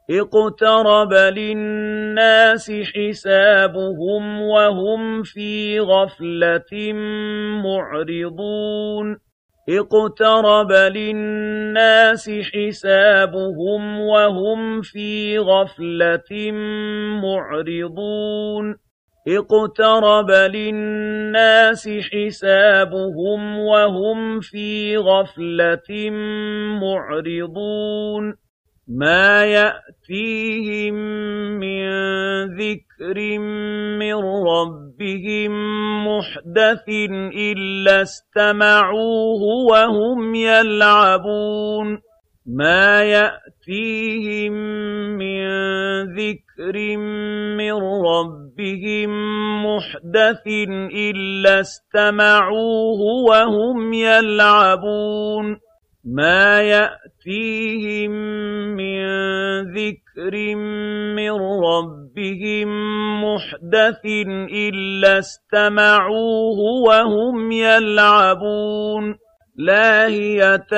اقترب للناس حسابهم وهم في غفلة معرضون اقترب للناس حسابهم وهم في غفلة معرضون اقترب للناس حسابهم وهم في غفلة معرضون ما يأتيهم من ذكر من ربهم محدث إلا استمعوه وهم يلعبون ما يأتيهم من ذكر من ربهم محدث إلا استمعوه وهم يلعبون ما يأتيهم من ذكر من ربهم محدث إلا استمعوه وهم يلعبون لاهية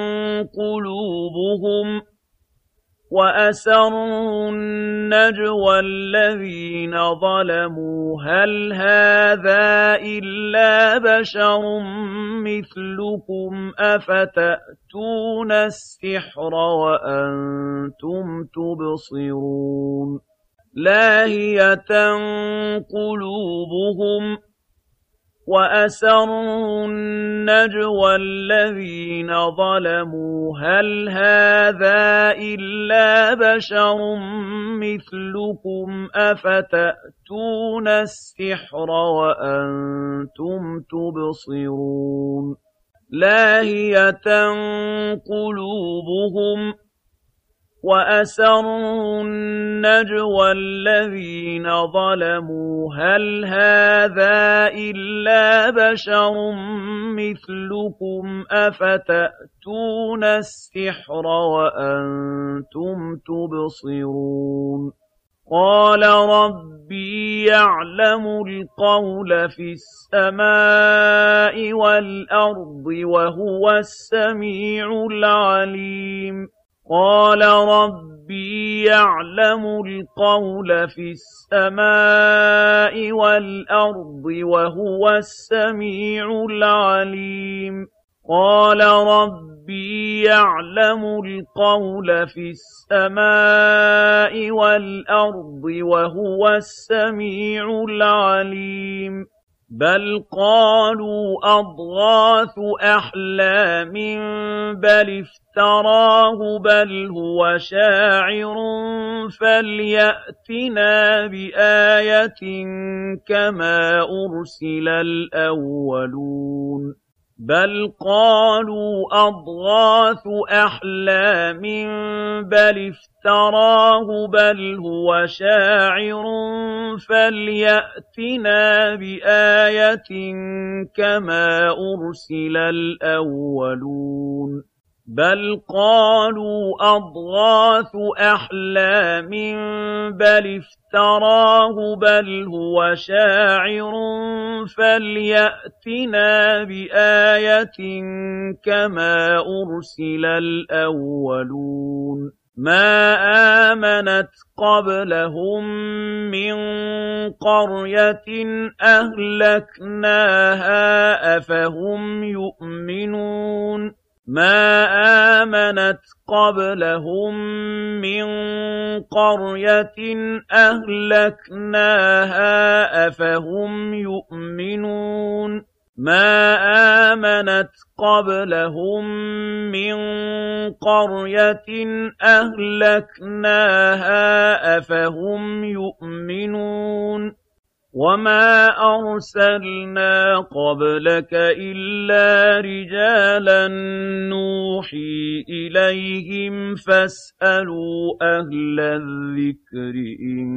قلوبهم وأسروا النجوى الذين ظلموا هل هذا إلا بشر مثلكم أفتأتون السحر وأنتم تبصرون لاهية قلوبهم وأسروا النجوى الذين ظلموا هل هذا إلا بشر مثلكم أفتأتون السحر وأنتم تبصرون لاهية قلوبهم وأسروا النجوى الذين ظلموا هل هذا إلا بشر مثلكم أفتأتون السحر وأنتم تبصرون قال ربي يعلم القول في السماء والأرض وهو السميع العليم قال ربي يعلم القول في السماء والأرض وهو السميع العليم قال ربي يعلم القول في السماء والأرض وهو السميع العليم بل قالوا أضغاث أحلام بل افتراه بل هو شاعر فليأتنا بآية كما أرسل الأولون بل قالوا أضغاث أحلام بل افتراه بل هو شاعر فليأتنا بآية كما أرسل الأولون بل قالوا أضغاث أحلام بل افتراه بل هو شاعر فليأتنا بآية كما أرسل الأولون ما آمنت قبلهم من قرية أهلكناها أفهم يؤمنون ما آمنت قبلهم من قرية أهلكناها أفهم يؤمنون ما آمنت قبلهم من قرية أهلكناها أفهم يؤمنون وما أرسلنا قبلك إلا رجالا نوحي إليهم فاسألوا أهل الذكر إن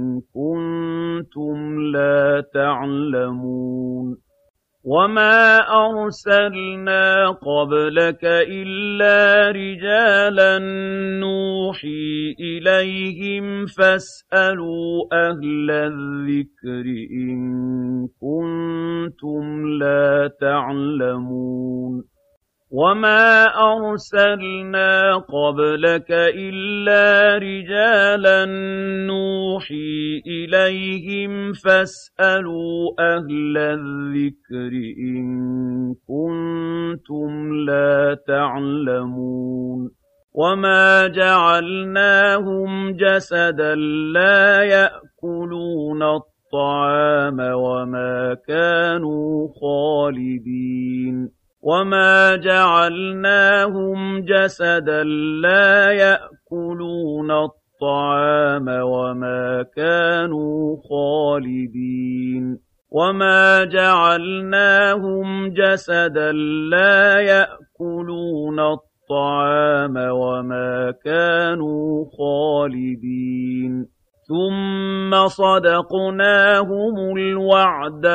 كنتم لا تعلمون وما أرسلنا قبلك إلا رجالا نوحي إليهم فاسألوا أهل الذكر إن كنتم لا تعلمون وَمَا أَرْسَلْنَا قَبْلَكَ إِلَّا رِجَالًا نُّوحِي إِلَيْهِمْ فَاسْأَلُوا أَهْلَ الذِّكْرِ إِن كُنتُمْ لَا تَعْلَمُونَ وَمَا جَعَلْنَاهُمْ جَسَدًا لَّا يَأْكُلُونَ الطَّعَامَ وَمَا كَانُوا خَالِدِينَ وَمَا جَعَلْنَاهُمْ جَسَدًا لَّا يَأْكُلُونَ الطَّعَامَ وَمَا كَانُوا خَالِدِينَ وَمَا جَعَلْنَاهُمْ جَسَدًا لَّا يَأْكُلُونَ الطَّعَامَ وَمَا كَانُوا خَالِدِينَ ثُمَّ صَدَقْنَاهُمُ الْوَعْدَ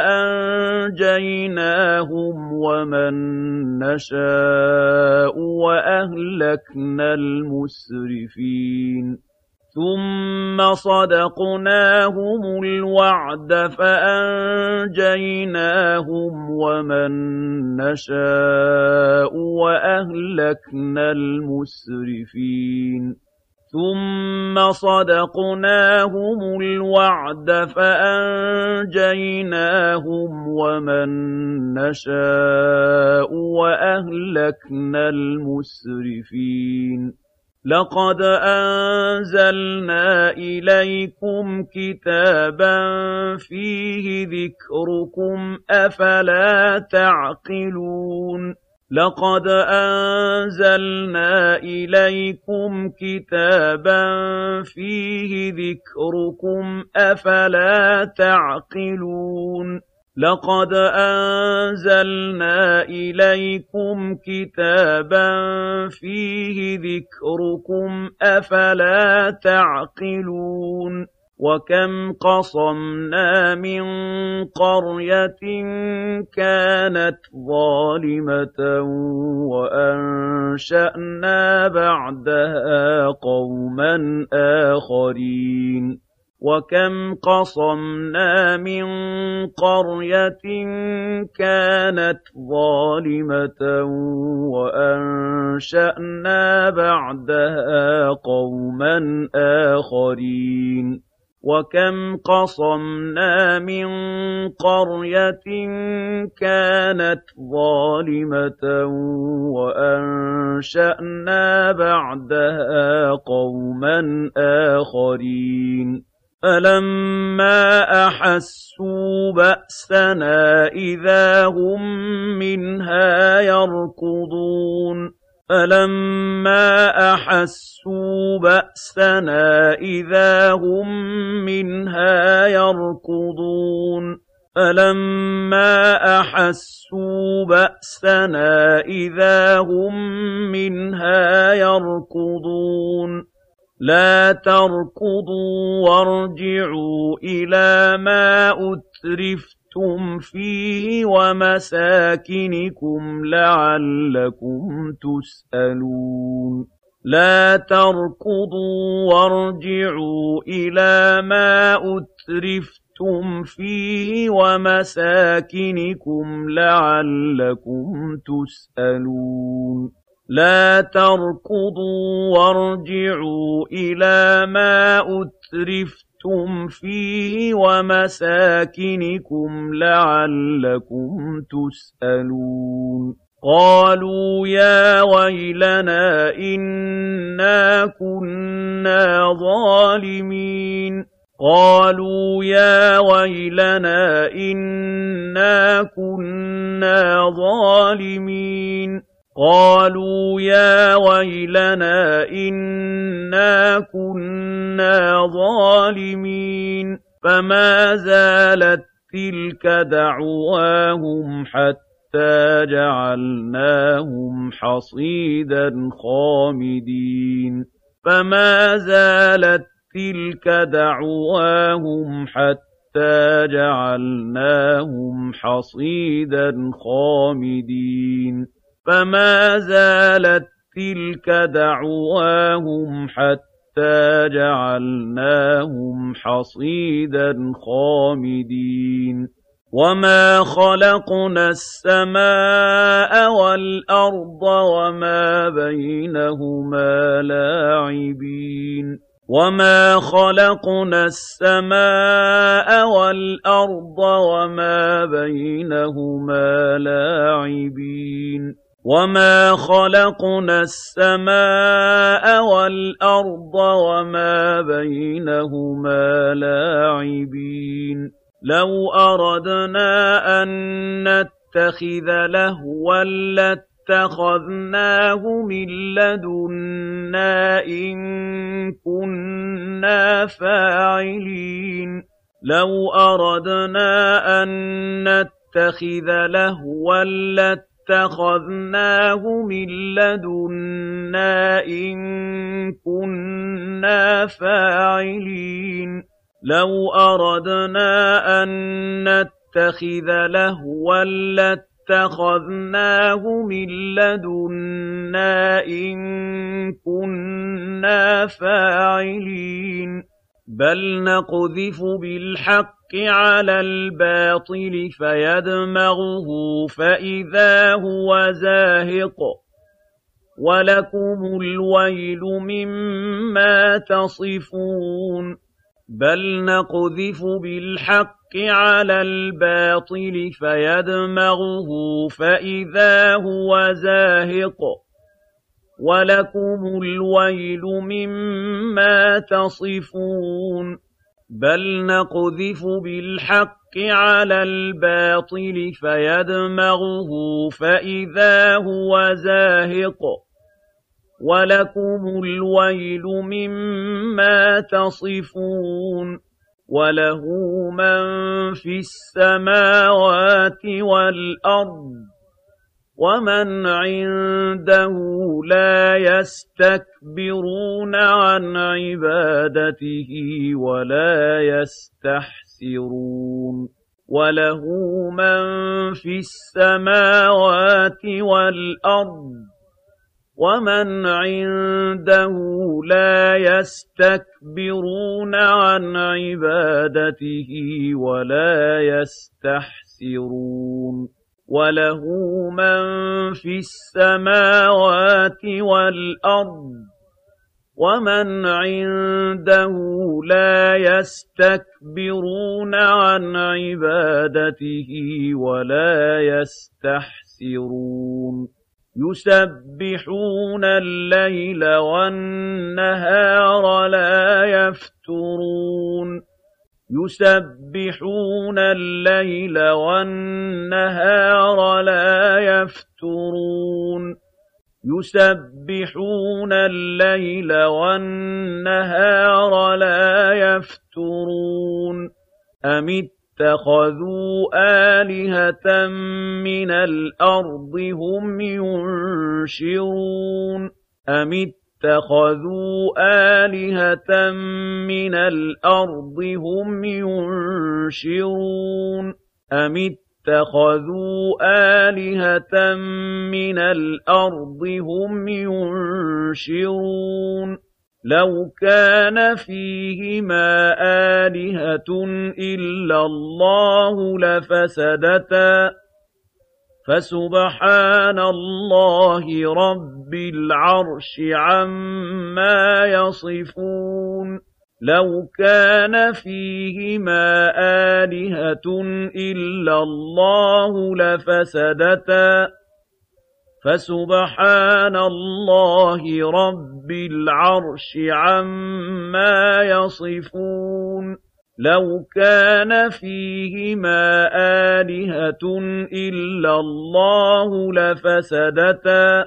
فَأَنجَيْنَاهُمْ وَمَن نَّشَاءُ وَأَهْلَكْنَا الْمُسْرِفِينَ ثُمَّ صَدَقْنَاهُمُ الْوَعْدَ فَأَنجَيْنَاهُمْ وَمَن نَّشَاءُ وَأَهْلَكْنَا الْمُسْرِفِينَ ثُمَّ صَدَقْنَاهُمُ الْوَعْدَ فَأَنجَيْنَاهُمْ وَمَن نَّشَاءُ وَأَهْلَكْنَا الْمُسْرِفِينَ لَقَدْ أَنزَلْنَا إِلَيْكُمْ كِتَابًا فِيهِ ذِكْرُكُمْ أَفَلَا تَعْقِلُونَ لَقَدْ أَنزَلْنَا إِلَيْكُمْ كِتَابًا فِيهِ ذِكْرُكُمْ أَفَلَا تَعْقِلُونَ لَقَدْ أَنزَلْنَا إِلَيْكُمْ كِتَابًا فِيهِ ذِكْرُكُمْ أَفَلَا تَعْقِلُونَ وَكَمْ قَصَمْنَا مِن قَرْيَةٍ كَانَتْ ظَالِمَةً وَأَنشَأْنَا بَعْدَهَا قَوْمًا آخَرِينَ وَكَمْ قَصَمْنَا مِن قَرْيَةٍ كَانَتْ ظَالِمَةً وَأَنشَأْنَا بَعْدَهَا قَوْمًا آخَرِينَ وَكَمْ قَصَمْنَا مِن قَرْيَةٍ كَانَتْ ظَالِمَةً وَأَنشَأْنَا بَعْدَهَا قَوْمًا آخَرِينَ فَلَمَّا أَحَسُّوا بَأْسَنَا إِذَا هُم مِّنْهَا يَرْكُضُونَ فَلَمَّا أَحَسُّوا بَأْسَنَا إِذَا هُم مِّنْهَا يَرْكُضُونَ فَلَمَّا أَحَسُّوا بَأْسَنَا إِذَا هُم مِّنْهَا يَرْكُضُونَ لَا تَرْكُضُوا وَارْجِعُوا إِلَىٰ مَا أُتْرِفْتُمْ فِيهِ وَمَسَاكِنِكُمْ لَعَلَّكُمْ تُسْأَلُونَ لَا تَرْكُضُوا وَارْجِعُوا إِلَىٰ مَا أُتْرِفْتُمْ فِيهِ وَمَسَاكِنِكُمْ لَعَلَّكُمْ تُسْأَلُونَ لَا تَرْكُضُوا وَارْجِعُوا إِلَىٰ مَا أُتْرِفْتُمْ فِيهِ وَمَسَاكِنِكُمْ لَعَلَّكُمْ تُسْأَلُونَ قَالُوا يَا وَيْلَنَا إِنَّا كُنَّا ظَالِمِينَ قَالُوا يَا وَيْلَنَا إِنَّا كُنَّا ظَالِمِينَ قَالُوا يَا وَيْلَنَا إِنَّا كُنَّا ظَالِمِينَ فَمَا زَالَت تِّلْكَ دَعْوَاهُمْ حَتَّىٰ جَعَلْنَاهُمْ حَصِيدًا خَامِدِينَ فَمَا زَالَت تِّلْكَ دَعْوَاهُمْ حَتَّىٰ جَعَلْنَاهُمْ حَصِيدًا خَامِدِينَ فَمَا زَالَت تِّلْكَ دَعْوَاهُمْ حَتَّىٰ جَعَلْنَاهُمْ حَصِيدًا خَامِدِينَ وَمَا خَلَقْنَا السَّمَاءَ وَالْأَرْضَ وَمَا بَيْنَهُمَا لَاعِبِينَ وَمَا خَلَقْنَا السَّمَاءَ وَالْأَرْضَ وَمَا بَيْنَهُمَا لَاعِبِينَ وَمَا خَلَقْنَا السَّمَاءَ وَالْأَرْضَ وَمَا بَيْنَهُمَا لَاعِبِينَ لَوْ أَرَدْنَا أَن نَّتَّخِذَ لَهْوًا لَّاتَّخَذْنَاهُ مِن لَّدُنَّا إِن كُنَّا فَاعِلِينَ لَوْ أَرَدْنَا أَن نَّتَّخِذَ لَهْوًا لَّاتَّخَذْنَاهُ مِن لَّدُنَّا إِن كُنَّا فَاعِلِينَ لَوْ أَرَدْنَا أَن نَّتَّخِذَ لَهْوًا لَّاتَّخَذْنَاهُ مِن لَّدُنَّا إِن كُنَّا فَاعِلِينَ بَلْ نَقْذِفُ بِالْحَقِّ عَلَى الْبَاطِلِ فَيَدْمَغُهُ فَإِذَا هُوَ زَاهِقٌ وَلَكُمُ الْوَيْلُ مِمَّا تَصِفُونَ بَلْ نَقْذِفُ بِالْحَقِّ عَلَى الْبَاطِلِ فَيَدْمَغُهُ فَإِذَا هُوَ زَاهِقٌ وَلَكُمُ الْوَيْلُ مِمَّا تَصِفُونَ بَلْ نَقْذِفُ بِالْحَقِّ عَلَى الْبَاطِلِ فَيَدْمَغُهُ فَإِذَا هُوَ زَاهِقٌ وَلَكُمُ الْوَيْلُ مِمَّا تَصِفُونَ وَلَهُ مَن فِي السَّمَاوَاتِ وَالْأَرْضِ وَمَنْ عِندَهُ لَا يَسْتَكْبِرُونَ عَنْ عِبَادَتِهِ وَلَا يَسْتَحْسِرُونَ وَلَهُ مَن فِي السَّمَاوَاتِ وَالْأَرْضِ وَمَنْ عِندَهُ لَا يَسْتَكْبِرُونَ عَنْ عِبَادَتِهِ وَلَا يَسْتَحْسِرُونَ وَلَهُ مَن فِي السَّمَاوَاتِ وَالْأَرْضِ وَمَنْ عِندَهُ لَا يَسْتَكْبِرُونَ عَنْ عِبَادَتِهِ وَلَا يَسْتَحْسِرُونَ يُسَبِّحُونَ اللَّيْلَ وَالنَّهَارَ لَا يَفْتُرُونَ يُسَبِّحُونَ اللَّيْلَ وَالنَّهَارَ لَا يَفْتُرُونَ يُسَبِّحُونَ اللَّيْلَ وَالنَّهَارَ لَا يَفْتُرُونَ أَمِ اتَّخَذُوا آلِهَةً مِّنَ الْأَرْضِ هُمْ يُنشِرُونَ أَمِ اتَّخَذُوا آلِهَةً مِّنَ الْأَرْضِ هُمْ يُنشِرُونَ أَمِ اتَّخَذُوا آلِهَةً مِّنَ الْأَرْضِ هُمْ يُنشِرُونَ لَوْ كَانَ فِيهِمَا آلِهَةٌ إِلَّا اللَّهُ لَفَسَدَتَا فَسُبْحَانَ اللَّهِ رَبِّ الْعَرْشِ عَمَّا يَصِفُونَ لَوْ كَانَ فِيهِمَا آلِهَةٌ إِلَّا اللَّهُ لَفَسَدَتَا فَسُبْحَانَ اللَّهِ رَبِّ الْعَرْشِ عَمَّا يَصِفُونَ لَوْ كَانَ فِيهِمَا آلِهَةٌ إِلَّا اللَّهُ لَفَسَدَتَا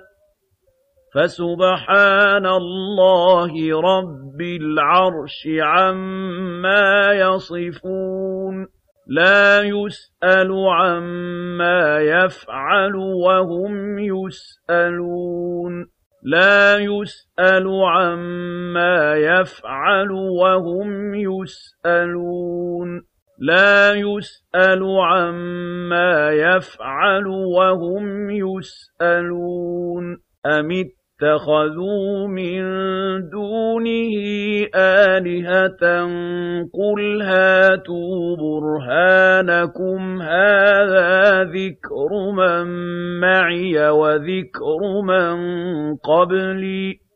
فَسُبْحَانَ اللَّهِ رَبِّ الْعَرْشِ عَمَّا يَصِفُونَ لَا يُسْأَلُ عَمَّا يَفْعَلُ وَهُمْ يُسْأَلُونَ لَا يُسْأَلُ عَمَّا يَفْعَلُ وَهُمْ يُسْأَلُونَ لَا يُسْأَلُ عَمَّا يَفْعَلُ وَهُمْ يُسْأَلُونَ أَمِ اتَّخَذُوا مِن دُونِهِ آلِهَةً قُلْ هَاتُوا بُرْهَانَكُمْ هَٰذَا ذِكْرُ مَن مَّعِيَ وَذِكْرُ مَن قَبْلِي ۗ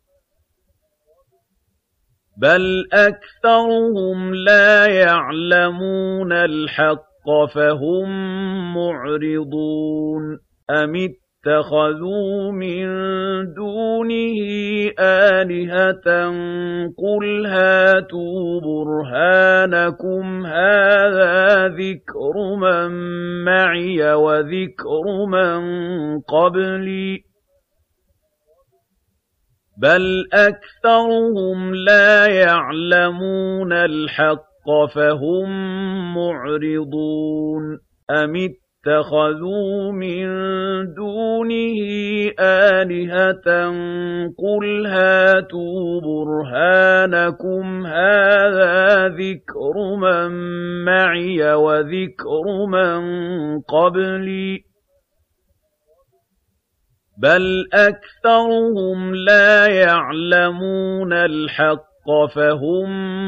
بَلْ أَكْثَرُهُمْ لَا يَعْلَمُونَ الْحَقَّ فَهُم مُّعْرِضُونَ أَمِ اتَّخَذُوا مِن دُونِهِ آلِهَةً قُلْ هَاتُوا بُرْهَانَكُمْ هَٰذَا ذِكْرُ مَن مَّعِيَ وَذِكْرُ مَن قَبْلِي ۗ بَلْ أَكْثَرُهُمْ لَا يَعْلَمُونَ الْحَقَّ فَهُم مُّعْرِضُونَ أَمِ اتَّخَذُوا مِن دُونِهِ آلِهَةً قُلْ هَاتُوا بُرْهَانَكُمْ هَٰذَا ذِكْرُ مَن مَّعِيَ وَذِكْرُ مَن قَبْلِي ۗ بَلْ أَكْثَرُهُمْ لَا يَعْلَمُونَ الْحَقَّ فَهُم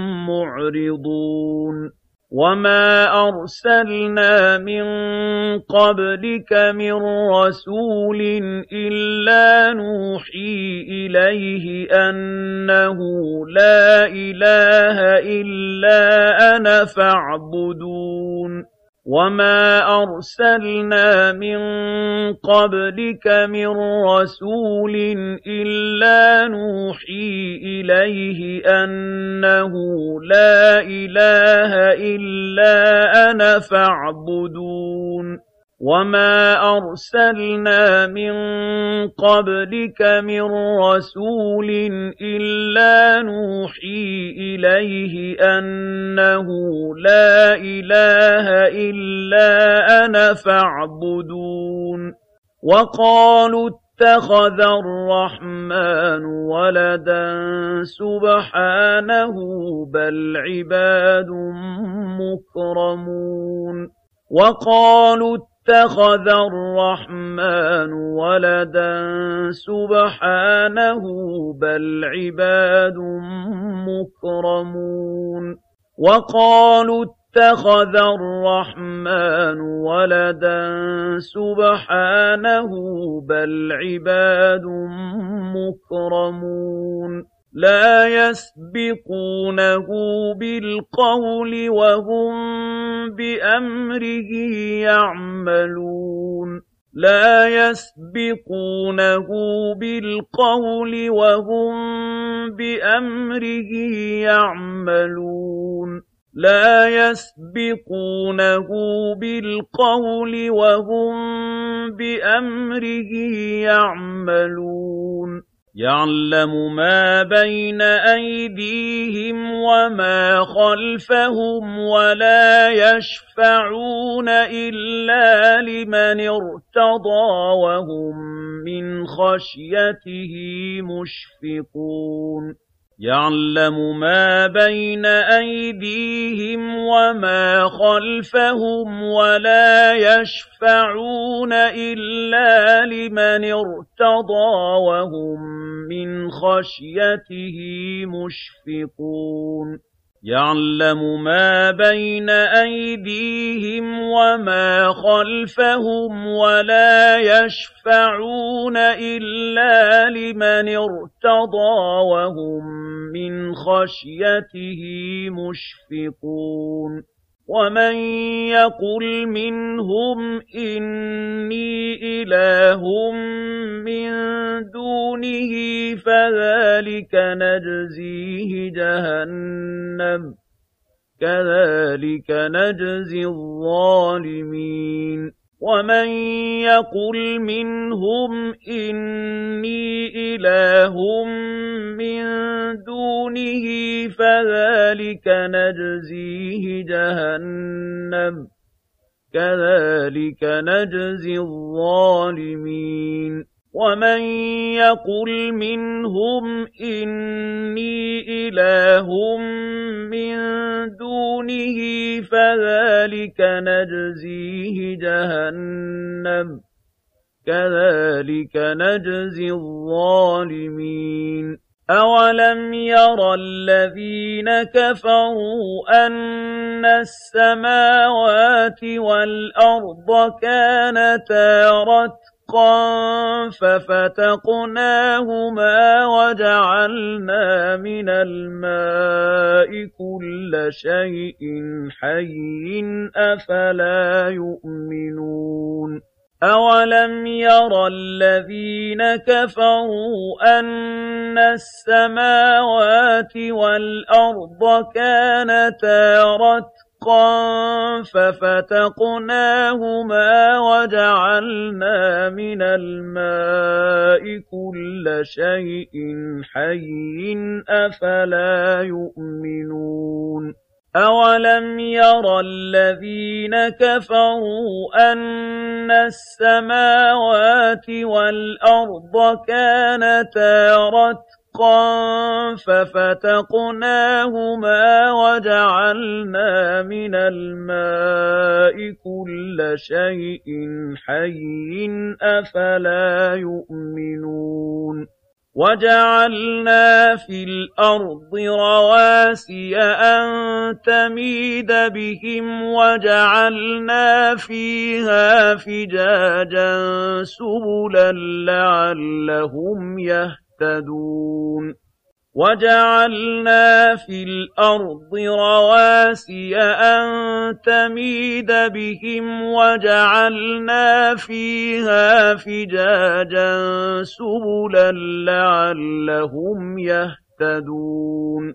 مُّعْرِضُونَ وَمَا أَرْسَلْنَا مِن قَبْلِكَ مِن رَّسُولٍ إِلَّا نُوحِي إِلَيْهِ أَنَّهُ لَا إِلَٰهَ إِلَّا أَنَا فَاعْبُدُونِ وَمَا أَرْسَلْنَا مِن قَبْلِكَ مِن رَّسُولٍ إِلَّا نُوحِي إِلَيْهِ أَنَّهُ لَا إِلَٰهَ إِلَّا أَنَا فَاعْبُدُونِ وَمَا أَرْسَلْنَا مِن قَبْلِكَ مِن رَّسُولٍ إِلَّا نُوحِي إِلَيْهِ أَنَّهُ لَا إِلَٰهَ إِلَّا أَنَا فَاعْبُدُونِ وَقَالُوا اتَّخَذَ الرَّحْمَٰنُ وَلَدًا سُبْحَانَهُ بَلْ عِبَادٌ مُّكْرَمُونَ وَقَالُوا اتَّخَذَ الرَّحْمَٰنُ وَلَدًا سُبْحَانَهُ بَلْ عِبَادٌ مُّكْرَمُونَ وَقَالُوا اتَّخَذَ الرَّحْمَٰنُ وَلَدًا سُبْحَانَهُ بَلْ عِبَادٌ مُّكْرَمُونَ لَا يَسْبِقُونَهُ بِالْقَوْلِ وَهُم بِأَمْرِهِ يَعْمَلُونَ لَا يَسْبِقُونَهُ بِالْقَوْلِ وَهُم بِأَمْرِهِ يَعْمَلُونَ لَا يَسْبِقُونَهُ بِالْقَوْلِ وَهُم بِأَمْرِهِ يَعْمَلُونَ يَعْلَمُ مَا بَيْنَ أَيْدِيهِمْ وَمَا خَلْفَهُمْ وَلَا يَشْفَعُونَ إِلَّا لِمَنِ ارْتَضَىٰ وَهُم مِّنْ خَشْيَتِهِ مُشْفِقُونَ يَعْلَمُ مَا بَيْنَ أَيْدِيهِمْ وَمَا خَلْفَهُمْ وَلَا يَشْفَعُونَ إِلَّا لِمَنِ ارْتَضَىٰ وَهُم مِّنْ خَشْيَتِهِ مُشْفِقُونَ يَعْلَمُ مَا بَيْنَ أَيْدِيهِمْ وَمَا خَلْفَهُمْ وَلَا يَشْفَعُونَ إِلَّا لِمَنِ ارْتَضَىٰ وَهُم مِّنْ خَشْيَتِهِ مُشْفِقُونَ وَمَن يَقُلْ مِنْهُمْ إِنِّي إِلَٰهٌ مِّن دُونِهِ فَذَٰلِكَ نَجْزِيهِ جَهَنَّمَ كَذَٰلِكَ نَجْزِي الظَّالِمِينَ وَمَن يَقُلْ مِنْهُمْ إِنِّي إِلَٰهٌ مِّن دُونِهِ فَذَٰلِكَ نَجْزِيهِ جَهَنَّمَ كَذَٰلِكَ نَجْزِي الظَّالِمِينَ وَمَن يَقُلْ مِنْهُمْ إِنِّي إِلَٰهٌ مِّن دُونِهِ فَذَٰلِكَ نَجْزِيهِ جَهَنَّمَ كَذَٰلِكَ نَجْزِي الظَّالِمِينَ أَوَلَمْ يَرَ الَّذِينَ كَفَرُوا أَنَّ السَّمَاوَاتِ وَالْأَرْضَ كَانَتَا رَتْقًا فَفَتَقْنَاهُمَا وَجَعَلْنَا مِنَ الْمَاءِ كُلَّ شَيْءٍ حَيٍّ أَفَلَا يُؤْمِنُونَ أَوَلَمْ يَرَ الَّذِينَ كَفَرُوا أَنَّ السَّمَاوَاتِ وَالْأَرْضَ كَانَتَا رَتْقًا فَفَتَقْنَاهُمَا وَجَعَلْنَا مِنَ الْمَاءِ كُلَّ شَيْءٍ حَيٍّ أَفَلَا يُؤْمِنُونَ أَوَلَمْ يَرَ الَّذِينَ كَفَرُوا أَنَّ السَّمَاوَاتِ وَالْأَرْضَ كَانَتَا رَتْقًا فَفَتَقْنَاهُمَا وَجَعَلْنَا مِنَ الْمَاءِ كُلَّ شَيْءٍ حَيٍّ أَفَلَا يُؤْمِنُونَ وَجَعَلْنَا فِي الْأَرْضِ رَوَاسِيَ أَن تَمِيدَ بِهِمْ وَجَعَلْنَا فِيهَا فِجَاجًا سُبُلًا لَّعَلَّهُمْ يَهْتَدُونَ وَجَعَلْنَا فِي الْأَرْضِ رَوَاسِيَ أَن تَمِيدَ بِهِمْ وَجَعَلْنَا فِيهَا فِجَاجًا سُبُلًا لَّعَلَّهُمْ يَهْتَدُونَ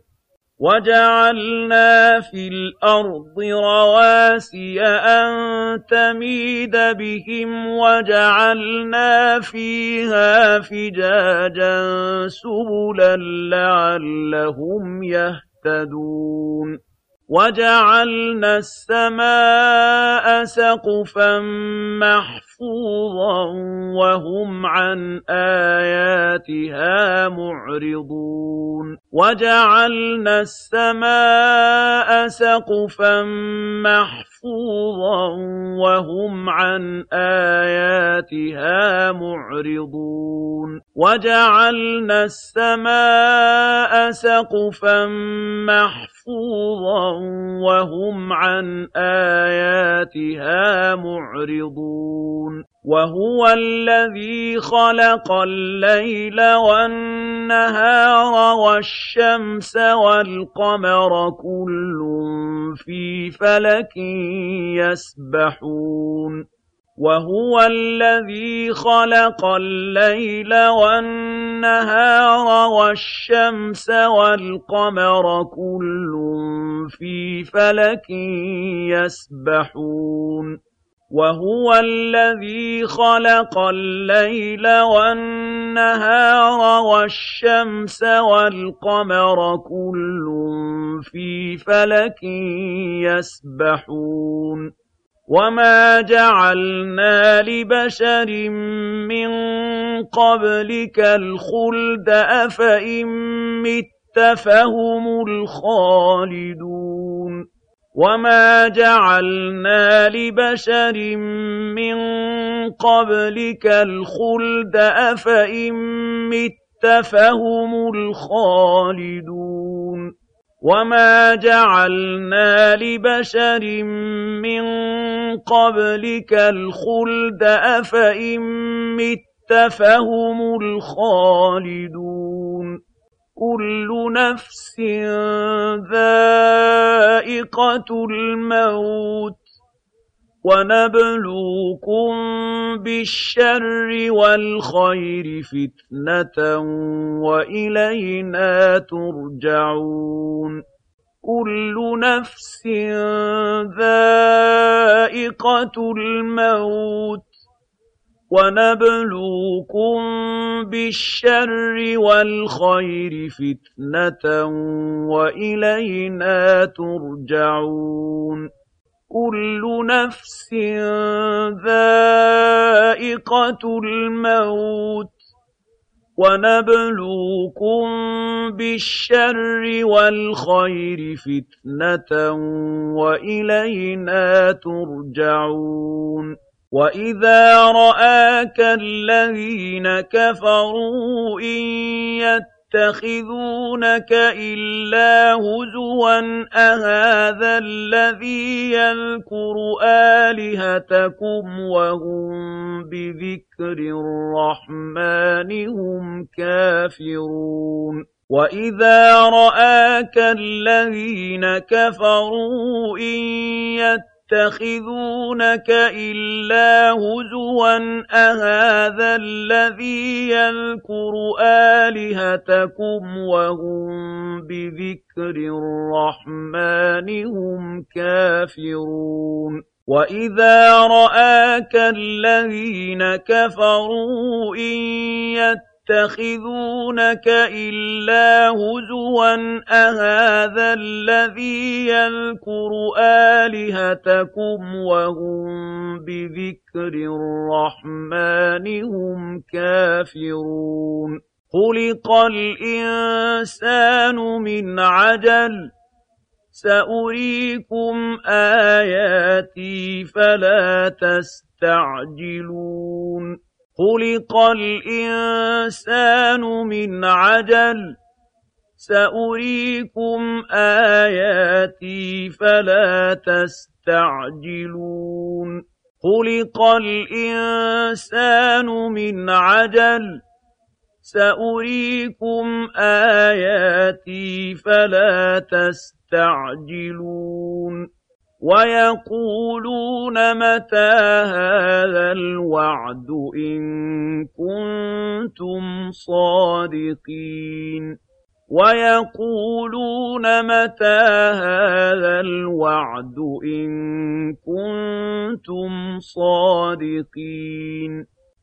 وَجَعَلْنَا فِي الْأَرْضِ رَوَاسِيَ أَن تَمِيدَ بِهِمْ وَجَعَلْنَا فِيهَا فِجَاجًا سُبُلًا لَّعَلَّهُمْ يَهْتَدُونَ وَجَعَلْنَا السَّمَاءَ سَقْفًا مَّحْفُوظًا وَهُمْ عَنْ آيَاتِهَا مُعْرِضُونَ وَجَعَلْنَا السَّمَاءَ سَقْفًا مَّحْفُوظًا وَهُمْ عَنْ آيَاتِهَا مُعْرِضُونَ وَجَعَلْنَا السَّمَاءَ سَقْفًا مَّحْفُوظًا وَهُمْ عَنْ آيَاتِهَا مُعْرِضُونَ وَهُوَ الَّذِي خَلَقَ اللَّيْلَ وَالنَّهَارَ وَالشَّمْسَ وَالْقَمَرَ كُلٌّ فِي فَلَكٍ يَسْبَحُونَ وَهُوَ الَّذِي خَلَقَ اللَّيْلَ وَالنَّهَارَ وَالشَّمْسَ وَالْقَمَرَ كُلٌّ فِي فَلَكٍ يَسْبَحُونَ وَهُوَ الَّذِي خَلَقَ اللَّيْلَ وَالنَّهَارَ وَالشَّمْسَ وَالْقَمَرَ كُلٌّ فِي فَلَكٍ يَسْبَحُونَ وَمَا جَعَلْنَا لِبَشَرٍ مِّن قَبْلِكَ الْخُلْدَ أَفَإِن مِّتَّ فَهُمُ الْخَالِدُونَ وَمَا جَعَلْنَا لِبَشَرٍ مِّن قَبْلِكَ الْخُلْدَ أَفَإِن مِّتَّ فَهُمُ الْخَالِدُونَ وَمَا جَعَلْنَا لِبَشَرٍ مِّن قَبْلِكَ الْخُلْدَ أَفَإِن مِّتَّ فَهُمُ الْخَالِدُونَ كُلُّ نَفْسٍ ذَائِقَةُ الْمَوْتِ وَنَبْلُوكُم بِالشَّرِّ وَالْخَيْرِ فِتْنَةً وَإِلَيْنَا تُرْجَعُونَ كُلُّ نَفْسٍ ذَائِقَةُ الْمَوْتِ وَنَبْلُوكُم بِالشَّرِّ وَالْخَيْرِ فِتْنَةً وَإِلَيْنَا تُرْجَعُونَ كُلُّ نَفْسٍ ذَائِقَةُ الْمَوْتِ وَنَبْلُوكُم بِالشَّرِّ وَالْخَيْرِ فِتْنَةً وَإِلَيْنَا تُرْجَعُونَ وَإِذَا رَآكَ الَّذِينَ كَفَرُوا إِن يَتَّخِذُونَكَ إِلَّا هُزُوًا أَهَٰذَا الَّذِي يَذْكُرُ آلِهَتَكُمْ وَهُم بِذِكْرِ الرَّحْمَٰنِ هُمْ كَافِرُونَ وَإِذَا رَآكَ الَّذِينَ كَفَرُوا إِن يَتَّخِذُونَكَ إِلَّا هُزُوًا أَهَٰذَا الَّذِي يَذْكُرُ آلِهَتَكُمْ وَهُم بِذِكْرِ الرَّحْمَٰنِ هُمْ كَافِرُونَ وَإِذَا رَآكَ الَّذِينَ كَفَرُوا إِن يَتَّخِذُونَكَ إِلَّا هُزُوًا أَهَٰذَا الَّذِي يَذْكُرُ آلِهَتَكُمْ وَهُم بِذِكْرِ الرَّحْمَٰنِ هُمْ كَافِرُونَ خُلِقَ الْإِنسَانُ مِنْ عَجَلٍ سَأُرِيكُمْ آيَاتِي فَلَا تَسْتَعْجِلُونِ خُلِقَ الْإِنسَانُ مِنْ عَجَلٍ سَأُرِيكُمْ آيَاتِي فَلَا تَسْتَعْجِلُونِ خُلِقَ الْإِنسَانُ مِنْ عَجَلٍ سَأُرِيكُمْ آيَاتِي فَلَا تَسْتَعْجِلُونِ وَيَقُولُونَ مَتَىٰ هَٰذَا الْوَعْدُ إِن كُنتُمْ صَادِقِينَ وَيَقُولُونَ مَتَىٰ هَٰذَا الْوَعْدُ إِن كُنتُمْ صَادِقِينَ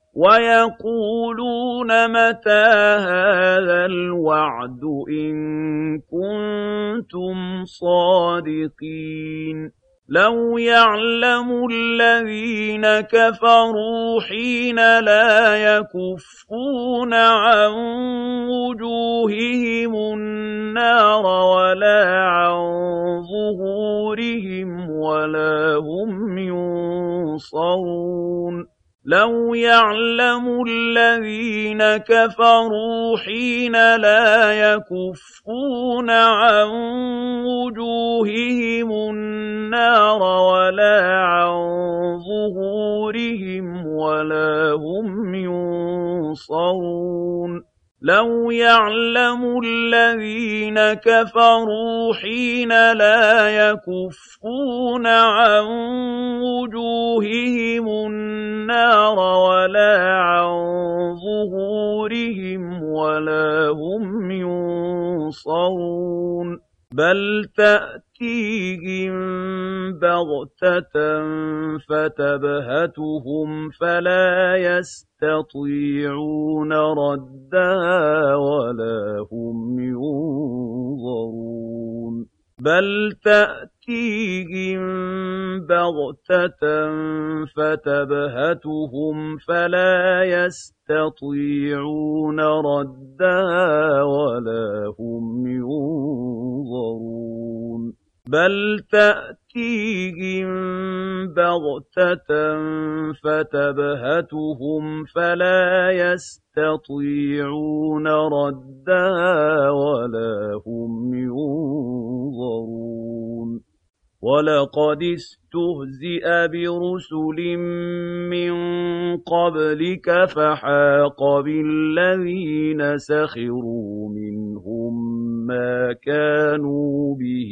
وَيَقُولُونَ مَتَىٰ هَٰذَا الْوَعْدُ إِن كُنتُمْ صَادِقِينَ لَوْ يَعْلَمُ الَّذِينَ كَفَرُوا حِينَ لَا يَكُفُّونَ عَن وُجُوهِهِمُ النَّارَ وَلَا عَن ظُهُورِهِمْ وَلَا هُمْ يُنصَرُونَ لَوْ يَعْلَمُ الَّذِينَ كَفَرُوا حِينَ لَا يَكُفُّونَ عَن وُجُوهِهِمُ النَّارَ وَلَا عَن ظُهُورِهِمْ وَلَا هُمْ يُنصَرُونَ لَوْ يَعْلَمُ الَّذِينَ كَفَرُوا حِينَ لَا يَكُفُّونَ عَن وُجُوهِهِمُ النَّارَ وَلَا عَن ظُهُورِهِمْ وَلَا هُمْ يُنصَرُونَ بَلْ تَأْتِيهِم بَغْتَةً فَتَبْهَتُهُمْ فَلَا يَسْتَطِيعُونَ رَدَّهَا وَلَا هُمْ يُنظَرُونَ بَلْ تَأْتِيهِم بَغْتَةً فَتَبْهَتُهُمْ فَلَا يَسْتَطِيعُونَ رَدَّهَا وَلَا هُمْ يُنظَرُونَ بَلْ تَأْتِيهِم بَغْتَةً فَتَبْهَتُهُمْ فَلَا يَسْتَطِيعُونَ رَدَّهَا وَلَا هُمْ يُنظَرُونَ وَلَقَدِ اسْتُهْزِئَ بِرُسُلٍ مِّن قَبْلِكَ فَحَاقَ بِالَّذِينَ سَخِرُوا مِنْهُم مَّا كَانُوا بِهِ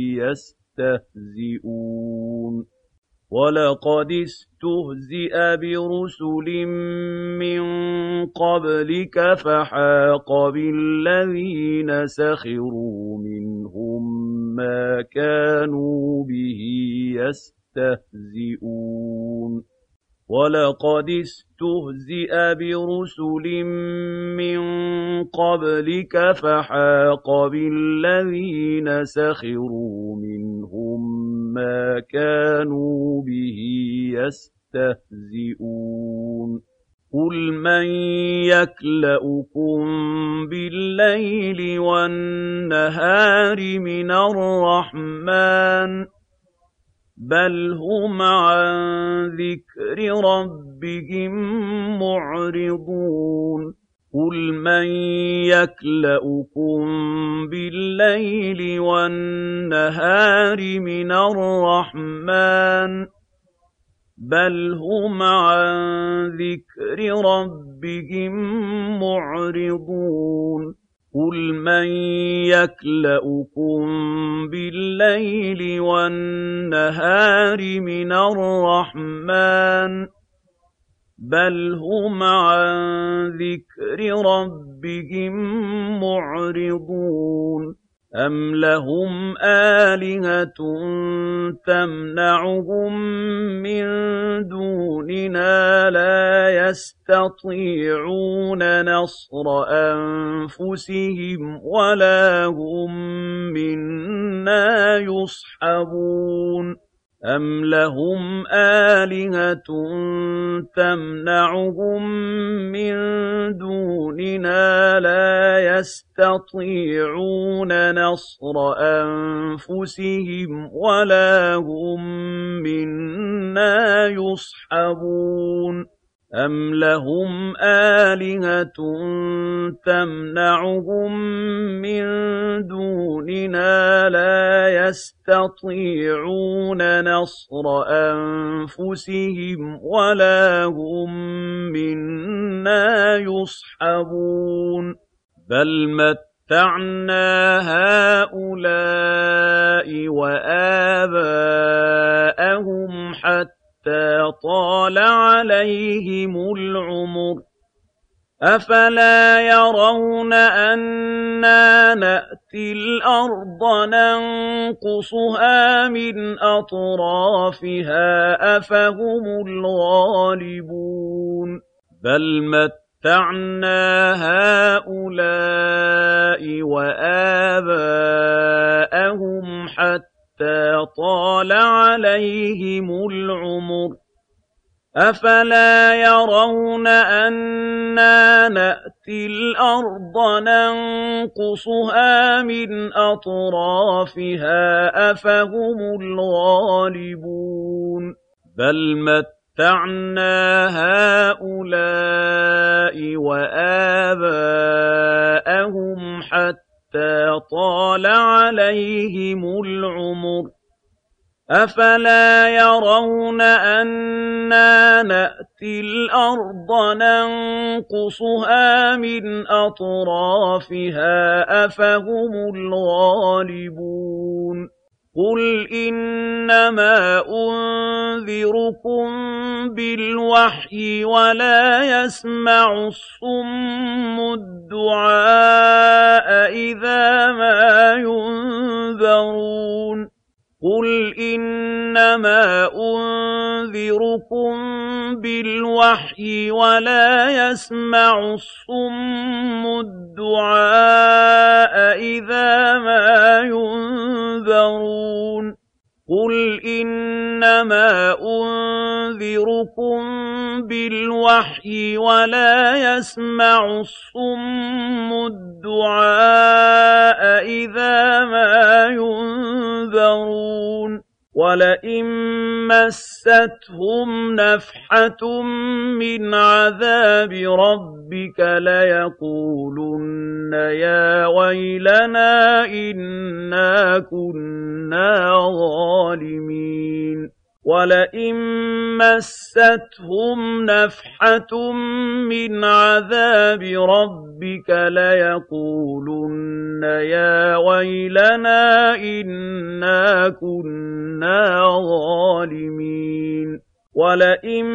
يَسْتَهْزِئُونَ وَلَقَدِ اسْتُهْزِئَ بِرُسُلٍ مِّن قَبْلِكَ فَحَاقَ بِالَّذِينَ سَخِرُوا مِنْهُم مَّا كَانُوا بِهِ يَسْتَهْزِئُونَ وَلَقَدِ اسْتُهْزِئَ بِرُسُلٍ مِّن قَبْلِكَ فَحَاقَ بِالَّذِينَ سَخِرُوا مِنْهُم مَّا كَانُوا بِهِ يَسْتَهْزِئُونَ قُلْ مَن يَكْلَؤُكُم بِاللَّيْلِ وَالنَّهَارِ مِنَ الرَّحْمَٰنِ ۗ بَلْ هُمْ عَن ذِكْرِ رَبِّهِم مُّعْرِضُونَ قُلْ مَن يَكْلَؤُكُم بِاللَّيْلِ وَالنَّهَارِ مِنَ الرَّحْمَٰنِ ۗ بل هم عن ذكر ربهم معرضون قل من يكلؤكم بالليل والنهار من الرحمن بل هم عن ذكر ربهم معرضون قل من يكلؤكم بالليل والنهار من الرحمن بل هم عن ذكر ربهم معرضون أم لهم آلهة تمنعهم من دوننا لا يستطيعون نصر أنفسهم ولا هم منا يصحبون أم لهم آلهة تمنعهم من دوننا لا يستطيعون نصر أنفسهم ولا هم منا يصحبون أم لهم آلهة تمنعهم من دوننا لا يستطيعون نصر أنفسهم ولا هم منا يصحبون بل متعنا هؤلاء وآباءهم حتى طال عليهم العمر أفلا يرون أنا نأتي الأرض ننقصها من أطرافها أفهم الغالبون بل متعنا هؤلاء وآباءهم حتى طال عليهم العمر أفلا يرون أنا نأتي الأرض ننقصها من أطرافها أفهم الغالبون بل متعنا هؤلاء وآباءهم حتى طال عليهم العمر أفلا يرون أنا نأتي الأرض ننقصها من أطرافها أفهم الغالبون قل إنما أنذركم بالوحي ولا يسمع الصم الدعاء إذا ما ينذرون قل إنما أنذركم بالوحي ولا يسمع الصم الدعاء إذا ما ينذرون قل إنما أنذركم بالوحي ولا يسمع الصم الدعاء إذا ما ينذرون ولئن مستهم نفحة من عذاب ربك ليقولن يا ويلنا إنا كنا ظالمين ولئن مستهم نفحة من عذاب ربك ليقولن يا ويلنا إنا كنا ظالمين ولئن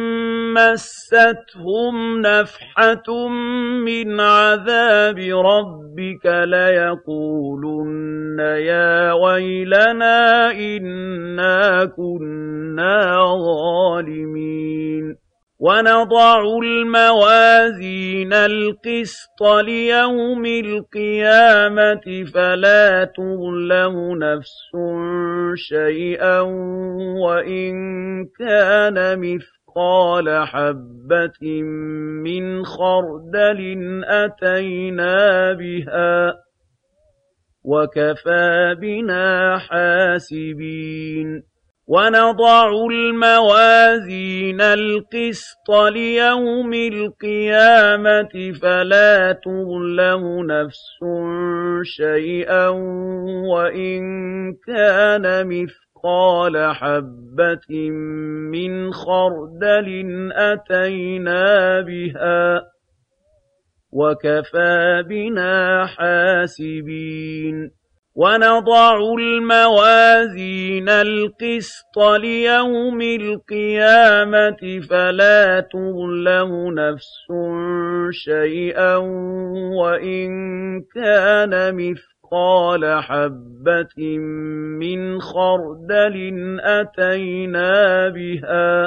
مستهم نفحة من عذاب ربك ليقولن يا ويلنا إنا كنا ظالمين ونضع الموازين القسط ليوم القيامة فلا تظلم نفس شيئا وإن كان مثقال حبة من خردل أتينا بها وكفى بنا حاسبين وَنَضَعُ الْمَوَازِينَ الْقِسْطَ لِيَوْمِ الْقِيَامَةِ فَلَا تُظْلَمُ نَفْسٌ شَيْئًا وَإِن كَانَ مِثْقَالَ حَبَّةٍ مِّنْ خَرْدَلٍ أَتَيْنَا بِهَا وَكَفَىٰ بِنَا حَاسِبِينَ وَنَضَعُ الْمَوَازِينَ الْقِسْطَ لِيَوْمِ الْقِيَامَةِ فَلَا تُظْلَمُ نَفْسٌ شَيْئًا وَإِن كَانَ مِثْقَالَ حَبَّةٍ مِّنْ خَرْدَلٍ أَتَيْنَا بِهَا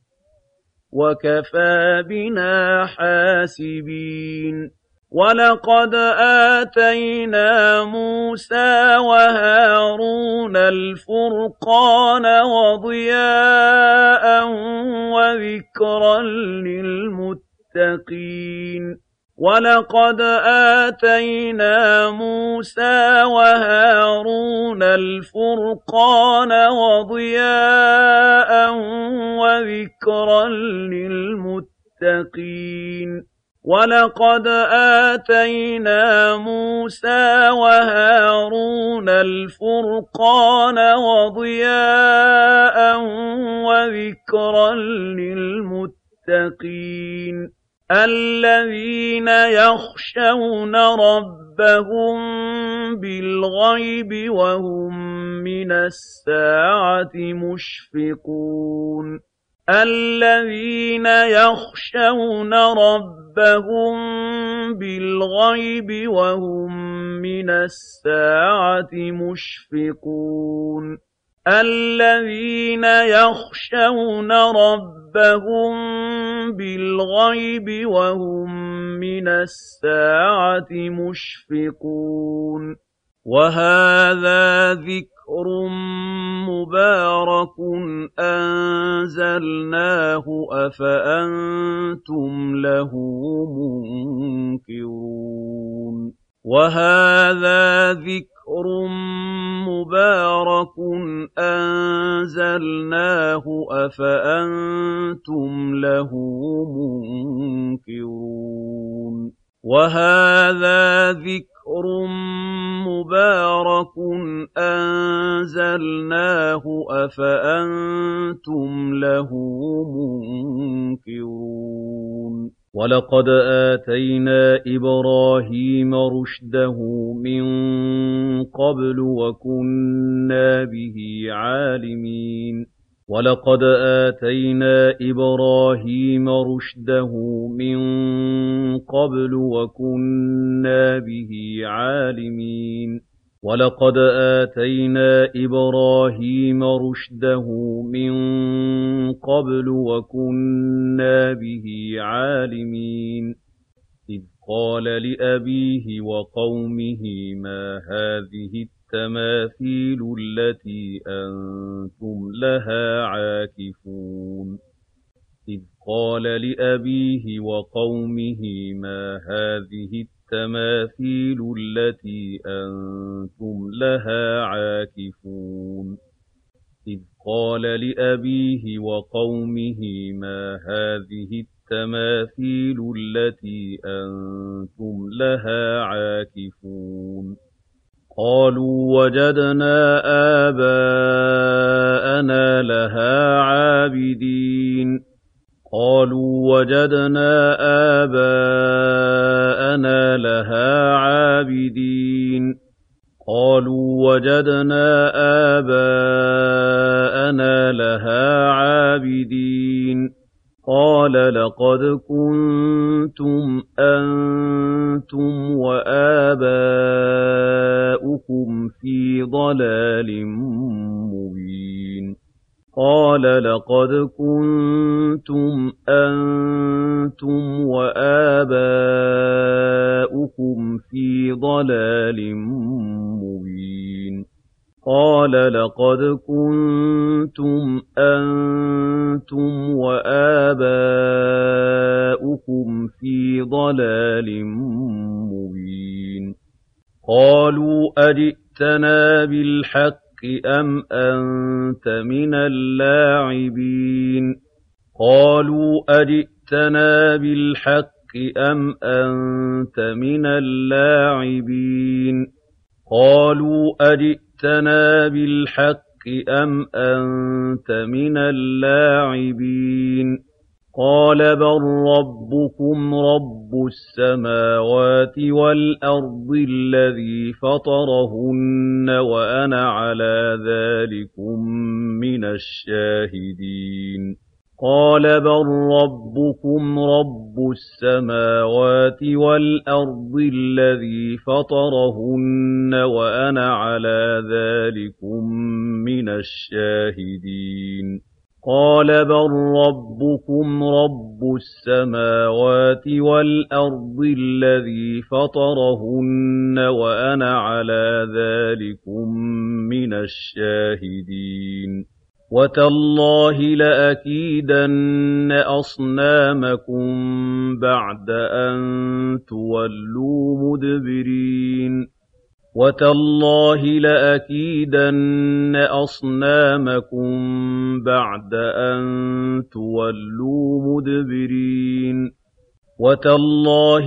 وَكَفَىٰ بِنَا حَاسِبِينَ وَلَقَدْ آتَيْنَا مُوسَىٰ وَهَارُونَ الْفُرْقَانَ وَضِيَاءً وَذِكْرًا لِّلْمُتَّقِينَ وَلَقَدْ آتَيْنَا مُوسَىٰ وَهَارُونَ الْفُرْقَانَ وَضِيَاءً وَذِكْرًا لِّلْمُتَّقِينَ وَلَقَدْ آتَيْنَا مُوسَىٰ وَهَارُونَ الْفُرْقَانَ وَضِيَاءً وَذِكْرًا لِّلْمُتَّقِينَ الَّذِينَ يَخْشَوْنَ رَبَّهُم بِالْغَيْبِ وَهُم مِّنَ السَّاعَةِ مُشْفِقُونَ الَّذِينَ يَخْشَوْنَ رَبَّهُم بِالْغَيْبِ وَهُم مِّنَ السَّاعَةِ مُشْفِقُونَ الَّذِينَ يَخْشَوْنَ رَبَّهُم بِالْغَيْبِ وَهُم مِّنَ السَّاعَةِ مُشْفِقُونَ وَهَٰذَا ذِكْرٌ مُّبَارَكٌ أَنزَلْنَاهُ أَفَأَنتُمْ لَهُ مُنكِرُونَ وَهَٰذَا ذِكْرٌ مُّبَارَكٌ أَنزَلْنَاهُ أَفَأَنتُمْ لَهُ مُنكِرُونَ وَهَٰذَا ذِكْرٌ مُّبَارَكٌ أَنزَلْنَاهُ أَفَأَنتُمْ لَهُ مُنكِرُونَ وَلَقَدْ آتَيْنَا إِبْرَاهِيمَ رُشْدَهُ مِن قَبْلُ وَكُنَّا بِهِ عَالِمِينَ وَلَقَدْ آتَيْنَا إِبْرَاهِيمَ رُشْدَهُ مِن قَبْلُ وَكُنَّا بِهِ عَالِمِينَ وَلَقَدْ آتَيْنَا إِبْرَاهِيمَ رُشْدَهُ مِن قَبْلُ وَكُنَّا بِهِ عَالِمِينَ إِذْ قَالَ لِأَبِيهِ وَقَوْمِهِ مَا هَٰذِهِ التَّمَاثِيلُ الَّتِي أَنتُمْ لَهَا عَاكِفُونَ إِذْ قَالَ لِأَبِيهِ وَقَوْمِهِ مَا هَٰذِهِ التَّمَاثِيلُ الَّتِي أَنتُمْ لَهَا عَاكِفُونَ إِذْ قَالَ لِأَبِيهِ وَقَوْمِهِ مَا هَٰذِهِ التَّمَاثِيلُ الَّتِي أَنتُمْ لَهَا عَاكِفُونَ قَالُوا وَجَدْنَا آبَاءَنَا لَهَا عَابِدِينَ قَالُوا وَجَدْنَا آبَاءَنَا لَهَا عَابِدِينَ قَالُوا وَجَدْنَا آبَاءَنَا لَهَا عَابِدِينَ قَالَ لَقَدْ كُنتُمْ أَنتُمْ وَآبَاؤُكُمْ فِي ضَلَالٍ مُّبِينٍ قَالَ لَقَدْ كُنتُمْ أَنتُمْ وَآبَاؤُكُمْ فِي ضَلَالٍ مُّبِينٍ قَالَ لَقَدْ كُنتُمْ أَنتُمْ وَآبَاؤُكُمْ فِي ضَلَالٍ مُّبِينٍ قَالُوا أَجِئْتَنَا بِالْحَقِّ أَمْ أَنتَ مِنَ اللاعبين قالوا أجئتنا بالحق أم أنت من اللاعبين قالوا أجئتنا بالحق أم أنت من اللاعبين قال بل ربكم رب السماوات والأرض الذي فطرهن وأنا على ذلكم من الشاهدين قال بل ربكم رب السماوات والأرض الذي فطرهن وأنا على ذلكم من الشاهدين قال بل ربكم رب السماوات والأرض الذي فطرهن وأنا على ذلكم من الشاهدين وتالله لأكيدن أصنامكم بعد أن تولوا مدبرين وتالله لأكيدن أصنامكم بعد أن تولوا مدبرين وتالله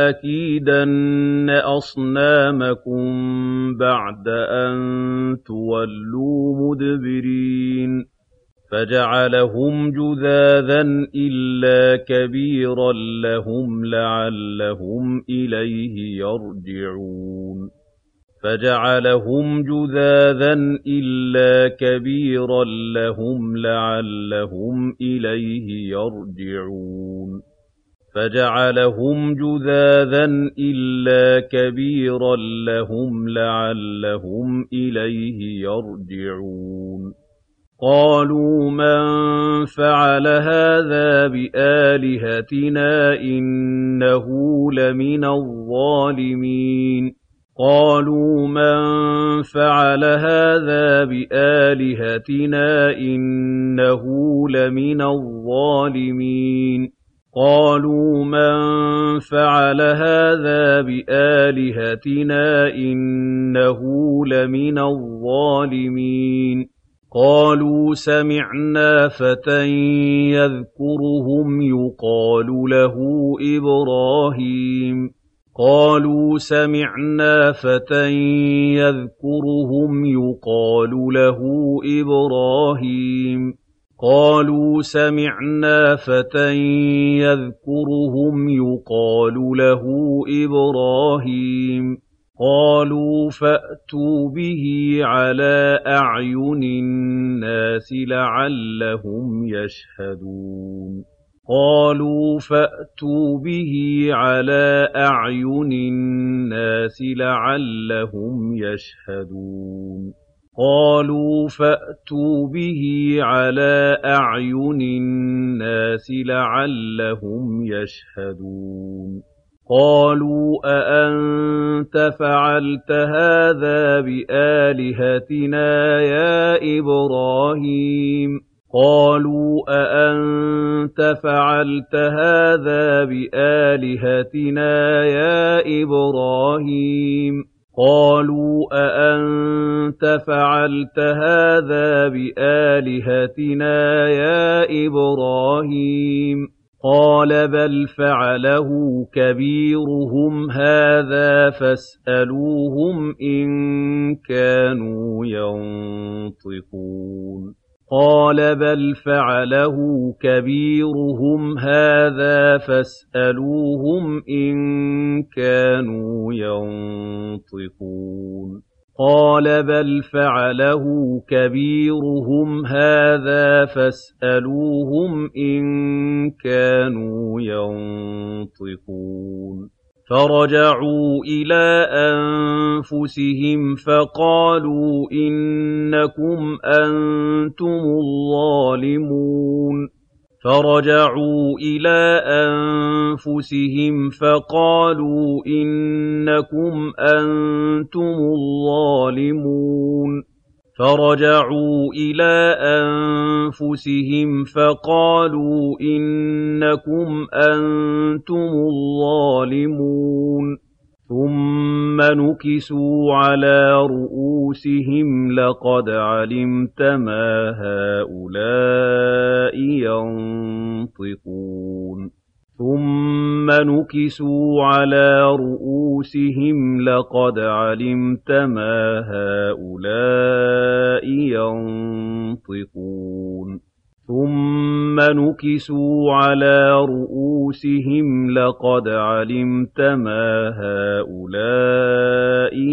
لأكيدن أصنامكم بعد أن تولوا مدبرين فجعلهم جذاذا إلا كبيرا لهم لعلهم إليه يرجعون فجعلهم جذاذا إلا كبيرا لهم لعلهم إليه يرجعون فجعلهم جذاذا إلا كبيرا لهم لعلهم إليه يرجعون قالوا من فعل هذا بآلهتنا إنه لمن الظالمين قالوا من فعل هذا بآلهتنا إنه لمن الظالمين قالوا من فعل هذا بآلهتنا إنه لمن الظالمين قالوا سمعنا فتى يذكرهم يقال له إبراهيم قالوا سمعنا فتى يذكرهم يقال له إبراهيم قالوا سمعنا فتى يذكرهم يقال له إبراهيم قالوا فأتوا به على أعين الناس لعلهم يشهدون قالوا فأتوا به على أعين الناس لعلهم يشهدون قالوا فأتوا به على أعين الناس لعلهم يشهدون قالوا أأنت فعلت هذا بآلهتنا يا إبراهيم قالوا أأنت فعلت هذا بآلهتنا يا إبراهيم قالوا أأنت فعلت هذا بآلهتنا يا إبراهيم قال بل فعله كبيرهم هذا فاسألوهم إن كانوا ينطقون قال بل فعله كبيرهم هذا فاسألوهم إن كانوا ينطقون قال بل فعله كبيرهم هذا فاسألوهم إن كانوا ينطقون فرجعوا إلى أنفسهم فقالوا إنكم أنتم الظالمون فرجعوا إلى أنفسهم فقالوا إنكم أنتم الظالمون فرجعوا إلى أنفسهم فقالوا إنكم أنتم الظالمون ثم نكسوا على رؤوسهم لقد علمت ما هؤلاء ينطقون ثم نكسوا على رؤوسهم لقد علمت ما هؤلاء ينطقون ثم نكسوا على رؤوسهم لقد علمت ما هؤلاء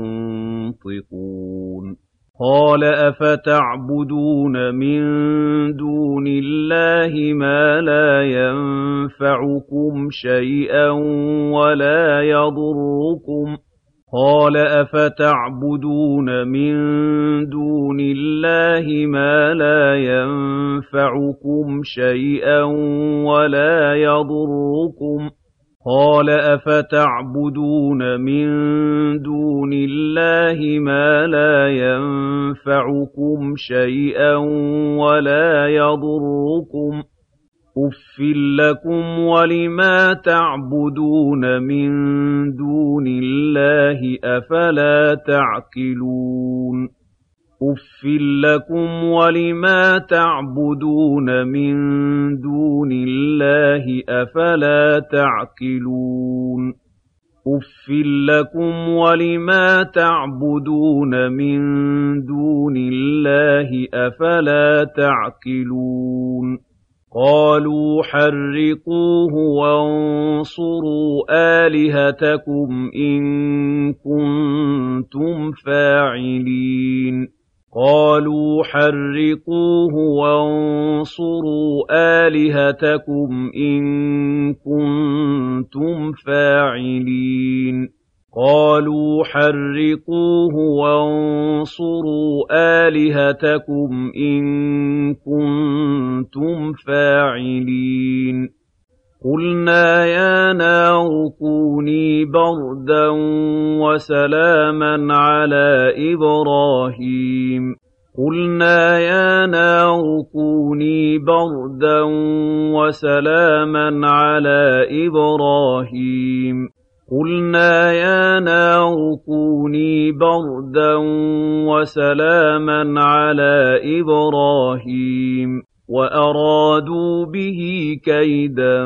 ينطقون قال أفتعبدون من دون الله ما لا ينفعكم شيئا ولا يضركم قال أفتعبدون من دون الله ما لا ينفعكم شيئا ولا يضركم قال أفتعبدون من دون الله ما لا ينفعكم شيئا ولا يضركم أُفٍّ لكم ولما تعبدون من دون الله أفلا تعقلون أُفٍّ لكم ولما تعبدون من دون الله أفلا تعقلون أُفٍّ لكم ولما تعبدون من دون الله أفلا تعقلون قالوا حرقوه وانصروا آلهتكم إن كنتم فاعلين قالوا حرقوه وانصروا آلهتكم إن كنتم فاعلين قالوا حرقوه وانصروا آلهتكم إن كنتم فاعلين قلنا يا نار كوني بردا وسلاما على إبراهيم قلنا يا نار كوني بردا وسلاما على إبراهيم قلنا يا نار كوني بردا وسلاما على إبراهيم وأرادوا به كيدا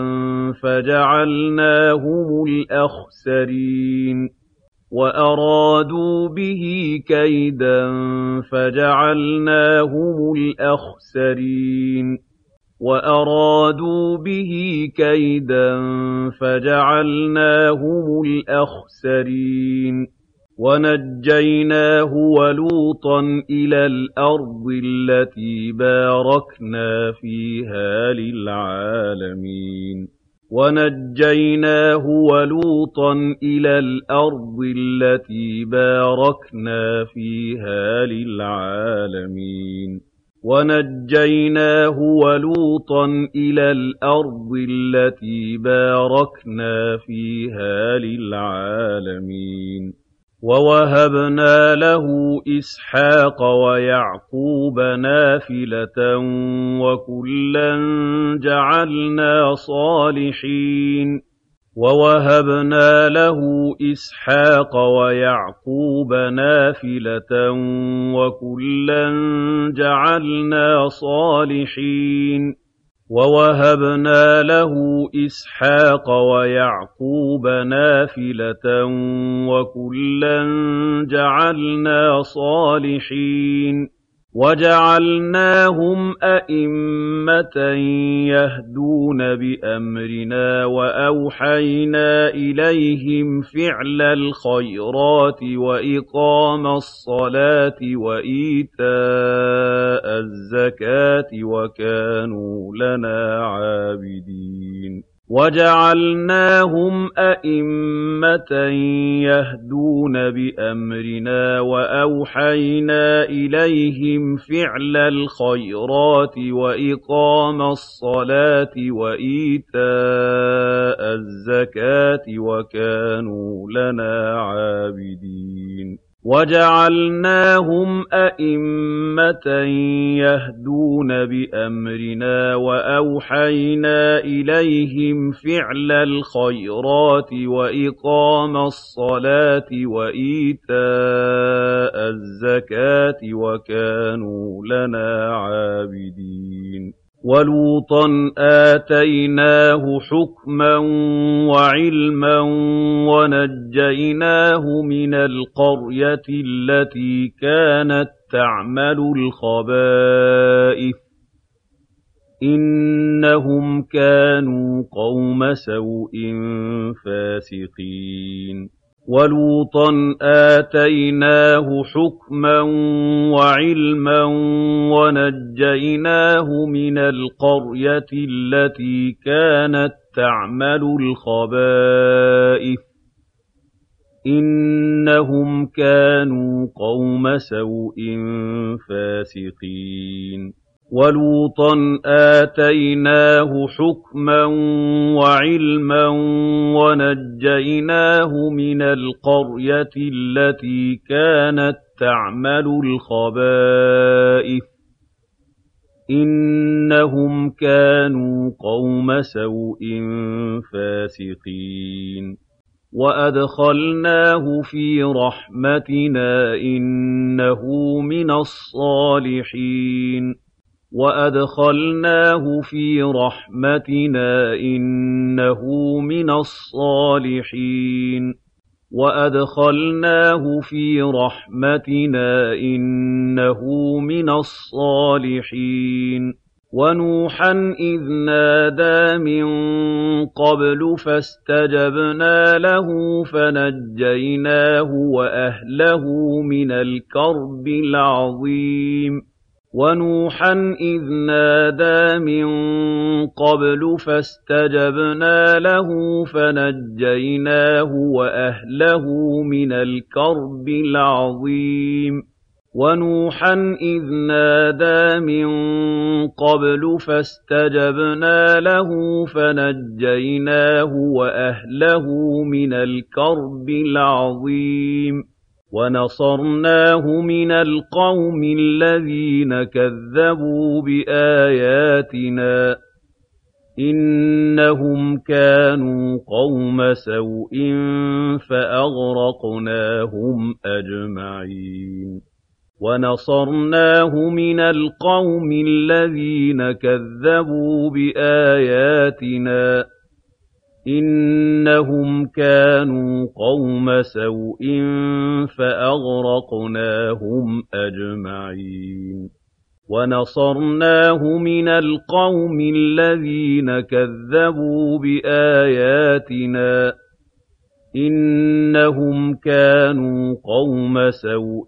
فجعلناهم الأخسرين وأرادوا به كيدا فجعلناهم الأخسرين وأرادوا به كيدا فجعلناهم الأخسرين ونجيناه ولوطا إلى الأرض التي باركنا فيها للعالمين ونجيناه ولوطا إلى الأرض التي باركنا فيها للعالمين ونجيناه ولوطا إلى الأرض التي باركنا فيها للعالمين ووهبنا له إسحاق ويعقوب نافلة وكلا جعلنا صالحين ووهبنا له إسحاق ويعقوب نافلة وكلا جعلنا صالحين ووهبنا له إسحاق ويعقوب نافلة وكلا جعلنا صالحين وجعلناهم أئمة يهدون بأمرنا وأوحينا إليهم فعل الخيرات وإقام الصلاة وإيتاء الزكاة وكانوا لنا عابدين وجعلناهم أئمة يهدون بأمرنا وأوحينا إليهم فعل الخيرات وإقام الصلاة وإيتاء الزكاة وكانوا لنا عابدين وَجَعَلْنَاهُمْ أَئِمَّةً يَهْدُونَ بِأَمْرِنَا وَأَوْحَيْنَا إِلَيْهِمْ فِعْلَ الْخَيْرَاتِ وَإِقَامَ الصَّلَاةِ وَإِيتَاءَ الزَّكَاةِ وَكَانُوا لَنَا عَابِدِينَ وَلُوطًا آتَيْنَاهُ حُكْمًا وَعِلْمًا وَنَجَّيْنَاهُ مِنَ الْقَرْيَةِ الَّتِي كَانَتْ تَعْمَلُ الْخَبَائِثَ ۗ إِنَّهُمْ كَانُوا قَوْمَ سَوْءٍ فَاسِقِينَ وَلُوطًا آتَيْنَاهُ حُكْمًا وَعِلْمًا وَنَجَّيْنَاهُ مِنَ الْقَرْيَةِ الَّتِي كَانَتْ تَعْمَلُ الْخَبَائِثَ ۗ إِنَّهُمْ كَانُوا قَوْمَ سَوْءٍ فَاسِقِينَ وَلُوطًا آتَيْنَاهُ حُكْمًا وَعِلْمًا وَنَجَّيْنَاهُ مِنَ الْقَرْيَةِ الَّتِي كَانَتْ تَعْمَلُ الْخَبَائِثَ ۗ إِنَّهُمْ كَانُوا قَوْمَ سَوْءٍ فَاسِقِينَ وَأَدْخَلْنَاهُ فِي رَحْمَتِنَا ۖ إِنَّهُ مِنَ الصَّالِحِينَ وَأَدْخَلْنَاهُ فِي رَحْمَتِنَا ۖ إِنَّهُ مِنَ الصَّالِحِينَ وَأَدْخَلْنَاهُ فِي رَحْمَتِنَا ۖ إِنَّهُ مِنَ الصَّالِحِينَ وَنُوحًا إِذْ نَادَىٰ مِن قَبْلُ فَاسْتَجَبْنَا لَهُ فَنَجَّيْنَاهُ وَأَهْلَهُ مِنَ الْكَرْبِ الْعَظِيمِ وَنُوحًا إِذْ نَادَىٰ مِن قَبْلُ فَاسْتَجَبْنَا لَهُ فَنَجَّيْنَاهُ وَأَهْلَهُ مِنَ الْكَرْبِ الْعَظِيمِ وَنُوحًا إِذْ نَادَىٰ مِن قَبْلُ فَاسْتَجَبْنَا لَهُ فَنَجَّيْنَاهُ وَأَهْلَهُ مِنَ الْكَرْبِ الْعَظِيمِ وَنَصَرْنَاهُ مِنَ الْقَوْمِ الَّذِينَ كَذَّبُوا بِآيَاتِنَا ۚ إِنَّهُمْ كَانُوا قَوْمَ سَوْءٍ فَأَغْرَقْنَاهُمْ أَجْمَعِينَ وَنَصَرْنَاهُ مِنَ الْقَوْمِ الَّذِينَ كَذَّبُوا بِآيَاتِنَا ۚ إِنَّهُمْ كَانُوا قَوْمَ سَوْءٍ فَأَغْرَقْنَاهُمْ أَجْمَعِينَ وَنَصَرْنَاهُ مِنَ الْقَوْمِ الَّذِينَ كَذَّبُوا بِآيَاتِنَا ۚ إِنَّهُمْ كَانُوا قَوْمَ سَوْءٍ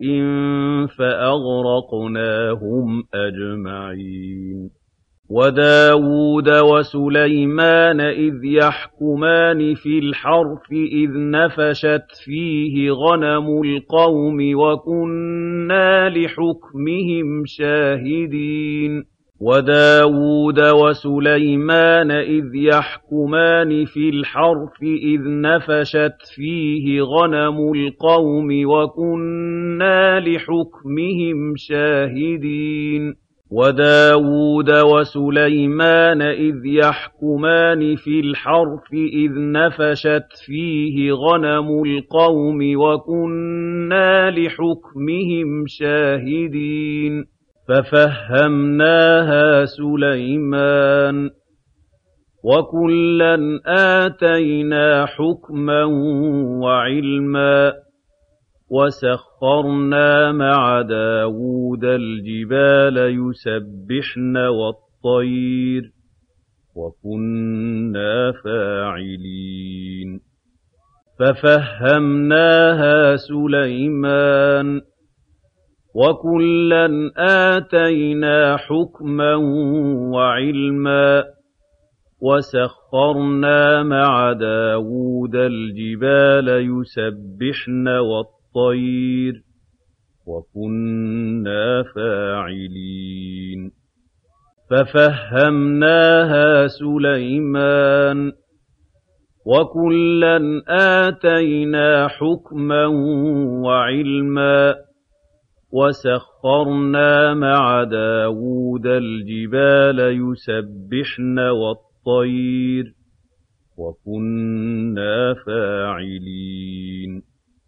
فَأَغْرَقْنَاهُمْ أَجْمَعِينَ وَدَاوُودَ وَسُلَيْمَانَ إِذْ يَحْكُمَانِ فِي الْحَرْثِ إِذْ نَفَشَتْ فِيهِ غَنَمُ الْقَوْمِ وَكُنَّا لِحُكْمِهِمْ شَاهِدِينَ وَدَاوُودَ وَسُلَيْمَانَ إِذْ يَحْكُمَانِ فِي الْحَرْثِ إِذْ نَفَشَتْ فِيهِ غَنَمُ الْقَوْمِ وَكُنَّا لِحُكْمِهِمْ شَاهِدِينَ وَدَاوُودَ وَسُلَيْمَانَ إِذْ يَحْكُمَانِ فِي الْحَرْثِ إِذْ نَفَشَتْ فِيهِ غَنَمُ الْقَوْمِ وَكُنَّا لِحُكْمِهِمْ شَاهِدِينَ فَفَهَّمْنَاهَا سُلَيْمَانَ ۚ وَكُلًّا آتَيْنَا حُكْمًا وَعِلْمًا ۚ وَسَخَّرْنَا مَعَ دَاوُودَ الْجِبَالَ يُسَبِّحْنَ وَالطَّيْرَ ۚ وَكُنَّا فَاعِلِينَ فَفَهَّمْنَاهَا سُلَيْمَانَ ۚ وَكُلًّا آتَيْنَا حُكْمًا وَعِلْمًا ۚ وَسَخَّرْنَا مَعَ دَاوُودَ الْجِبَالَ يُسَبِّحْنَ وَالطَّيْرَ ۚ وَكُنَّا فَاعِلِينَ فَفَهَّمْنَاهَا سُلَيْمَانَ ۚ وَكُلًّا آتَيْنَا حُكْمًا وَعِلْمًا ۚ وَسَخَّرْنَا مَعَ دَاوُودَ الْجِبَالَ يُسَبِّحْنَ وَالطَّيْرَ ۚ وَكُنَّا فَاعِلِينَ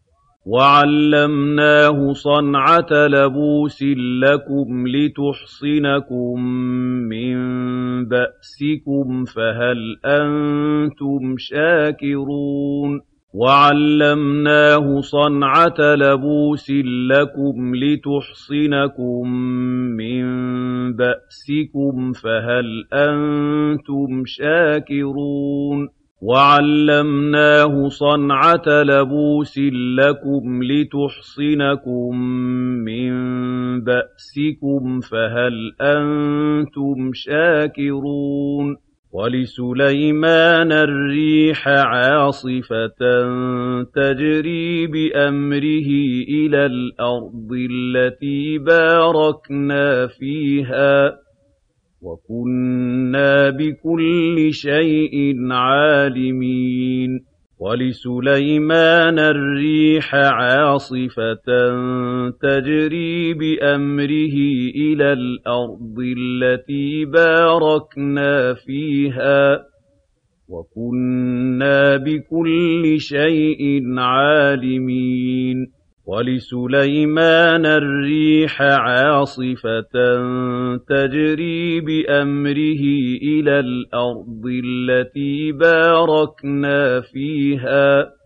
وَعَلَّمْنَاهُ صَنْعَةَ لَبُوسٍ لَّكُمْ لِتُحْصِنَكُم مِّن بَأْسِكُمْ فَهَلْ أَنتُمْ شَاكِرُونَ وَعَلَّمْنَاهُ صَنْعَةَ لَبُوسٍ لَّكُمْ لِتُحْصِنَكُم مِّن بَأْسِكُمْ فَهَلْ أَنتُمْ شَاكِرُونَ وَعَلَّمْنَاهُ صَنْعَةَ لَبُوسٍ لَّكُمْ لِتُحْصِنَكُم مِّن بَأْسِكُمْ فَهَلْ أَنتُمْ شَاكِرُونَ وَلِسُلَيْمَانَ الرِّيحَ عَاصِفَةً تَجْرِي بِأَمْرِهِ إِلَى الْأَرْضِ الَّتِي بَارَكْنَا فِيهَا ۚ وَكُنَّا بِكُلِّ شَيْءٍ عَالِمِينَ وَلِسُلَيْمَانَ الرِّيحَ عَاصِفَةً تَجْرِي بِأَمْرِهِ إِلَى الْأَرْضِ الَّتِي بَارَكْنَا فِيهَا ۚ وَكُنَّا بِكُلِّ شَيْءٍ عَالِمِينَ وَلِسُلَيْمَانَ الرِّيحَ عَاصِفَةً تَجْرِي بِأَمْرِهِ إِلَى الْأَرْضِ الَّتِي بَارَكْنَا فِيهَا ۚ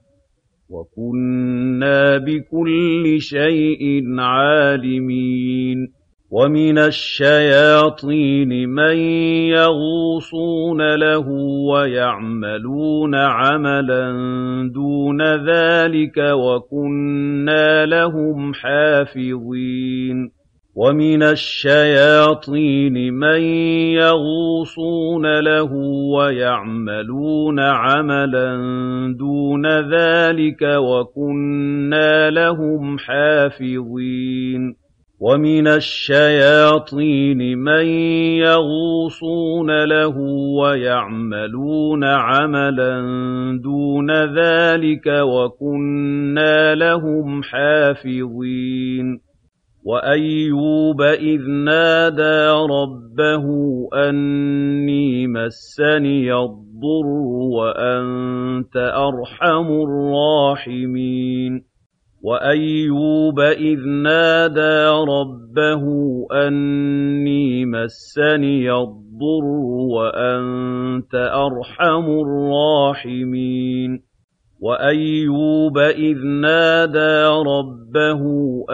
وَكُنَّا بِكُلِّ شَيْءٍ عَالِمِينَ وَمِنَ الشَّيَاطِينِ مَن يَغُوصُونَ لَهُ وَيَعْمَلُونَ عَمَلًا دُونَ ذَٰلِكَ وَكُنَّا لَهُمْ حَافِظِينَ وَمِنَ الشَّيَاطِينِ مَن يَغُوصُونَ لَهُ وَيَعْمَلُونَ عَمَلًا دُونَ ذَٰلِكَ وَكُنَّا لَهُمْ حَافِظِينَ وَمِنَ الشَّيَاطِينِ مَن يَغُوصُونَ لَهُ وَيَعْمَلُونَ عَمَلًا دُونَ ذَٰلِكَ وَكُنَّا لَهُمْ حَافِظِينَ وَأَيُّوبَ إِذْ نَادَىٰ رَبَّهُ أَنِّي مَسَّنِيَ الضُّرُّ وَأَنتَ أَرْحَمُ الرَّاحِمِينَ وَأَيُّوبَ إِذْ نَادَىٰ رَبَّهُ أَنِّي مَسَّنِيَ الضُّرُّ وَأَنتَ أَرْحَمُ الرَّاحِمِينَ وَأَيُّوبَ إِذْ نَادَىٰ رَبَّهُ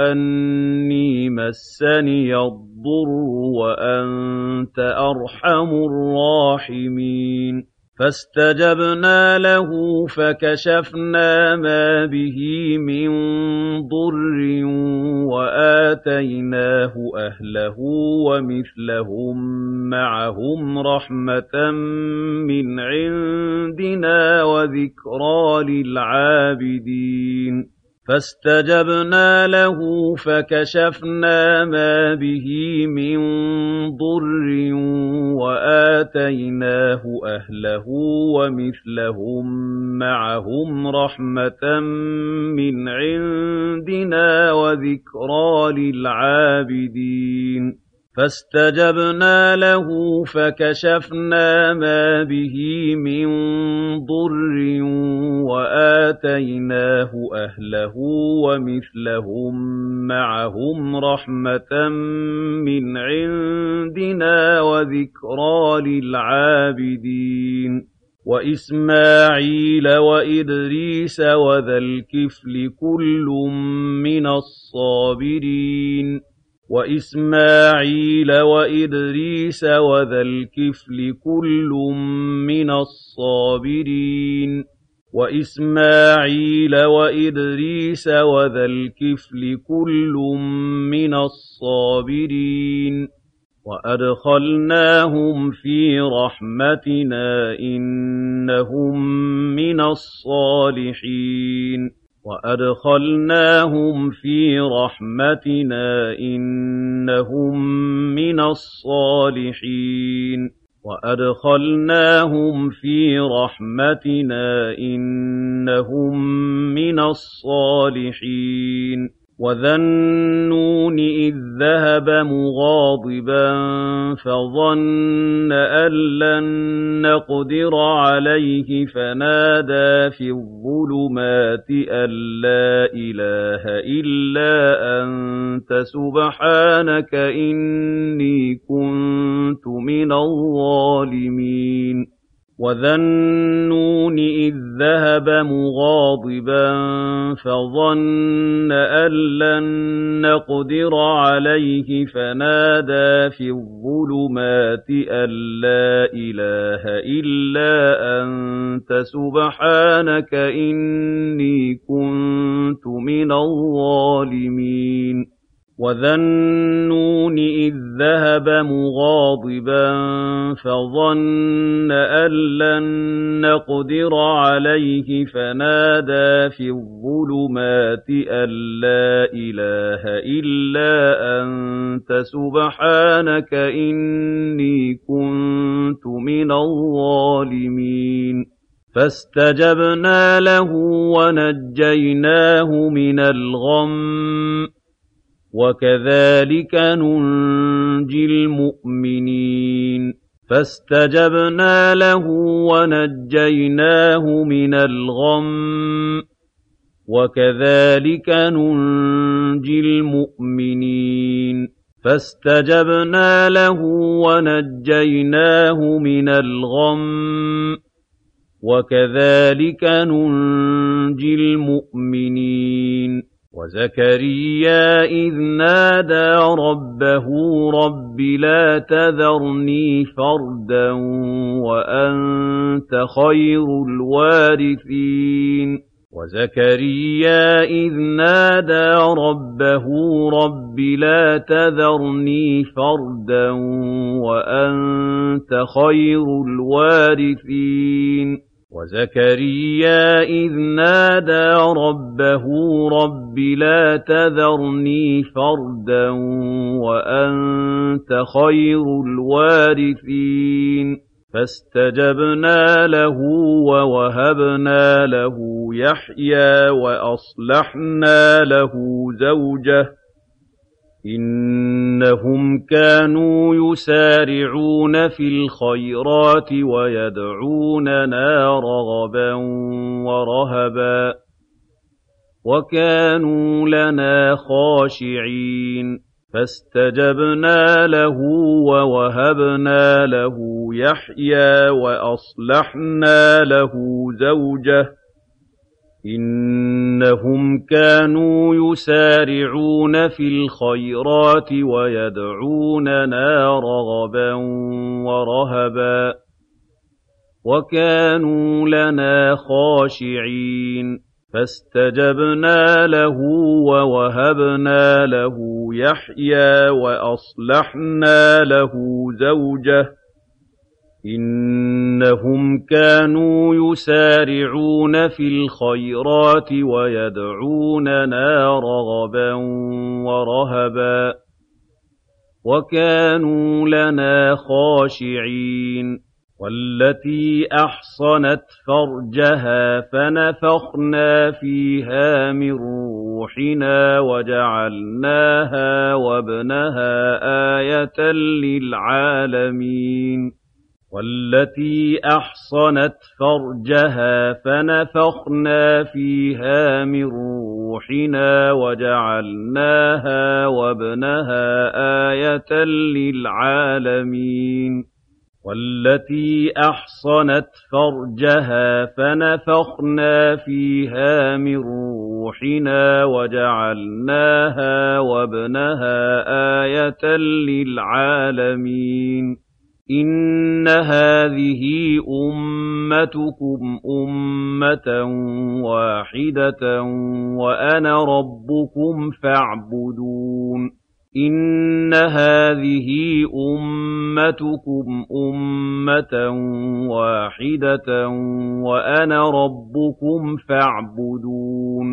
أَنِّي مَسَّنِيَ الضُّرُّ وَأَنتَ أَرْحَمُ الرَّاحِمِينَ فَاسْتَجَبْنَا لَهُ فَكَشَفْنَا مَا بِهِ مِن ضُرٍّ وَآتَيْنَاهُ أَهْلَهُ وَمِثْلَهُم مَّعَهُمْ رَحْمَةً مِّنْ عِندِنَا وَذِكْرَىٰ لِلْعَابِدِينَ فَاسْتَجَبْنَا لَهُ فَكَشَفْنَا مَا بِهِ مِن ضُرٍّ وَآتَيْنَاهُ أَهْلَهُ وَمِثْلَهُم مَّعَهُمْ رَحْمَةً مِّنْ عِندِنَا وَذِكْرَىٰ لِلْعَابِدِينَ فَاسْتَجَبْنَا لَهُ فَكَشَفْنَا مَا بِهِ مِن ضُرٍّ وَآتَيْنَاهُ أَهْلَهُ وَمِثْلَهُم مَّعَهُمْ رَحْمَةً مِّنْ عِندِنَا وَذِكْرَىٰ لِلْعَابِدِينَ وَإِسْمَاعِيلَ وَإِدْرِيسَ وَذَا الْكِفْلِ كُلٌّ مِّنَ الصَّابِرِينَ وَإِسْمَاعِيلَ وَإِدْرِيسَ وَذَا الْكِفْلِ كُلٌّ مِّنَ الصَّابِرِينَ وَإِسْمَاعِيلَ وَإِدْرِيسَ وَذَا الْكِفْلِ كُلٌّ مِّنَ الصَّابِرِينَ وَأَدْخَلْنَاهُمْ فِي رَحْمَتِنَا ۖ إِنَّهُم مِّنَ الصَّالِحِينَ وَأَدْخَلْنَاهُمْ فِي رَحْمَتِنَا ۖ إِنَّهُم مِّنَ الصَّالِحِينَ وَأَدْخَلْنَاهُمْ فِي رَحْمَتِنَا ۖ إِنَّهُم مِّنَ الصَّالِحِينَ وَذَا النُّونِ إِذ ذَّهَبَ مُغَاضِبًا فَظَنَّ أَن لَّن نَّقْدِرَ عَلَيْهِ فَنَادَىٰ فِي الظُّلُمَاتِ أَن لَّا إِلَٰهَ إِلَّا أَنتَ سُبْحَانَكَ إِنِّي كُنتُ مِنَ الظَّالِمِينَ وَذَا النُّونِ إِذ ذَّهَبَ مُغَاضِبًا فَظَنَّ أَن لَّن نَّقْدِرَ عَلَيْهِ فَنَادَىٰ فِي الظُّلُمَاتِ أَن لَّا إِلَٰهَ إِلَّا أَنتَ سُبْحَانَكَ إِنِّي كُنتُ مِنَ الظَّالِمِينَ وَذَا النُّونِ إِذ ذَّهَبَ مُغَاضِبًا فَظَنَّ أَن لَّن نَّقْدِرَ عَلَيْهِ فَنَادَىٰ فِي الظُّلُمَاتِ أَن لَّا إِلَٰهَ إِلَّا أَنتَ سُبْحَانَكَ إِنِّي كُنتُ مِنَ الظَّالِمِينَ فَاسْتَجَبْنَا لَهُ وَنَجَّيْنَاهُ مِنَ الْغَمِّ ۚ وَكَذَٰلِكَ نُنجِي الْمُؤْمِنِينَ فَاسْتَجَبْنَا لَهُ وَنَجَّيْنَاهُ مِنَ الْغَمِّ ۚ وَكَذَٰلِكَ نُنجِي الْمُؤْمِنِينَ فَاسْتَجَبْنَا لَهُ وَنَجَّيْنَاهُ مِنَ الْغَمِّ ۚ وَكَذَٰلِكَ نُنجِي الْمُؤْمِنِينَ وَزَكَرِيَّا إِذْ نَادَىٰ رَبَّهُ رَبِّ لَا تَذَرْنِي فَرْدًا وَأَنتَ خَيْرُ الْوَارِثِينَ وَزَكَرِيَّا إِذْ نَادَىٰ رَبَّهُ رَبِّ لَا تَذَرْنِي فَرْدًا وَأَنتَ خَيْرُ الْوَارِثِينَ وَزَكَرِيَّا إِذْ نَادَىٰ رَبَّهُ رَبِّ لَا تَذَرْنِي فَرْدًا وَأَنتَ خَيْرُ الْوَارِثِينَ فَاسْتَجَبْنَا لَهُ وَوَهَبْنَا لَهُ يَحْيَىٰ وَأَصْلَحْنَا لَهُ زَوْجَهُ ۚ إِنَّهُمْ كَانُوا يُسَارِعُونَ فِي الْخَيْرَاتِ وَيَدْعُونَنَا رَغَبًا وَرَهَبًا ۖ وَكَانُوا لَنَا خَاشِعِينَ فَاسْتَجَبْنَا لَهُ وَوَهَبْنَا لَهُ يَحْيَىٰ وَأَصْلَحْنَا لَهُ زَوْجَهُ ۚ إِنَّهُمْ كَانُوا يُسَارِعُونَ فِي الْخَيْرَاتِ وَيَدْعُونَنَا رَغَبًا وَرَهَبًا ۖ وَكَانُوا لَنَا خَاشِعِينَ فَاسْتَجَبْنَا لَهُ وَوَهَبْنَا لَهُ يَحْيَىٰ وَأَصْلَحْنَا لَهُ زَوْجَهُ ۚ إِنَّهُمْ كَانُوا يُسَارِعُونَ فِي الْخَيْرَاتِ وَيَدْعُونَنَا رَغَبًا وَرَهَبًا ۖ وَكَانُوا لَنَا خَاشِعِينَ وَالَّتِي أَحْصَنَتْ فَرْجَهَا فَنَفَخْنَا فِيهَا مِن رُّوحِنَا وَجَعَلْنَاهَا وَابْنَهَا آيَةً لِّلْعَالَمِينَ وَالَّتِي أَحْصَنَتْ فَرْجَهَا فَنَفَخْنَا فِيهَا مِن رُّوحِنَا وَجَعَلْنَاهَا وَابْنَهَا آيَةً لِّلْعَالَمِينَ وَالَّتِي أَحْصَنَتْ فَرْجَهَا فَنَفَخْنَا فِيهَا مِن رُّوحِنَا وَجَعَلْنَاهَا وَابْنَهَا آيَةً لِّلْعَالَمِينَ إِنَّ هَٰذِهِ أُمَّتُكُمْ أُمَّةً وَاحِدَةً وَأَنَا رَبُّكُمْ فَاعْبُدُونِ إِنَّ هَٰذِهِ أُمَّتُكُمْ أُمَّةً وَاحِدَةً وَأَنَا رَبُّكُمْ فَاعْبُدُونِ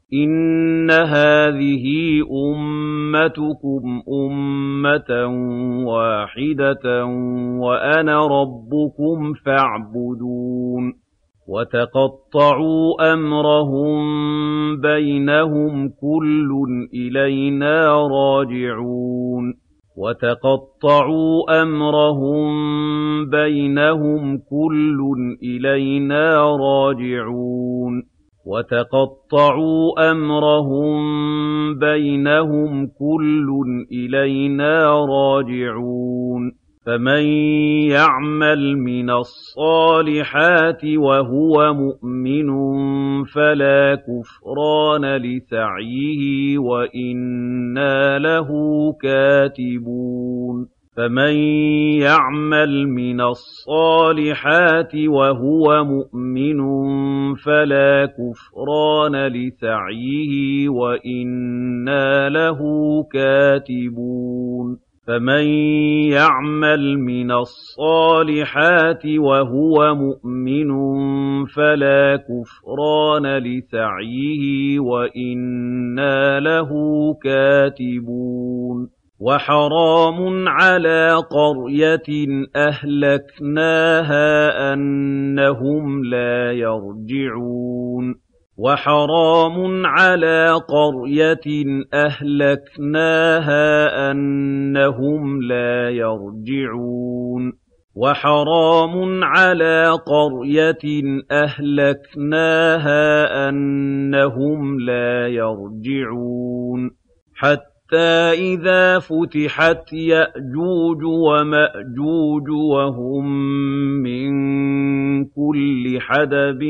إِنَّ هَٰذِهِ أُمَّتُكُمْ أُمَّةً وَاحِدَةً وَأَنَا رَبُّكُمْ فَاعْبُدُونِ وَتَقَطَّعُوا أَمْرَهُم بَيْنَهُمْ ۖ كُلٌّ إِلَيْنَا رَاجِعُونَ وَتَقَطَّعُوا أَمْرَهُم بَيْنَهُمْ ۖ كُلٌّ إِلَيْنَا رَاجِعُونَ وَتَقَطَّعُوا أَمْرَهُم بَيْنَهُمْ ۖ كُلٌّ إِلَيْنَا رَاجِعُونَ فَمَن يَعْمَلْ مِنَ الصَّالِحَاتِ وَهُوَ مُؤْمِنٌ فَلَا كُفْرَانَ لِسَعْيِهِ وَإِنَّا لَهُ كَاتِبُونَ فَمَن يَعْمَلْ مِنَ الصَّالِحَاتِ وَهُوَ مُؤْمِنٌ فَلَا كُفْرَانَ لِسَعْيِهِ وَإِنَّا لَهُ كَاتِبُونَ فَمَن يَعْمَلْ مِنَ الصَّالِحَاتِ وَهُوَ مُؤْمِنٌ فَلَا كُفْرَانَ لِسَعْيِهِ وَإِنَّا لَهُ كَاتِبُونَ وَحَرَامٌ عَلَىٰ قَرْيَةٍ أَهْلَكْنَاهَا أَنَّهُمْ لَا يَرْجِعُونَ وَحَرَامٌ عَلَىٰ قَرْيَةٍ أَهْلَكْنَاهَا أَنَّهُمْ لَا يَرْجِعُونَ وَحَرَامٌ عَلَىٰ قَرْيَةٍ أَهْلَكْنَاهَا أَنَّهُمْ لَا يَرْجِعُونَ حَتَّىٰ إِذَا فُتِحَتْ يَأْجُوجُ وَمَأْجُوجُ وَهُم مِّن كُلِّ حَدَبٍ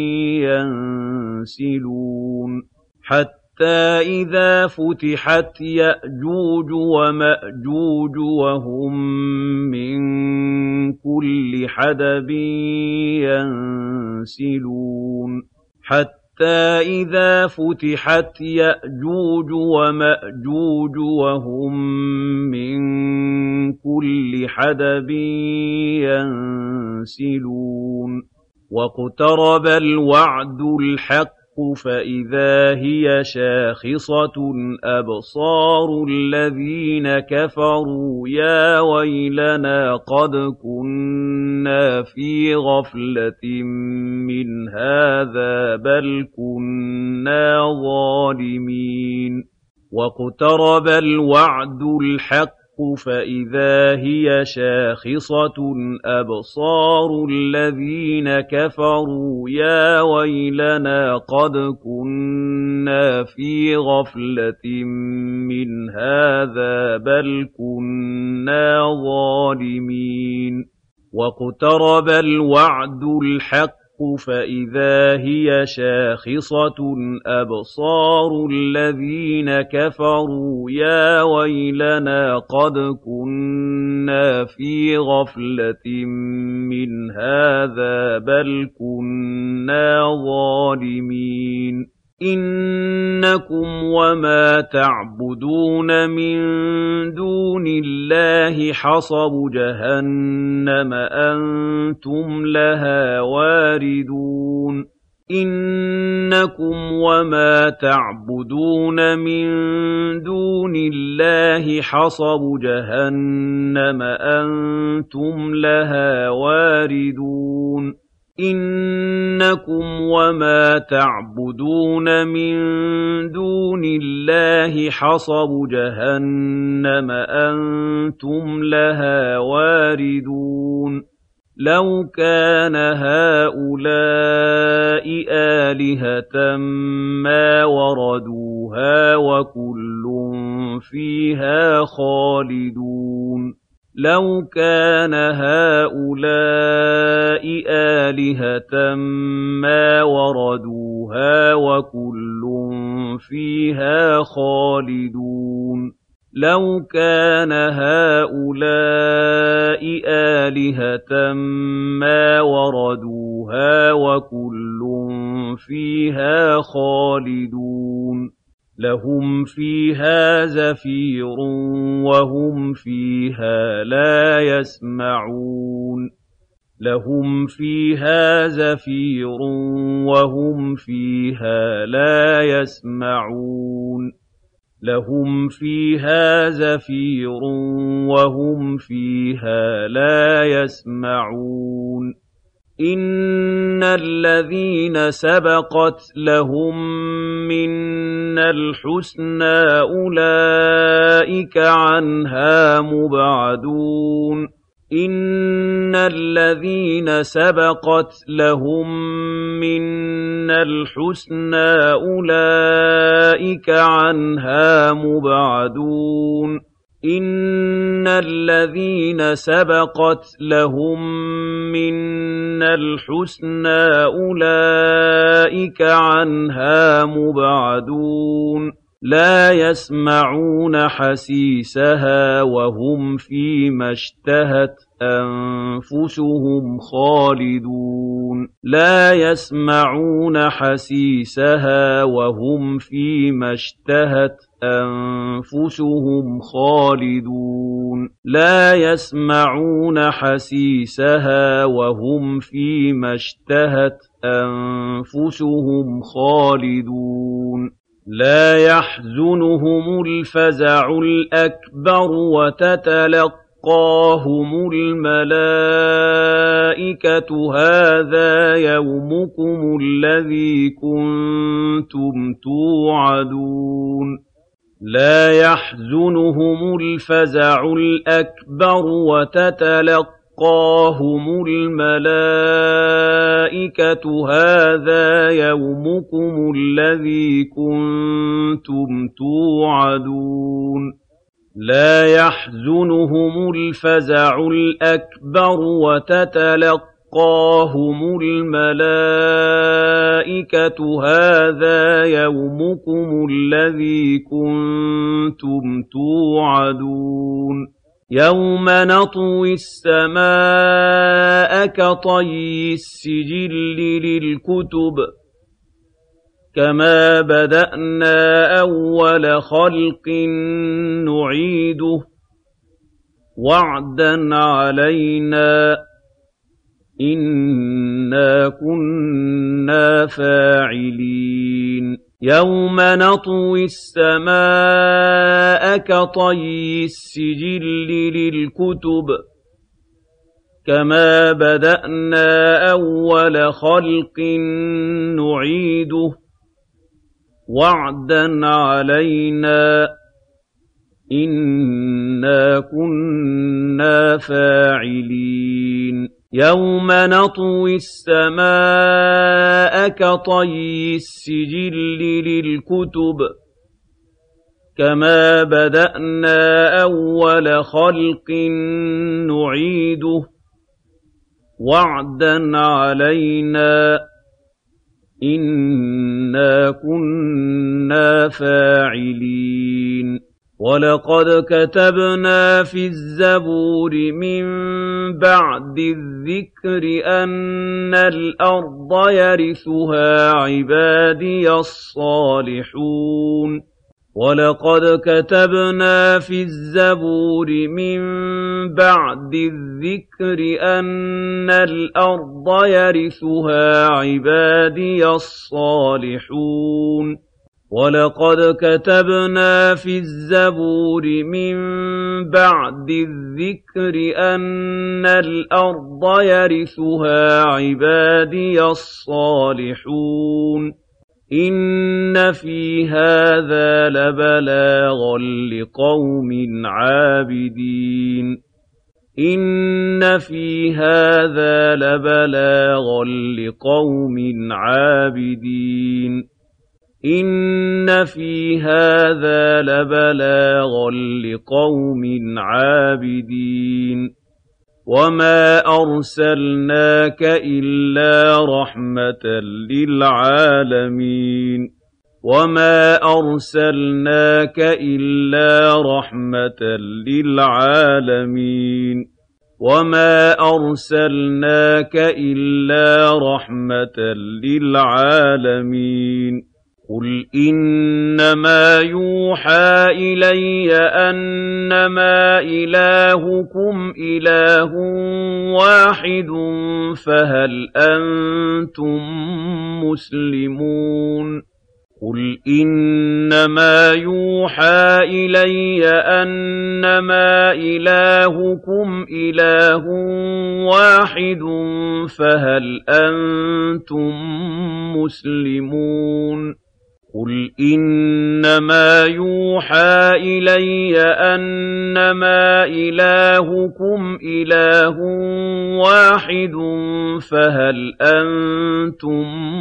يَنسِلُونَ حَتَّىٰ إِذَا فُتِحَتْ يَأْجُوجُ وَمَأْجُوجُ وَهُم مِّن كُلِّ حَدَبٍ يَنسِلُونَ حَتَّىٰ إِذَا فُتِحَتْ يَأْجُوجُ وَمَأْجُوجُ وَهُم مِّن كُلِّ حَدَبٍ يَنسِلُونَ وَاقْتَرَبَ الْوَعْدُ الْحَقُّ فَإِذَا هِيَ شَاخِصَةٌ أَبْصَارُ الَّذِينَ كَفَرُوا يَا وَيْلَنَا قَدْ كُنَّا فِي غَفْلَةٍ مِّنْ هَٰذَا بَلْ كُنَّا ظَالِمِينَ وَاقْتَرَبَ الْوَعْدُ الْحَقُّ فَإِذَا هِيَ شَاخِصَةٌ أَبْصَارُ الَّذِينَ كَفَرُوا يَا وَيْلَنَا قَدْ كُنَّا فِي غَفْلَةٍ مِّنْ هَٰذَا بَلْ كُنَّا ظَالِمِينَ وَاقْتَرَبَ الْوَعْدُ الْحَقُّ فَإِذَا هِيَ شَاخِصَةٌ أَبْصَارُ الَّذِينَ كَفَرُوا يَا وَيْلَنَا قَدْ كُنَّا فِي غَفْلَةٍ مِّنْ هَٰذَا بَلْ كُنَّا ظَالِمِينَ إِنَّكُمْ وَمَا تَعْبُدُونَ مِن دُونِ اللَّهِ حَصَبُ جَهَنَّمَ أَنتُمْ لَهَا وَارِدُونَ إِنَّكُمْ وَمَا تَعْبُدُونَ مِن دُونِ اللَّهِ حَصَبُ جَهَنَّمَ أَنتُمْ لَهَا وَارِدُونَ إِنَّكُمْ وَمَا تَعْبُدُونَ مِن دُونِ اللَّهِ حَصَبُ جَهَنَّمَ أَنتُمْ لَهَا وَارِدُونَ لَوْ كَانَ هَٰؤُلَاءِ آلِهَةً مَّا وَرَدُوهَا وَكُلٌّ فِيهَا خَالِدُونَ لَوْ كَانَ هَٰؤُلَاءِ آلِهَةً مَّا وَرَدُوهَا وَكُلٌّ فِيهَا خَالِدُونَ لَوْ كَانَ هَٰؤُلَاءِ آلِهَةً مَّا وَرَدُوهَا وَكُلٌّ فِيهَا خَالِدُونَ لَهُمْ فِيهَا زَفِيرٌ وَهُمْ فِيهَا لَا يَسْمَعُونَ لهم فيها زفير وهم فيها لا يسمعون لهم فيها زفير وهم فيها لا يسمعون إن الذين سبقت لهم منا الحسنى أولئك عنها مبعدون إن الذين سبقت لهم منا الحسنى أولئك عنها مبعدون إن الذين سبقت لهم منا الحسنى أولئك عنها مبعدون لا يسمعون حسيسها وهم فيما اشتهت أنفسهم خالدون لا يسمعون حسيسها وهم فيما اشتهت أنفسهم خالدون لا يسمعون حسيسها وهم فيما اشتهت أنفسهم خالدون لا يحزنهم الفزع الأكبر وتتلقاهم الملائكة هذا يومكم الذي كنتم توعدون لا يحزنهم الفزع الأكبر وتتلقاهم الملائكة هذا يومكم الذي كنتم توعدون لا يحزنهم الفزع الأكبر وتتلقاهم الملائكة هذا يومكم الذي كنتم توعدون يوم نطوي السماء كطي السجل للكتب كما بدأنا أول خلق نعيده وعدا علينا إنا كنا فاعلين يوم نطوي السماء كطي السجل للكتب كما بدأنا أول خلق نعيده وعدا علينا إنا كنا فاعلين يوم نطوي السماء كطي السجل للكتب كما بدأنا أول خلق نعيده وعدا علينا إنا كنا فاعلين ولقد كتبنا في الزبور من بعد الذكر أن الأرض يرثها عبادي الصالحون ولقد كتبنا في الزبور من بعد الذكر أن الأرض يرثها عبادي الصالحون ولقد كتبنا في الزبور من بعد الذكر أن الأرض يرثها عبادي الصالحون إن في هذا لبلاغا لقوم عابدين إن في هذا لبلاغا لقوم عابدين إن في هذا لبلاغا لقوم عابدين وما أرسلناك إلا رحمة للعالمين وما أرسلناك إلا رحمة للعالمين وما أرسلناك إلا رحمة للعالمين قُلْ إِنَّمَا يُوحَىٰ إِلَيَّ أَنَّمَا إِلَٰهُكُمْ إِلَٰهٌ وَاحِدٌ فَهَلْ أَنتُم مُّسْلِمُونَ قُلْ إِنَّمَا يُوحَىٰ إِلَيَّ أَنَّمَا إِلَٰهُكُمْ إِلَٰهٌ وَاحِدٌ فَهَلْ أَنتُم مُّسْلِمُونَ قُلْ إِنَّمَا يُوحَىٰ إِلَيَّ أَنَّمَا إِلَٰهُكُمْ إِلَٰهٌ وَاحِدٌ فَهَلْ أَنتُم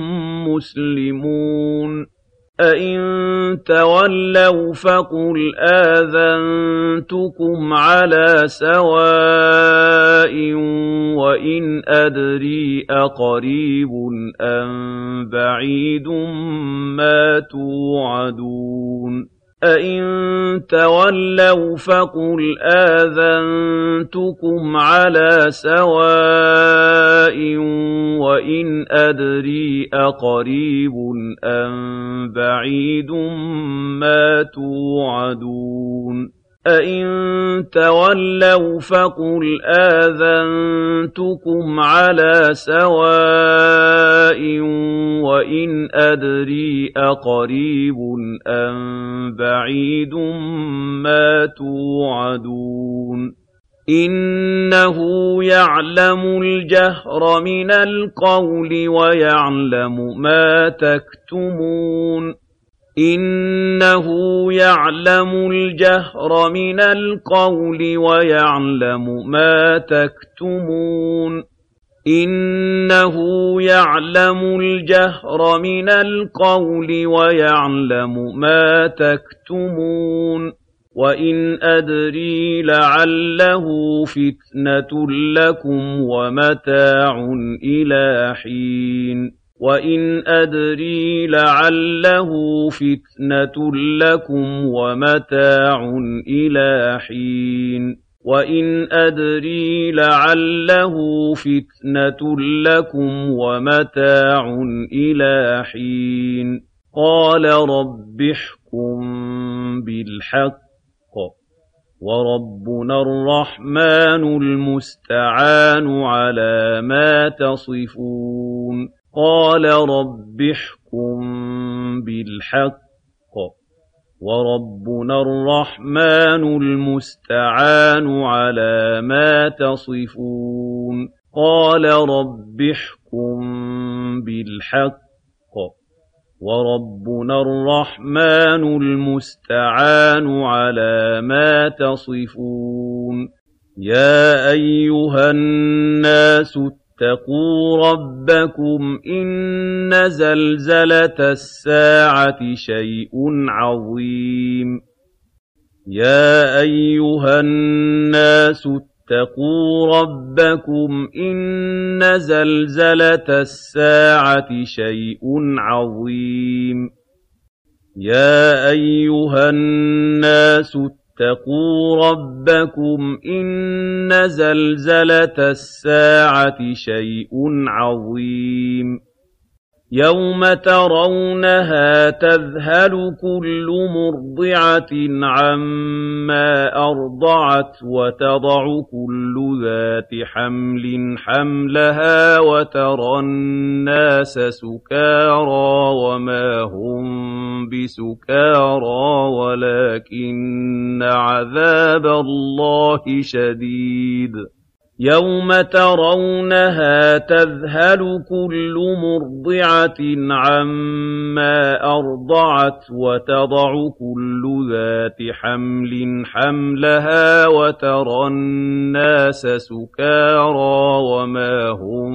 مُّسْلِمُونَ أَئِن تَوَلَّوْا فَقُلْ آذَنتُكُمْ عَلَىٰ سَوَاءٍ وَإِنْ أَدْرِي أَقَرِيبٌ أَم بَعِيدٌ مَّا تُوعَدُونَ أَئِن تَوَلَّوْا فَقُلْ آذَنتُكُمْ عَلَىٰ سَوَاءٍ وَإِنْ أَدْرِي أَقَرِيبٌ أَم بَعِيدٌ مَّا تُوعَدُونَ أَئِن تَوَلَّوْا فَقُلْ آذَنتُكُمْ عَلَىٰ سَوَاءٍ وَإِنْ أَدْرِي أَقَرِيبٌ أَم بَعِيدٌ مَّا تُوعَدُونَ إِنَّهُ يَعْلَمُ الْجَهْرَ مِنَ الْقَوْلِ وَيَعْلَمُ مَا تَكْتُمُونَ إِنَّهُ يَعْلَمُ الْجَهْرَ مِنَ الْقَوْلِ وَيَعْلَمُ مَا تَكْتُمُونَ إِنَّهُ يَعْلَمُ الْجَهْرَ مِنَ الْقَوْلِ وَيَعْلَمُ مَا تَكْتُمُونَ وَإِنْ أَدْرِي لَعَلَّهُ فِتْنَةٌ لَّكُمْ وَمَتَاعٌ إِلَىٰ حِينٍ وَإِنْ أَدْرِي لَعَلَّهُ فِتْنَةٌ لَّكُمْ وَمَتَاعٌ إِلَىٰ حِينٍ وَإِنْ أَدْرِي لَعَلَّهُ فِتْنَةٌ لَّكُمْ وَمَتَاعٌ إِلَىٰ حِينٍ قَالَ رَبِّ احْكُم بِالْحَقِّ وَرَبُّنَا الرَّحْمَٰنُ الْمُسْتَعَانُ عَلَىٰ مَا تَصِفُونَ قَالَ رَبِّ احْكُم بِالْحَقِّ وَرَبُّنَا الرَّحْمَٰنُ الْمُسْتَعَانُ عَلَىٰ مَا تَصِفُونَ قَالَ رَبِّ احْكُم بِالْحَقِّ وَرَبُّنَا الرَّحْمَٰنُ الْمُسْتَعَانُ عَلَىٰ مَا تَصِفُونَ يَا أَيُّهَا النَّاسُ اتَّقُوا رَبَّكُمْ إِنَّ زَلْزَلَةَ السَّاعَةِ شَيْءٌ عَظِيمٌ يَا أَيُّهَا النَّاسُ اتَّقُوا رَبَّكُمْ إِنَّ زَلْزَلَةَ السَّاعَةِ شَيْءٌ عَظِيمٌ يَا أَيُّهَا النَّاسُ اتَّقُوا رَبَّكُمْ إِنَّ زَلْزَلَةَ السَّاعَةِ شَيْءٌ عَظِيمٌ يَوْمَ تَرَوْنَهَا تَذْهَلُ كُلُّ مُرْضِعَةٍ عَمَّا أَرْضَعَتْ وَتَضَعُ كُلُّ ذَاتِ حَمْلٍ حَمْلَهَا وَتَرَى النَّاسَ سُكَارَىٰ وَمَا هُم بِسُكَارَىٰ وَلَٰكِنَّ عَذَابَ اللَّهِ شَدِيدٌ يَوْمَ تَرَوْنَهَا تَذْهَلُ كُلُّ مُرْضِعَةٍ عَمَّا أَرْضَعَتْ وَتَضَعُ كُلُّ ذَاتِ حَمْلٍ حَمْلَهَا وَتَرَى النَّاسَ سُكَارَىٰ وَمَا هُم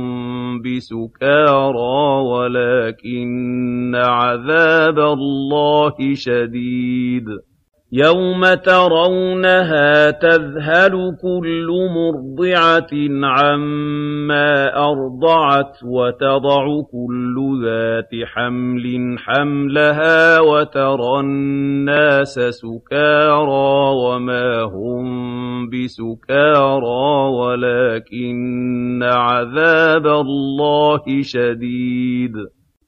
بِسُكَارَىٰ وَلَٰكِنَّ عَذَابَ اللَّهِ شَدِيدٌ يَوْمَ تَرَوْنَهَا تَذْهَلُ كُلُّ مُرْضِعَةٍ عَمَّا أَرْضَعَتْ وَتَضَعُ كُلُّ ذَاتِ حَمْلٍ حَمْلَهَا وَتَرَى النَّاسَ سُكَارَىٰ وَمَا هُم بِسُكَارَىٰ وَلَٰكِنَّ عَذَابَ اللَّهِ شَدِيدٌ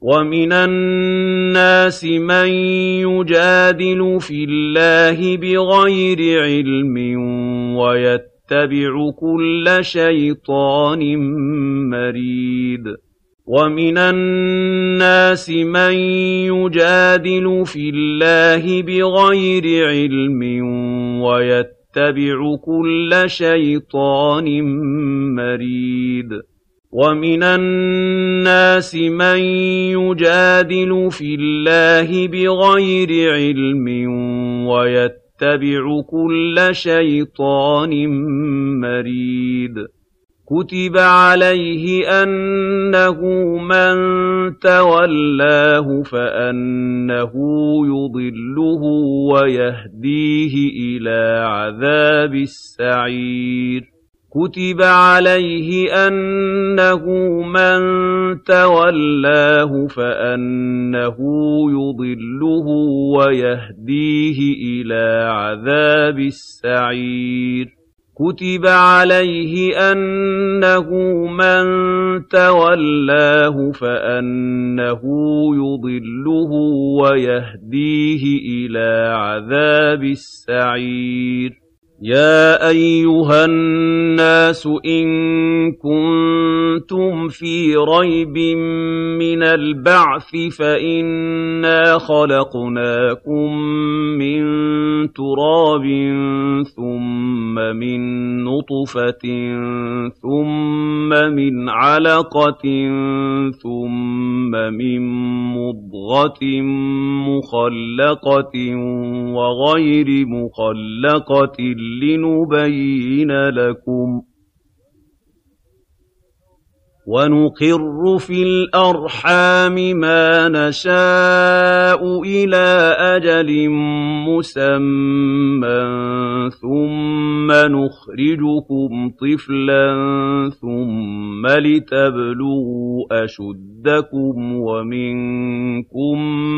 وَمِنَ النَّاسِ مَن يُجَادِلُ فِي اللَّهِ بِغَيْرِ عِلْمٍ وَيَتَّبِعُ كُلَّ شَيْطَانٍ مَّرِيدٍ وَمِنَ النَّاسِ مَن يُجَادِلُ فِي اللَّهِ بِغَيْرِ عِلْمٍ وَيَتَّبِعُ كُلَّ شَيْطَانٍ مَّرِيدٍ وَمِنَ النَّاسِ مَن يُجَادِلُ فِي اللَّهِ بِغَيْرِ عِلْمٍ وَيَتَّبِعُ كُلَّ شَيْطَانٍ مَّرِيدٍ كُتِبَ عَلَيْهِ أَنَّهُ مَن تَوَلَّاهُ فَأَنَّهُ يُضِلُّهُ وَيَهْدِيهِ إِلَىٰ عَذَابِ السَّعِيرِ كُتِبَ عَلَيْهِ أَنَّهُ مَن تَوَلَّاهُ فَأَنَّهُ يُضِلُّهُ وَيَهْدِيهِ إِلَىٰ عَذَابِ السَّعِيرِ كُتِبَ عَلَيْهِ أَنَّهُ مَن تَوَلَّاهُ فَأَنَّهُ يُضِلُّهُ وَيَهْدِيهِ إِلَىٰ عَذَابِ السَّعِيرِ يَا أَيُّهَا النَّاسُ إِن كُنتُمْ فِي رَيْبٍ مِّنَ الْبَعْثِ فَإِنَّا خَلَقْنَاكُم مِّن تُرَابٍ ثُمَّ مِن نُّطْفَةٍ ثُمَّ مِنْ عَلَقَةٍ ثُمَّ مِن مُّضْغَةٍ مُّخَلَّقَةٍ وَغَيْرِ مُخَلَّقَةٍ لِنُبَيِّنَ لَكُمْ ۚ وَنُقِرُّ فِي الْأَرْحَامِ مَا نَشَاءُ إِلَىٰ أَجَلٍ مُّسَمًّى ثُمَّ نُخْرِجُكُمْ طِفْلًا ثُمَّ لِتَبْلُغُوا أَشُدَّكُمْ وَمِنكُم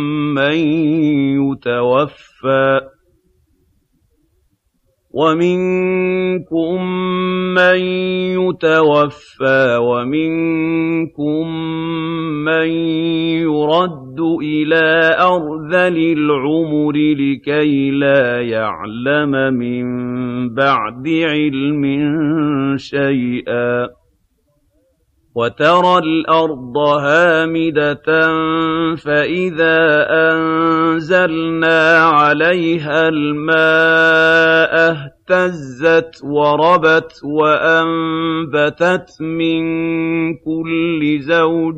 مَّن يُتَوَفَّىٰ وَمِنكُم مَّن يُرَدُّ إِلَىٰ أَرْذَلِ الْعُمُرِ لِكَيْلَا يَعْلَمَ مِن بَعْدِ عِلْمٍ شَيْئًا ۚ وَتَرَى الْأَرْضَ هَامِدَةً فَإِذَا أَنزَلْنَا عَلَيْهَا الْمَاءَ اهْتَزَّتْ وَرَبَتْ وَأَنبَتَتْ مِن كُلِّ زَوْجٍ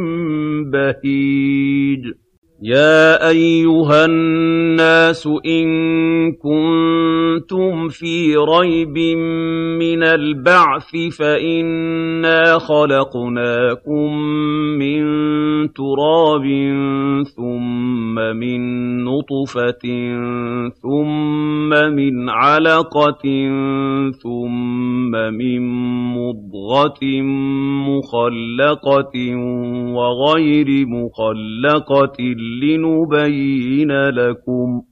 بَهِيجٍ يَا أَيُّهَا النَّاسُ إِن كُنتُمْ فِي رَيْبٍ مِّنَ الْبَعْثِ فَإِنَّا خَلَقْنَاكُم مِّن تُرَابٍ ثُمَّ مِن نُّطْفَةٍ ثُمَّ مِنْ عَلَقَةٍ ثُمَّ مِن مُّضْغَةٍ مُّخَلَّقَةٍ وَغَيْرِ مُخَلَّقَةٍ لِنُبَيِّنَ لَكُمْ ۚ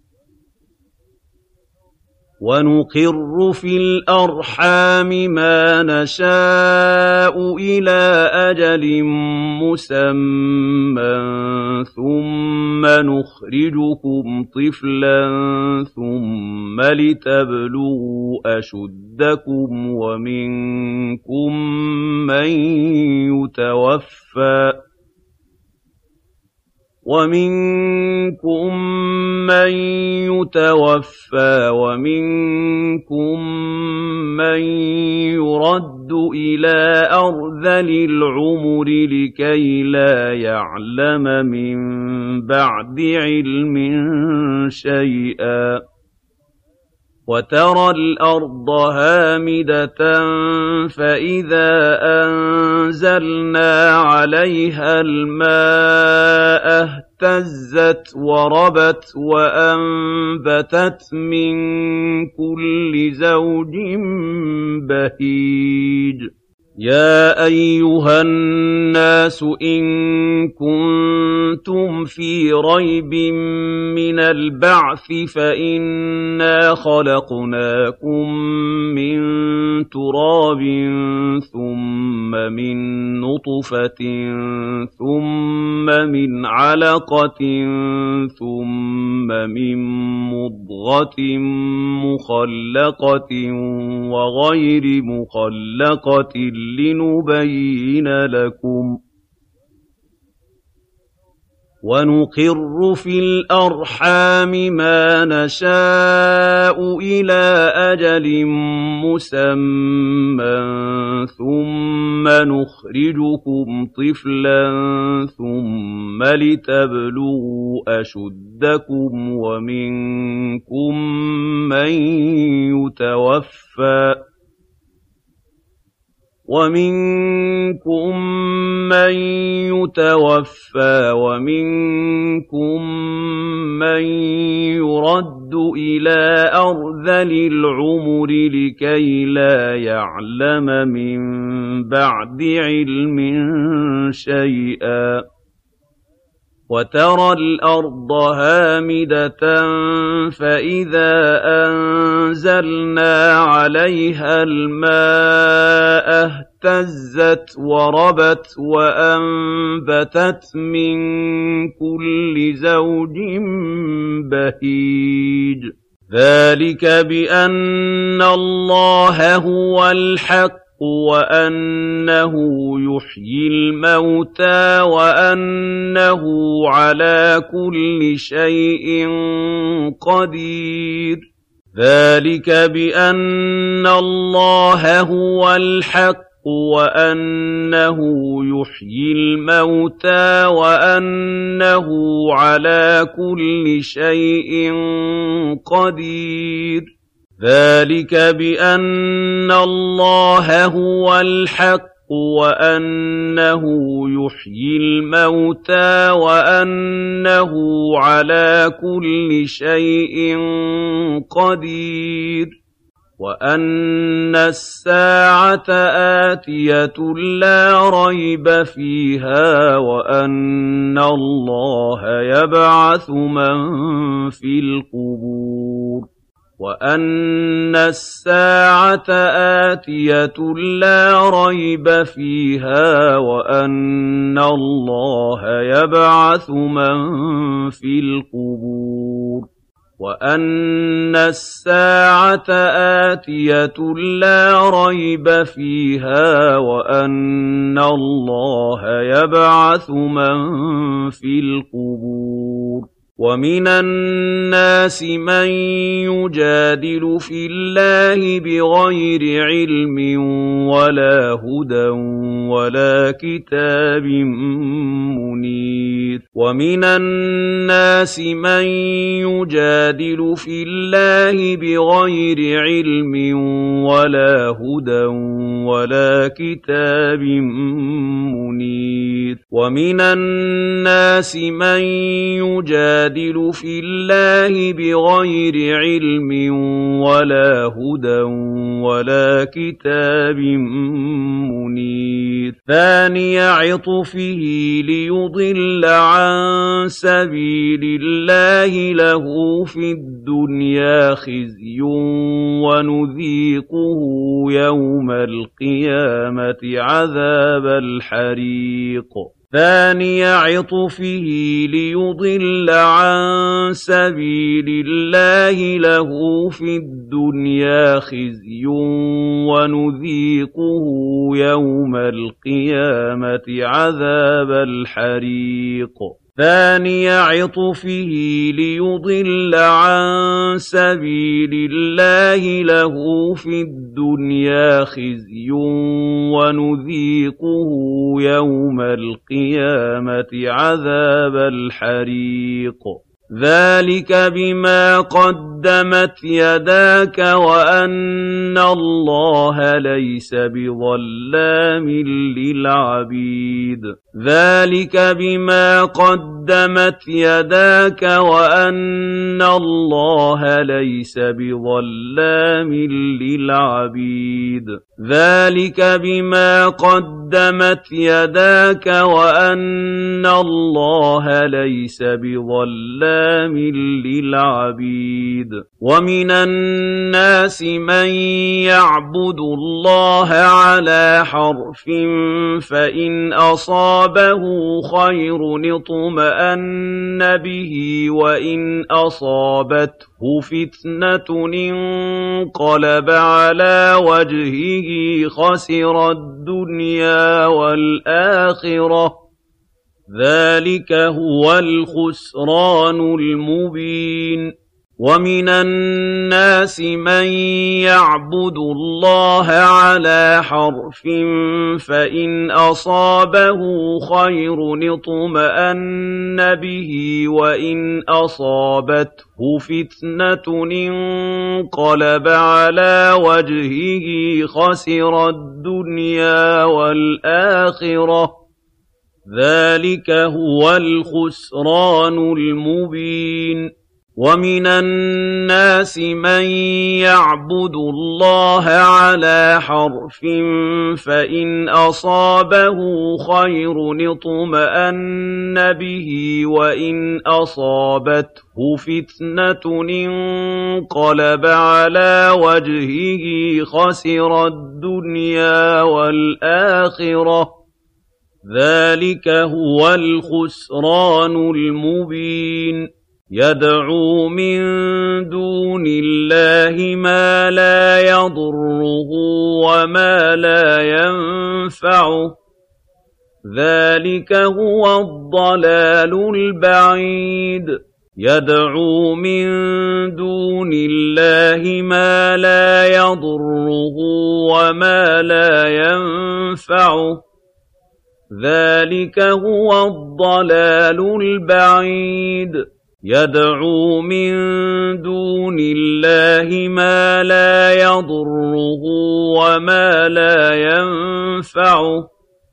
وَنُقِرُّ فِي الْأَرْحَامِ مَا نَشَاءُ إِلَىٰ أَجَلٍ مُّسَمًّى ثُمَّ نُخْرِجُكُمْ طِفْلًا ثُمَّ لِتَبْلُغُوا أَشُدَّكُمْ وَمِنكُم مَّن يُتَوَفَّىٰ وَمِنكُم مَّن يُرَدُّ إِلَىٰ أَرْذَلِ الْعُمُرِ لِكَيْلَا يَعْلَمَ مِن بَعْدِ عِلْمٍ شَيْئًا ۚ وَتَرَى الْأَرْضَ هَامِدَةً فَإِذَا أَنزَلْنَا عَلَيْهَا الْمَاءَ اهْتَزَّتْ وَرَبَتْ وَأَنبَتَتْ مِن كُلِّ زَوْجٍ بَهِيجٍ يَا أَيُّهَا النَّاسُ إِن كُنتُمْ فِي رَيْبٍ مِّنَ الْبَعْثِ فَإِنَّا خَلَقْنَاكُم مِّن تُرَابٍ ثُمَّ مِن نُّطْفَةٍ ثُمَّ من علقة ثم من مضغة مخلقة وغير مخلقة لنبين لكم ونقر في الأرحام ما نشاء إلى أجل مسمى ثم نخرجكم طفلا ثم لتبلغوا أشدكم ومنكم من يتوفى ومنكم من يرد إلى أرذل العمر لكي لا يعلم من بعد علم شيئا وترى الأرض هامدة فإذا أنزلنا عليها الماء اهتزت وربت وأنبتت من كل زوج بهيج ذلك بأن الله هو الحق وأنه يحيي الموتى وأنه على كل شيء قدير ذلك بأن الله هو الحق وأنه يحيي الموتى وأنه على كل شيء قدير ذلك بأن الله هو الحق وأنه يحيي الموتى وأنه على كل شيء قدير وأن الساعة آتية لا ريب فيها وأن الله يبعث من في القبور وأن الساعة آتية لا ريب فيها وأن الله يبعث من في القبور وأن الساعة آتية لا ريب فيها وأن الله يبعث من في القبور ومن الناس من يجادل في الله بغير علم ولا هدى ولا كتاب منير ومن الناس من يجادل في الله بغير علم ولا هدى ولا كتاب منير ومن الناس من يجادل في الله بغير علم ولا هدى ولا كتاب منير ثاني عطفه ليضل عن سبيل الله له في الدنيا خزي ونذيقه يوم القيامة عذاب الحريق ثاني عطفه ليضل عن سبيل الله له في الدنيا خزي ونذيقه يوم القيامة عذاب الحريق ثاني عطفه ليضل عن سبيل الله له في الدنيا خزي ونذيقه يوم القيامة عذاب الحريق ذلك بما قدمت يداك وأن الله ليس بظلام للعبيد ذلك بما قدمت يداك وأن الله ليس بظلام للعبيد ذلك بما قدمت يداك وأن الله ليس بظلام ظلام للعبيد ومن الناس من يعبد الله على حرف فإن أصابه خير اطمأن به وإن أصابته فتنة انقلب على وجهه خسر الدنيا والآخرة ذلك هو الخسران المبين ومن الناس من يعبد الله على حرف فإن أصابه خير اطمأن به وإن أصابته فتنة انقلب على وجهه خسر الدنيا والآخرة ذلك هو الخسران المبين ومن الناس من يعبد الله على حرف فإن أصابه خير اطمأن به وإن أصابته فتنة انقلب على وجهه خسر الدنيا والآخرة ذلك هو الخسران المبين يدعو من دون الله ما لا يضره وما لا ينفعه ذلك هو الضلال البعيد يدعو من دون الله ما لا يضره وما لا ينفعه ذلك هو الضلال البعيد يدعو من دون الله ما لا يضره وما لا ينفعه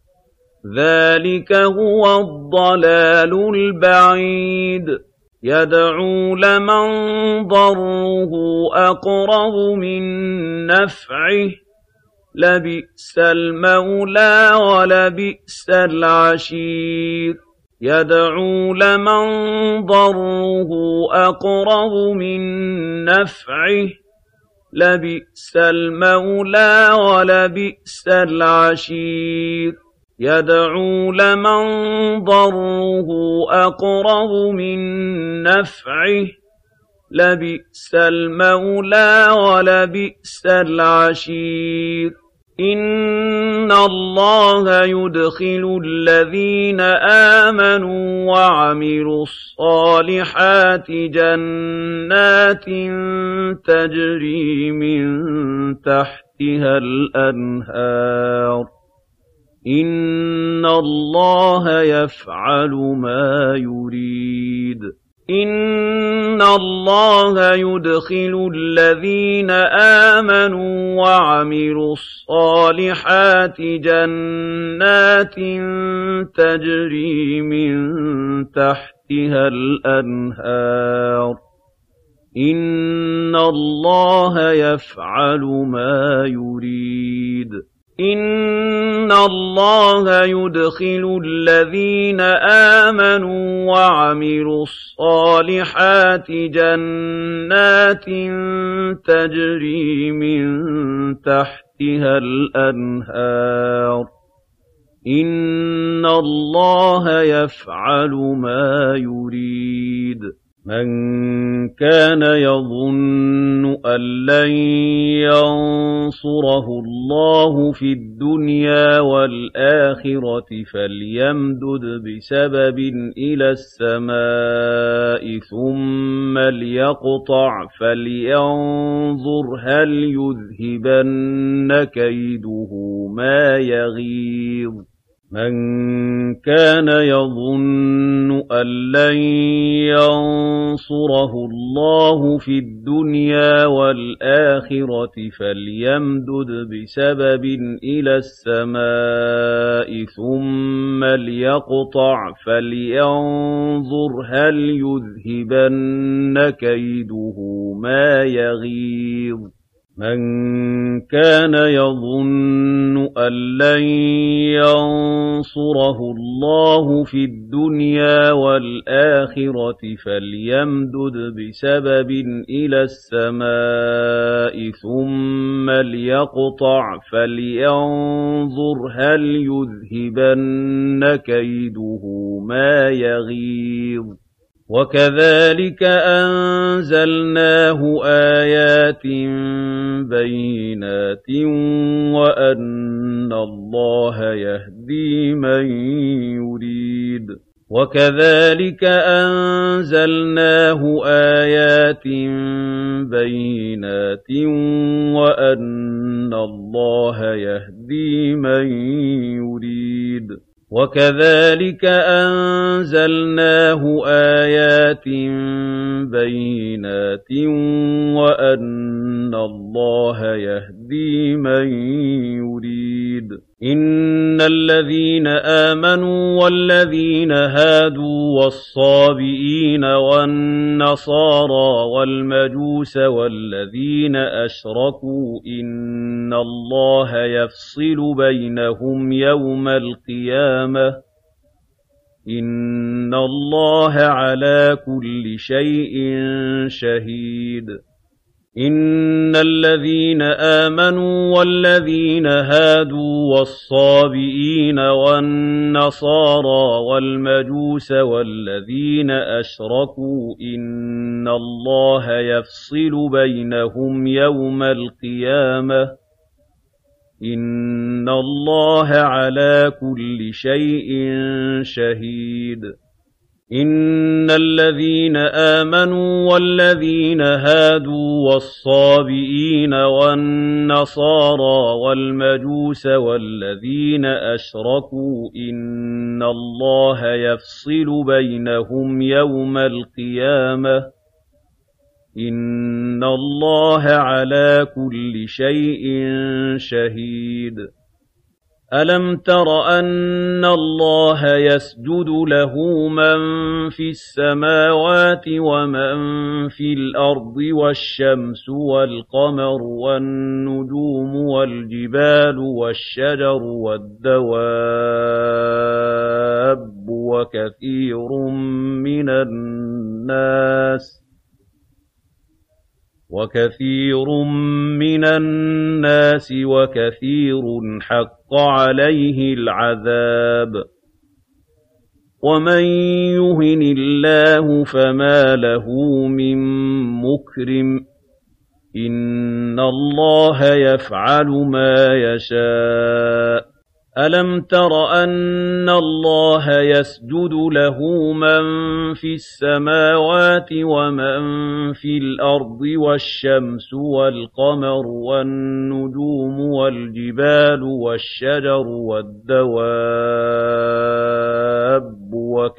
ذلك هو الضلال البعيد يدعو لمن ضره أقرب من نفعه لبئس المولى ولبئس العشير يدعو لمن ضره أقرب من نفعه لبئس المولى ولبئس العشير يدعو لمن ضره أقرب من نفعه لبئس المولى ولبئس العشير إن الله يدخل الذين آمنوا وعملوا الصالحات جنات تجري من تحتها الأنهار إن الله يفعل ما يريد إن الله يدخل الذين آمنوا وعملوا الصالحات جنات تجري من تحتها الأنهار إن الله يفعل ما يريد إن الله يدخل الذين آمنوا وعملوا الصالحات جنات تجري من تحتها الأنهار إن الله يفعل ما يريد من كان يظن أن لن ينصره الله في الدنيا والآخرة فليمدد بسبب إلى السماء ثم ليقطع فلينظر هل يذهبن كيده ما يغيظ من كان يظن أن لن ينصره الله في الدنيا والآخرة فليمدد بسبب إلى السماء ثم ليقطع فلينظر هل يذهبن كيده ما يغيظ مَن كَانَ يَظُنُّ أَن لَّن يَنصُرَهُ اللَّهُ فِي الدُّنْيَا وَالْآخِرَةِ فَلْيَمْدُدْ بِسَبَبٍ إِلَى السَّمَاءِ ثُمَّ لْيَقْطَعْ فَلْيَنظُرْ هَلْ يُذْهِبَنَّ كَيْدُهُ مَا يَغِيظُ وَكَذَٰلِكَ أَنزَلْنَاهُ آيَاتٍ بَيِّنَاتٍ وَأَنَّ اللَّهَ يَهْدِي مَن يُرِيدُ وَكَذَٰلِكَ أَنزَلْنَاهُ آيَاتٍ بَيِّنَاتٍ وَأَنَّ اللَّهَ يَهْدِي مَن يُرِيدُ وَكَذَٰلِكَ أَنزَلْنَاهُ آيَاتٍ بَيِّنَاتٍ وَأَنَّ اللَّهَ يَهْدِي مَن يُرِيدُ إِنَّ الَّذِينَ آمَنُوا وَالَّذِينَ هَادُوا وَالصَّابِئِينَ وَالنَّصَارَىٰ وَالْمَجُوسَ وَالَّذِينَ أَشْرَكُوا إِنَّ اللَّهَ يَفْصِلُ بَيْنَهُمْ يَوْمَ الْقِيَامَةِ ۚ إِنَّ اللَّهَ عَلَىٰ كُلِّ شَيْءٍ شَهِيدٌ إِنَّ الَّذِينَ آمَنُوا وَالَّذِينَ هَادُوا وَالصَّابِئِينَ وَالنَّصَارَىٰ وَالْمَجُوسَ وَالَّذِينَ أَشْرَكُوا إِنَّ اللَّهَ يَفْصِلُ بَيْنَهُمْ يَوْمَ الْقِيَامَةِ ۚ إِنَّ اللَّهَ عَلَىٰ كُلِّ شَيْءٍ شَهِيدٌ إِنَّ الَّذِينَ آمَنُوا وَالَّذِينَ هَادُوا وَالصَّابِئِينَ وَالنَّصَارَىٰ وَالْمَجُوسَ وَالَّذِينَ أَشْرَكُوا إِنَّ اللَّهَ يَفْصِلُ بَيْنَهُمْ يَوْمَ الْقِيَامَةِ ۚ إِنَّ اللَّهَ عَلَىٰ كُلِّ شَيْءٍ شَهِيدٌ أَلَمْ تَرَ أَنَّ اللَّهَ يَسْجُدُ لَهُ مَن فِي السَّمَاوَاتِ وَمَن فِي الْأَرْضِ وَالشَّمْسُ وَالْقَمَرُ وَالنُّجُومُ وَالْجِبَالُ وَالشَّجَرُ وَالدَّوَابُّ وَكَثِيرٌ مِّنَ النَّاسِ وَكَثِيرٌ حَقَّ عَلَيْهِ الْعَذَابُ ۗ وَمَن يُهِنِ اللَّهُ فَمَا لَهُ مِن مُّكْرِمٍ ۚ إِنَّ اللَّهَ يَفْعَلُ مَا يَشَاءُ أَلَمْ تَرَ أَنَّ اللَّهَ يَسْجُدُ لَهُ مَن فِي السَّمَاوَاتِ وَمَن فِي الْأَرْضِ وَالشَّمْسُ وَالْقَمَرُ وَالنُّجُومُ وَالْجِبَالُ وَالشَّجَرُ وَالدَّوَابُّ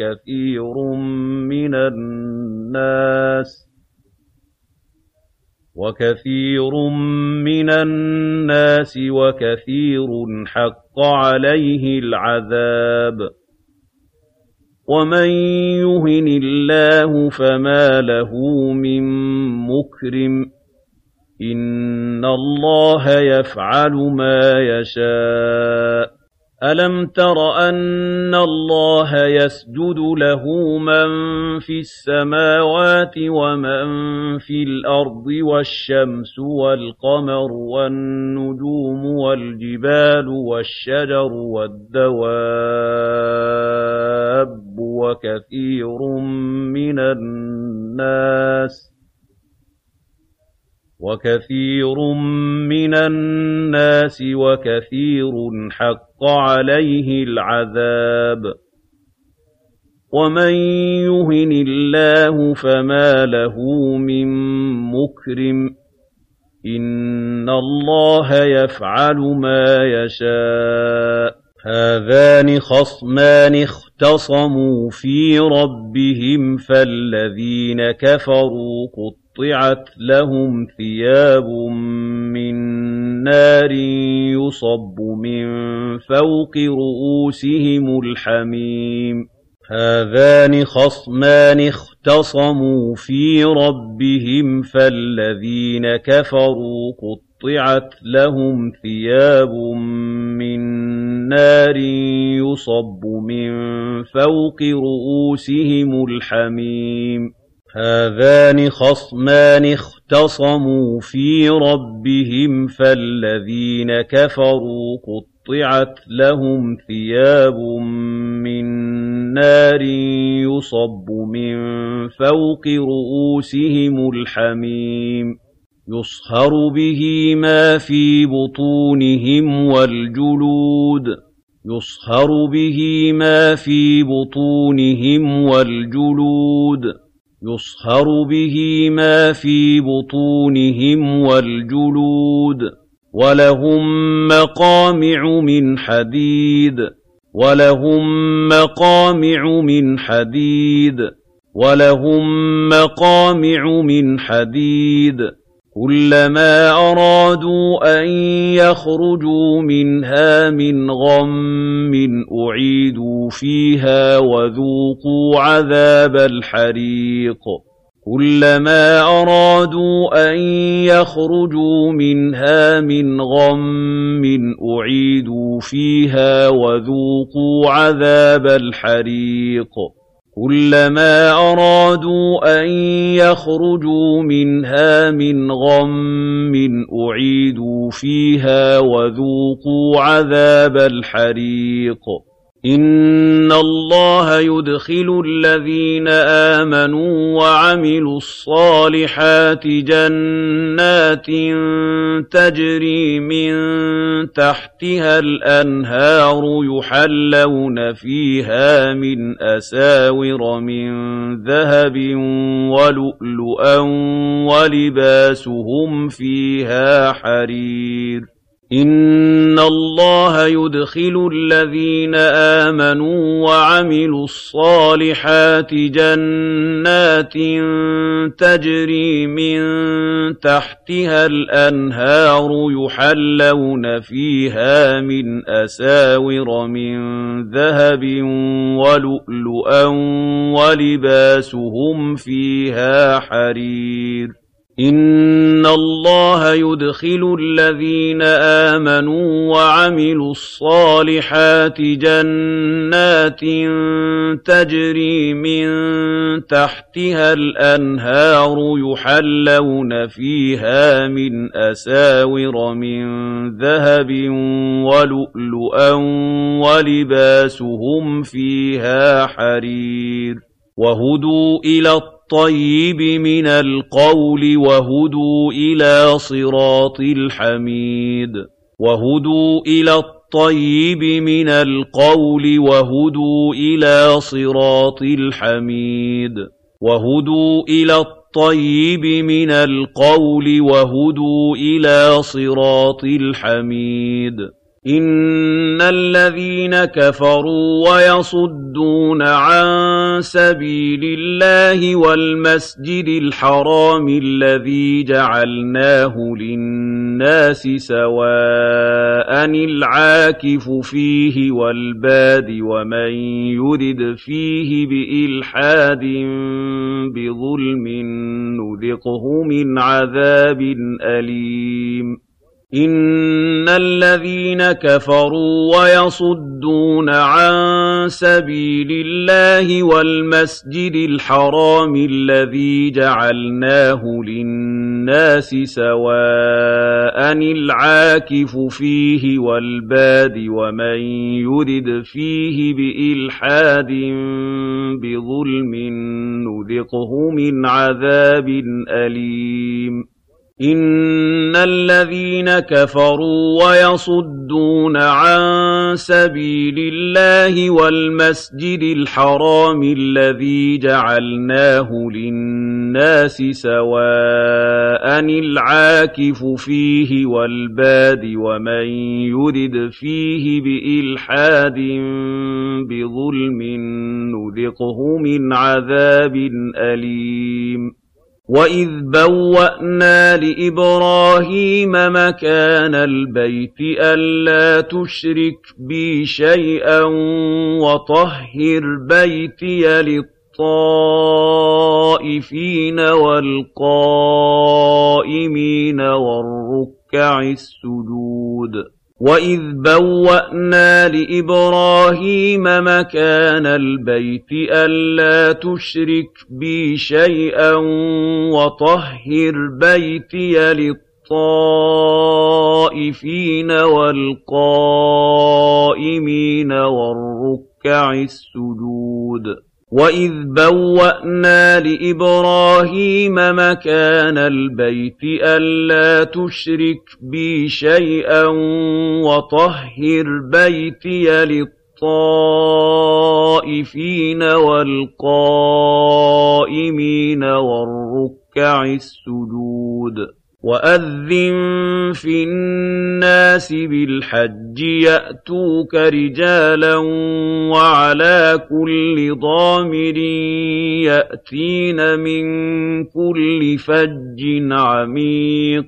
وَكَثِيرٌ مِّنَ النَّاسِ وَكَثِيرٌ حَقَّ عَلَيْهِ الْعَذَابُ ۗ وَمَن يُهِنِ اللَّهُ فَمَا لَهُ مِن مُّكْرِمٍ ۚ إِنَّ اللَّهَ يَفْعَلُ مَا يَشَاءُ أَلَمْ تَرَ أَنَّ اللَّهَ يَسْجُدُ لَهُ مَن فِي السَّمَاوَاتِ وَمَن فِي الْأَرْضِ وَالشَّمْسُ وَالْقَمَرُ وَالنُّجُومُ وَالْجِبَالُ وَالشَّجَرُ وَالدَّوَابُّ وَكَثِيرٌ مِّنَ النَّاسِ وَكَثِيرٌ حَقَّ عَلَيْهِ الْعَذَابُ ۗ وَمَن يُهِنِ اللَّهُ فَمَا لَهُ مِن مُّكْرِمٍ ۚ إِنَّ اللَّهَ يَفْعَلُ مَا يَشَاءُ هَٰذَانِ خَصْمَانِ اخْتَصَمُوا فِي رَبِّهِمْ فَالَّذِينَ كَفَرُوا قُطِّعَتْ لَهُمْ ثِيَابٌ مِّن نَّارٍ يُصَبُّ مِن فَوْقِ رُءُوسِهِمُ الْحَمِيمُ هَٰذَانِ خَصْمَانِ اخْتَصَمُوا فِي رَبِّهِمْ فَالَّذِينَ كَفَرُوا قُطِّعَتْ لَهُمْ ثِيَابٌ مِّن نَّارٍ يُصَبُّ مِن فَوْقِ رُءُوسِهِمُ الْحَمِيمُ هَٰذَانِ خَصْمَانِ اخْتَصَمُوا فِي رَبِّهِمْ فَالَّذِينَ كَفَرُوا قُطِّعَتْ لَهُمْ ثِيَابٌ مِّن نَّارٍ يُصَبُّ مِن فَوْقِ رُءُوسِهِمُ الْحَمِيمُ يُصْهَرُ بِهِ مَا فِي بُطُونِهِمْ وَالْجُلُودُ يُصْهَرُ بِهِ مَا فِي بُطُونِهِمْ وَالْجُلُودُ يُصْهَرُ بِهِ مَا فِي بُطُونِهِمْ وَالْجُلُودُ وَلَهُم مَّقَامِعُ مِنْ حَدِيدٍ وَلَهُم مَّقَامِعُ مِنْ حَدِيدٍ وَلَهُم مَّقَامِعُ مِنْ حَدِيدٍ كُلَّمَا أَرَادُوا أَن يَخْرُجُوا مِنْهَا مِنْ غَمٍّ أُعِيدُوا فِيهَا وَذُوقُوا عَذَابَ الْحَرِيقِ كُلَّمَا أَرَادُوا أَن يَخْرُجُوا مِنْهَا مِنْ غَمٍّ أُعِيدُوا فِيهَا وَذُوقُوا عَذَابَ الْحَرِيقِ كُلَّمَا أَرَادُوا أَن يَخْرُجُوا مِنْهَا مِنْ غَمٍّ أُعِيدُوا فِيهَا وَذُوقُوا عَذَابَ الْحَرِيقِ إِنَّ اللَّهَ يُدْخِلُ الَّذِينَ آمَنُوا وَعَمِلُوا الصَّالِحَاتِ جَنَّاتٍ تَجْرِي مِن تَحْتِهَا الْأَنْهَارُ يُحَلَّوْنَ فِيهَا مِنْ أَسَاوِرَ مِن ذَهَبٍ وَلُؤْلُؤًا وَلِبَاسُهُمْ فِيهَا حَرِيرٌ إِنَّ اللَّهَ يُدْخِلُ الَّذِينَ آمَنُوا وَعَمِلُوا الصَّالِحَاتِ جَنَّاتٍ تَجْرِي مِن تَحْتِهَا الْأَنْهَارُ يُحَلَّوْنَ فِيهَا مِنْ أَسَاوِرَ مِن ذَهَبٍ وَلُؤْلُؤًا وَلِبَاسُهُمْ فِيهَا حَرِيرٌ إِنَّ اللَّهَ يُدْخِلُ الَّذِينَ آمَنُوا وَعَمِلُوا الصَّالِحَاتِ جَنَّاتٍ تَجْرِي مِن تَحْتِهَا الْأَنْهَارُ يُحَلَّوْنَ فِيهَا مِنْ أَسَاوِرَ مِن ذَهَبٍ وَلُؤْلُؤًا وَلِبَاسُهُمْ فِيهَا حَرِيرٌ وَهُدُوا إِلَى الطَّيِّبِ مِنَ الْقَوْلِ وَهُدُوا إِلَىٰ صِرَاطِ الْحَمِيدِ وَهُدُوا إِلَى الطَّيِّبِ مِنَ الْقَوْلِ وَهُدُوا إِلَىٰ صِرَاطِ الْحَمِيدِ وَهُدُوا إِلَى الطَّيِّبِ مِنَ الْقَوْلِ وَهُدُوا إِلَىٰ صِرَاطِ الْحَمِيدِ إِنَّ الَّذِينَ كَفَرُوا وَيَصُدُّونَ عَن سَبِيلِ اللَّهِ وَالْمَسْجِدِ الْحَرَامِ الَّذِي جَعَلْنَاهُ لِلنَّاسِ سَوَاءً الْعَاكِفُ فِيهِ وَالْبَادِ وَمَن يُرِدْ فِيهِ بِإِلْحَادٍ بِظُلْمٍ نُّذِقْهُ مِنْ عَذَابٍ أَلِيمٍ إِنَّ الَّذِينَ كَفَرُوا وَيَصُدُّونَ عَن سَبِيلِ اللَّهِ وَالْمَسْجِدِ الْحَرَامِ الَّذِي جَعَلْنَاهُ لِلنَّاسِ سَوَاءً الْعَاكِفُ فِيهِ وَالْبَادِ وَمَن يُرِدْ فِيهِ بِإِلْحَادٍ بِظُلْمٍ نُّذِقْهُ مِنْ عَذَابٍ أَلِيمٍ إِنَّ الَّذِينَ كَفَرُوا وَيَصُدُّونَ عَن سَبِيلِ اللَّهِ وَالْمَسْجِدِ الْحَرَامِ الَّذِي جَعَلْنَاهُ لِلنَّاسِ سَوَاءً الْعَاكِفُ فِيهِ وَالْبَادِ وَمَن يُرِدْ فِيهِ بِإِلْحَادٍ بِظُلْمٍ نُّذِقْهُ مِنْ عَذَابٍ أَلِيمٍ وَإِذْ بَوَّأْنَا لِإِبْرَاهِيمَ مَكَانَ الْبَيْتِ أَلَّا تُشْرِكْ بِي شَيْئًا وَطَهِّرْ بَيْتِيَ لِلطَّائِفِينَ وَالْقَائِمِينَ وَالرُّكَّعِ السُّجُودِ وَإِذْ بَوَّأْنَا لِإِبْرَاهِيمَ مَكَانَ الْبَيْتِ أَلَّا تُشْرِكْ بِي شَيْئًا وَطَهِّرْ بَيْتِيَ لِلطَّائِفِينَ وَالْقَائِمِينَ وَالرُّكَّعِ السُّجُودِ وَإِذْ بَوَّأْنَا لِإِبْرَاهِيمَ مَكَانَ الْبَيْتِ أَلَّا تُشْرِكْ بِي شَيْئًا وَطَهِّرْ بَيْتِيَ لِلطَّائِفِينَ وَالْقَائِمِينَ وَالرُّكَّعِ السُّجُودِ وَأَذِّن فِي النَّاسِ بِالْحَجِّ يَأْتُوكَ رِجَالًا وَعَلَىٰ كُلِّ ضَامِرٍ يَأْتِينَ مِن كُلِّ فَجٍّ عَمِيقٍ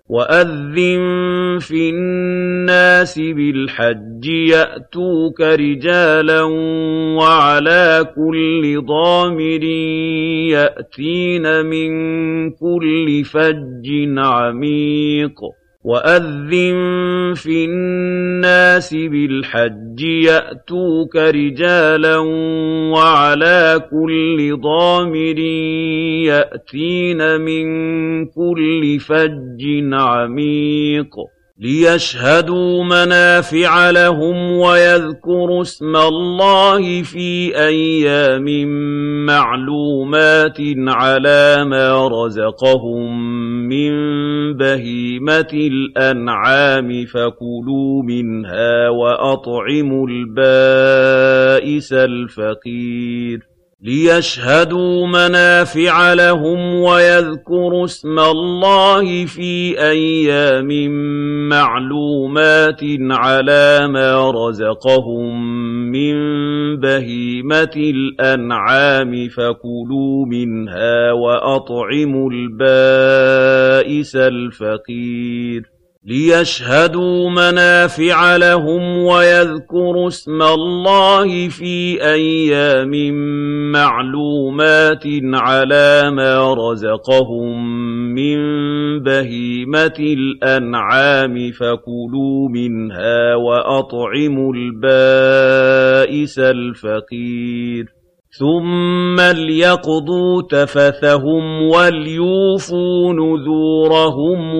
وَأَذِّن فِي النَّاسِ بِالْحَجِّ يَأْتُوكَ رِجَالًا وَعَلَىٰ كُلِّ ضَامِرٍ يَأْتِينَ مِن كُلِّ فَجٍّ عَمِيقٍ وَأَذِّن فِي النَّاسِ بِالْحَجِّ يَأْتُوكَ رِجَالًا وَعَلَىٰ كُلِّ ضَامِرٍ يَأْتِينَ مِن كُلِّ فَجٍّ عَمِيقٍ لِيَشْهَدُوا مَنَافِعَ لَهُمْ وَيَذْكُرُوا اسْمَ اللَّهِ فِي أَيَّامٍ مَّعْلُومَاتٍ عَلَىٰ مَا رَزَقَهُم مِّن بَهِيمَةِ الْأَنْعَامِ فَكُلُوا مِنْهَا وَأَطْعِمُوا الْبَائِسَ الْفَقِيرَ لِيَشْهَدُوا مَنَافِعَ لَهُمْ وَيَذْكُرُوا اسْمَ اللَّهِ فِي أَيَّامٍ مَّعْلُومَاتٍ عَلَىٰ مَا رَزَقَهُم مِّن بَهِيمَةِ الْأَنْعَامِ فَكُلُوا مِنْهَا وَأَطْعِمُوا الْبَائِسَ الْفَقِيرَ لِيَشْهَدُوا مَنَافِعَ لَهُمْ وَيَذْكُرُوا اسْمَ اللَّهِ فِي أَيَّامٍ مَّعْلُومَاتٍ عَلَىٰ مَا رَزَقَهُم مِّن بَهِيمَةِ الْأَنْعَامِ فَكُلُوا مِنْهَا وَأَطْعِمُوا الْبَائِسَ الْفَقِيرَ ثُمَّ لْيَقْضُوا تَفَثَهُمْ وَلْيُوفُوا نُذُورَهُمْ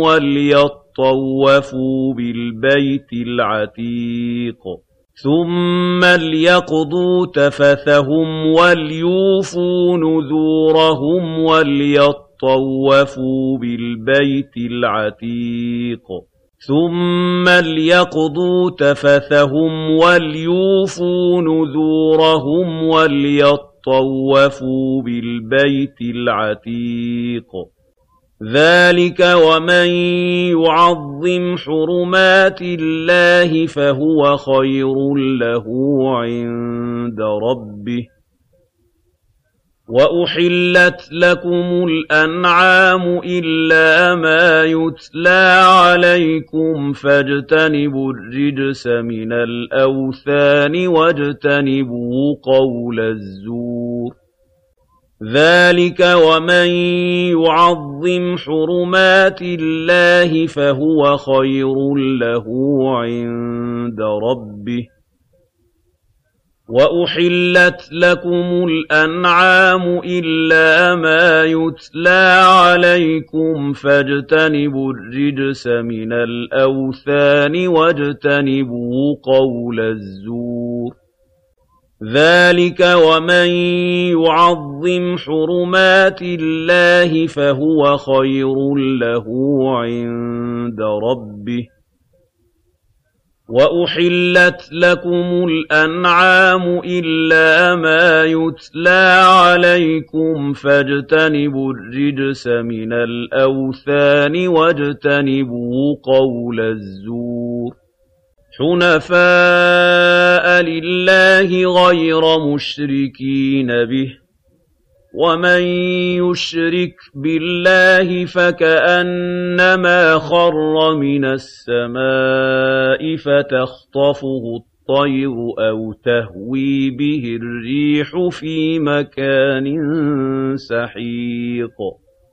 وليطوفوا بالبيت العتيق ثُمَّ لْيَقْضُوا تَفَثَهُمْ وَلْيُوفُوا نُذُورَهُمْ وَلْيَطَّوَّفُوا بِالْبَيْتِ الْعَتِيقِ ثُمَّ لْيَقْضُوا تَفَثَهُمْ وَلْيُوفُوا نُذُورَهُمْ وَلْيَطَّوَّفُوا بِالْبَيْتِ الْعَتِيقِ ذَلِكَ وَمَن يُعَظِّمْ حُرُمَاتِ اللَّهِ فَهُوَ خَيْرٌ لَّهُ عِندَ رَبِّهِ وَأُحِلَّتْ لَكُمُ الْأَنْعَامُ إِلَّا مَا يُتْلَىٰ عَلَيْكُمْ فَاجْتَنِبُوا الرِّجْسَ مِنَ الْأَوْثَانِ وَاجْتَنِبُوا قَوْلَ الزُّورِ ذَلِكَ وَمَن يُعَظِّمْ حُرُمَاتِ اللَّهِ فَهُوَ خَيْرٌ لَّهُ عِندَ رَبِّهِ وَأُحِلَّتْ لَكُمُ الْأَنْعَامُ إِلَّا مَا يُتْلَىٰ عَلَيْكُمْ فَاجْتَنِبُوا الرِّجْسَ مِنَ الْأَوْثَانِ وَاجْتَنِبُوا قَوْلَ الزُّورِ ذَلِكَ وَمَن يُعَظِّمْ حُرُمَاتِ اللَّهِ فَهُوَ خَيْرٌ لَّهُ عِندَ رَبِّهِ وَأُحِلَّتْ لَكُمُ الْأَنْعَامُ إِلَّا مَا يُتْلَىٰ عَلَيْكُمْ فَاجْتَنِبُوا الرِّجْسَ مِنَ الْأَوْثَانِ وَاجْتَنِبُوا قَوْلَ الزُّورِ حُنَفَاءَ لِلَّهِ غَيْرَ مُشْرِكِينَ بِهِ وَمَن يُشْرِكْ بِاللَّهِ فَكَأَنَّمَا خَرَّ مِنَ السَّمَاءِ فَتَخْطَفُهُ الطَّيْرُ أَوْ تَهْوِي بِهِ الرِّيحُ فِي مَكَانٍ سَحِيقٍ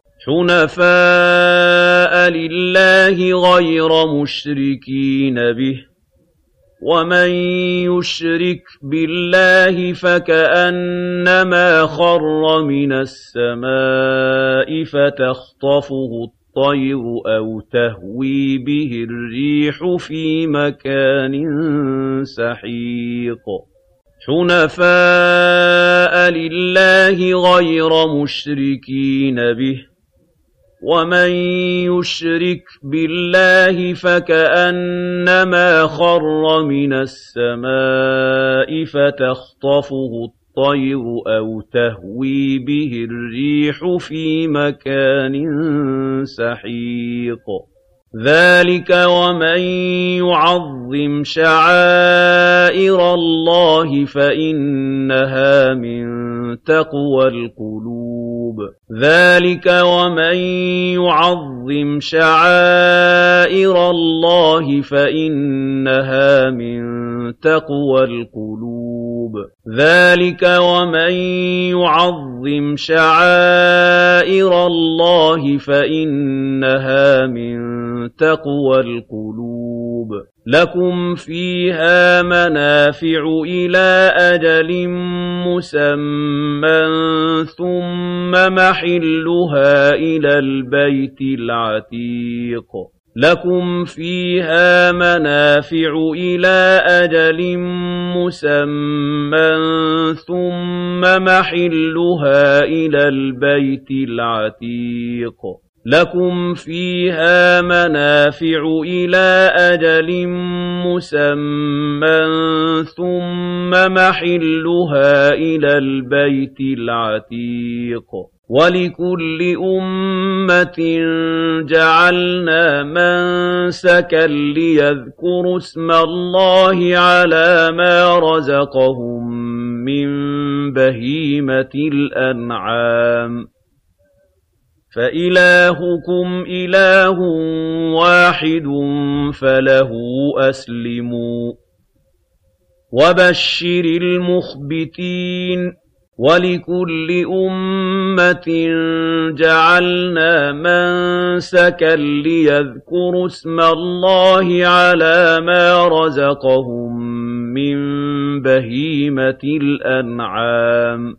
حُنَفَاءَ لِلَّهِ غَيْرَ مُشْرِكِينَ بِهِ ۚ وَمَن يُشْرِكْ بِاللَّهِ فَكَأَنَّمَا خَرَّ مِنَ السَّمَاءِ فَتَخْطَفُهُ الطَّيْرُ أَوْ تَهْوِي بِهِ الرِّيحُ فِي مَكَانٍ سَحِيقٍ حُنَفَاءَ لِلَّهِ غَيْرَ مُشْرِكِينَ بِهِ ۚ وَمَن يُشْرِكْ بِاللَّهِ فَكَأَنَّمَا خَرَّ مِنَ السَّمَاءِ فَتَخْطَفُهُ الطَّيْرُ أَوْ تَهْوِي بِهِ الرِّيحُ فِي مَكَانٍ سَحِيقٍ ذَلِكَ وَمَن يُعَظِّمْ شَعَائِرَ اللَّهِ فَإِنَّهَا مِن تَقْوَى الْقُلُوبِ ذَلِكَ وَمَن يُعَظِّمْ شَعَائِرَ اللَّهِ فَإِنَّهَا مِن تَقْوَى الْقُلُوبِ ذَلِكَ وَمَن يُعَظِّمْ شَعَائِرَ اللَّهِ فَإِنَّهَا مِن تَقْوَى الْقُلُوبِ لَكُمْ فِيهَا مَنَافِعُ إِلَىٰ أَجَلٍ مُّسَمًّى ثُمَّ مَحِلُّهَا إِلَى الْبَيْتِ الْعَتِيقِ لَكُمْ فِيهَا مَنَافِعُ إِلَىٰ أَجَلٍ مُّسَمًّى ثُمَّ مَحِلُّهَا إِلَى الْبَيْتِ الْعَتِيقِ لَكُمْ فِيهَا مَنَافِعُ إِلَىٰ أَجَلٍ مُّسَمًّى ثُمَّ مَحِلُّهَا إِلَى الْبَيْتِ الْعَتِيقِ وَلِكُلِّ أُمَّةٍ جَعَلْنَا مَنسَكًا لِّيَذْكُرُوا اسْمَ اللَّهِ عَلَىٰ مَا رَزَقَهُم مِّن بَهِيمَةِ الْأَنْعَامِ فَإِلَٰهُكُمْ إِلَٰهٌ وَاحِدٌ فَلَهُ أَسْلِمُوا وَبَشِّرِ الْمُخْبِتِينَ وَلِكُلِّ أُمَّةٍ جَعَلْنَا مَنسَكًا لِّيَذْكُرُوا اسْمَ اللَّهِ عَلَىٰ مَا رَزَقَهُم مِّن بَهِيمَةِ الْأَنْعَامِ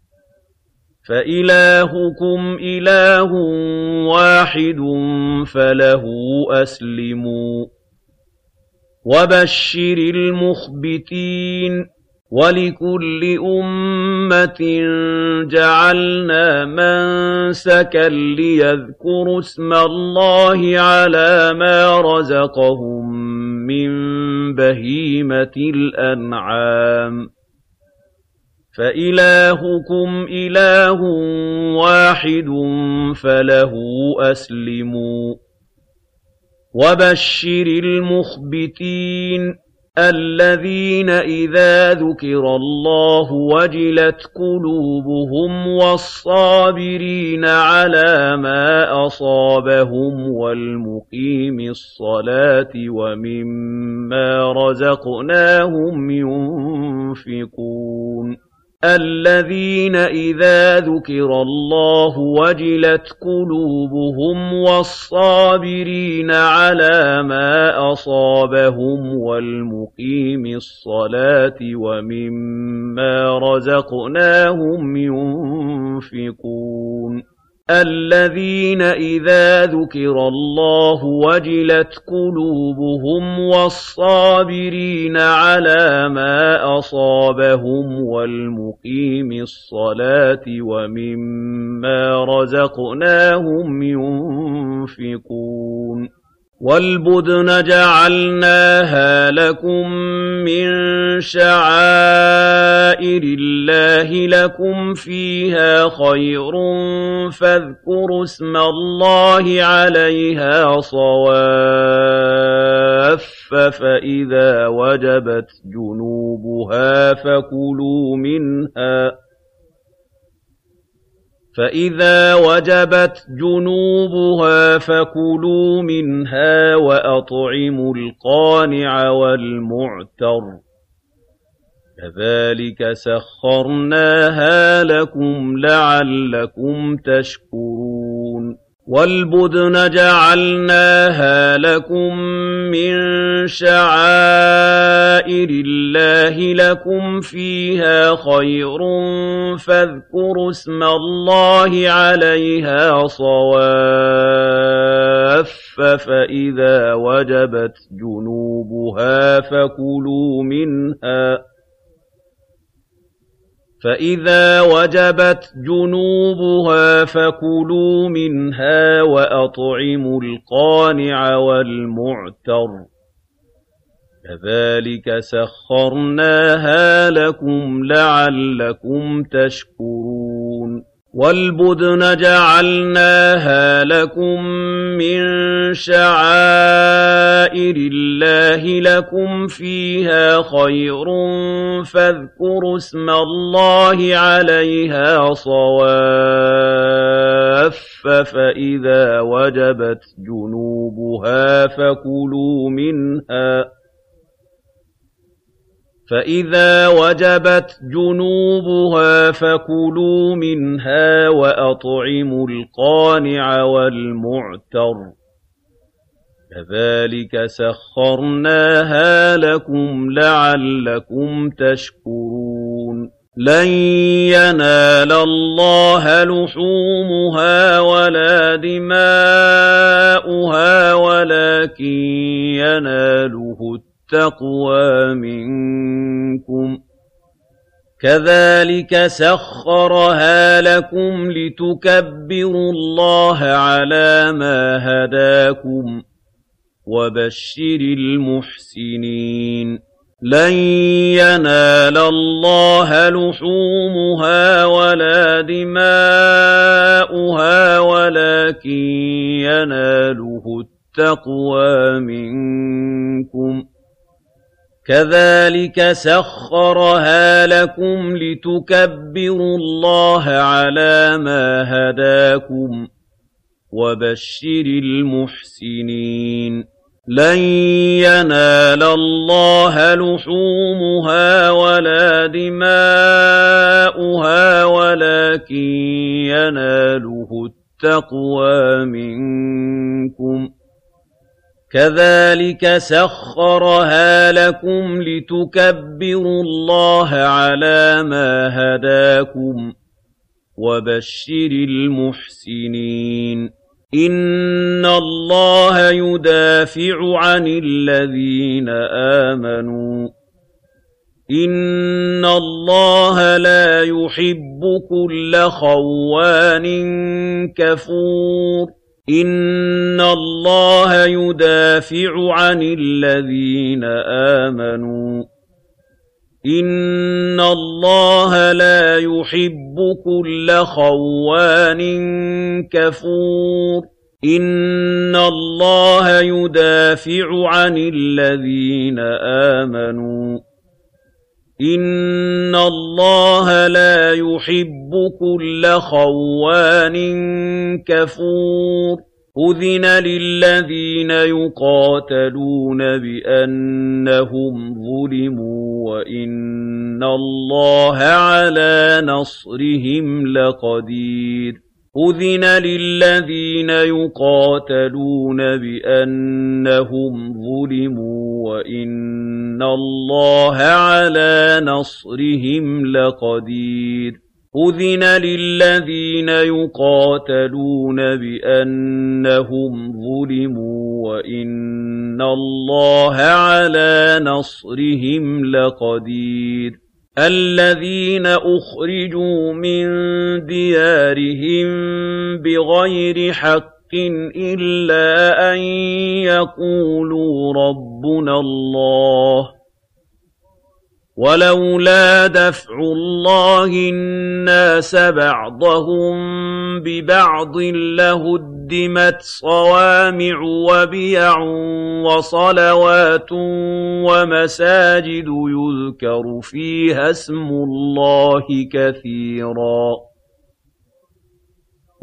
فَإِلَٰهُكُمْ إِلَٰهٌ وَاحِدٌ فَلَهُ أَسْلِمُوا وَبَشِّرِ الْمُخْبِتِينَ وَلِكُلِّ أُمَّةٍ جَعَلْنَا مَنسَكًا لِّيَذْكُرُوا اسْمَ اللَّهِ عَلَىٰ مَا رَزَقَهُم مِّن بَهِيمَةِ الْأَنْعَامِ فَإِلَٰهُكُمْ إِلَٰهٌ وَاحِدٌ فَلَهُ أَسْلِمُوا وَبَشِّرِ الْمُخْبِتِينَ الَّذِينَ إِذَا ذُكِرَ اللَّهُ وَجِلَتْ قُلُوبُهُمْ وَالصَّابِرِينَ عَلَىٰ مَا أَصَابَهُمْ وَالْمُقِيمِي الصَّلَاةِ وَمِمَّا رَزَقْنَاهُمْ يُنفِقُونَ الَّذِينَ إِذَا ذُكِرَ اللَّهُ وَجِلَتْ قُلُوبُهُمْ وَالصَّابِرِينَ عَلَىٰ مَا أَصَابَهُمْ وَالْمُقِيمِي الصَّلَاةِ وَمِمَّا رَزَقْنَاهُمْ يُنفِقُونَ الَّذِينَ إِذَا ذُكِرَ اللَّهُ وَجِلَتْ قُلُوبُهُمْ وَالصَّابِرِينَ عَلَىٰ مَا أَصَابَهُمْ وَالْمُقِيمِي الصَّلَاةِ وَمِمَّا رَزَقْنَاهُمْ يُنفِقُونَ وَالْبُدْنَ جَعَلْنَاهَا لَكُم مِّن شَعَائِرِ اللَّهِ لَكُمْ فِيهَا خَيْرٌ فَاذْكُرُوا اسْمَ اللَّهِ عَلَيْهَا صَوَافَّ فَإِذَا وَجَبَتْ جُنُوبُهَا فإذا وجبت جنوبها فكلوا منها وأطعموا القانع والمعتر كذلك سخرناها لكم لعلكم تشكرون والبدن جعلناها لكم من شعائر الله لكم فيها خير فاذكروا اسم الله عليها صواف فإذا وجبت جنوبها فكلوا منها وأطعموا القانع والمعتر كذلك سخرناها لكم لعلكم تشكرون والبدن جعلناها لكم من شعائر الله لكم فيها خير فاذكروا اسم الله عليها صواف فإذا وجبت جنوبها فكلوا منها وأطعموا القانع والمعتر كذلك سخرناها لكم لعلكم تشكرون لن ينال الله لحومها ولا دماؤها ولكن يناله التقوى منكم كذلك سخرها لكم لتكبروا الله على ما هداكم وبشر المحسنين لن ينال الله لحومها ولا دماؤها ولكن يناله التقوى منكم كذلك سخرها لكم لتكبروا الله على ما هداكم وبشر المحسنين لن ينال الله لحومها ولا دماؤها ولكن يناله التقوى منكم كذلك سخرها لكم لتكبروا الله على ما هداكم وبشر المحسنين إن الله يدافع عن الذين آمنوا إن الله لا يحب كل خوان كفور إن الله يدافع عن الذين آمنوا إن الله لا يحب كل خوان كفور إن الله يدافع عن الذين آمنوا إن الله لا يحب كل خوان كفور أذن للذين يقاتلون بأنهم ظلموا وإن الله على نصرهم لقدير أذن للذين يقاتلون بأنهم ظلموا وإن الله على نصرهم لقدير أذن للذين يقاتلون بأنهم ظلموا وإن الله على نصرهم لقدير الذين أخرجوا من ديارهم بغير حق إلا أن يقولوا ربنا الله ولولا دفع الله الناس بعضهم ببعض لهدمت صوامع وبيع وصلوات ومساجد يذكر فيها اسم الله كثيرا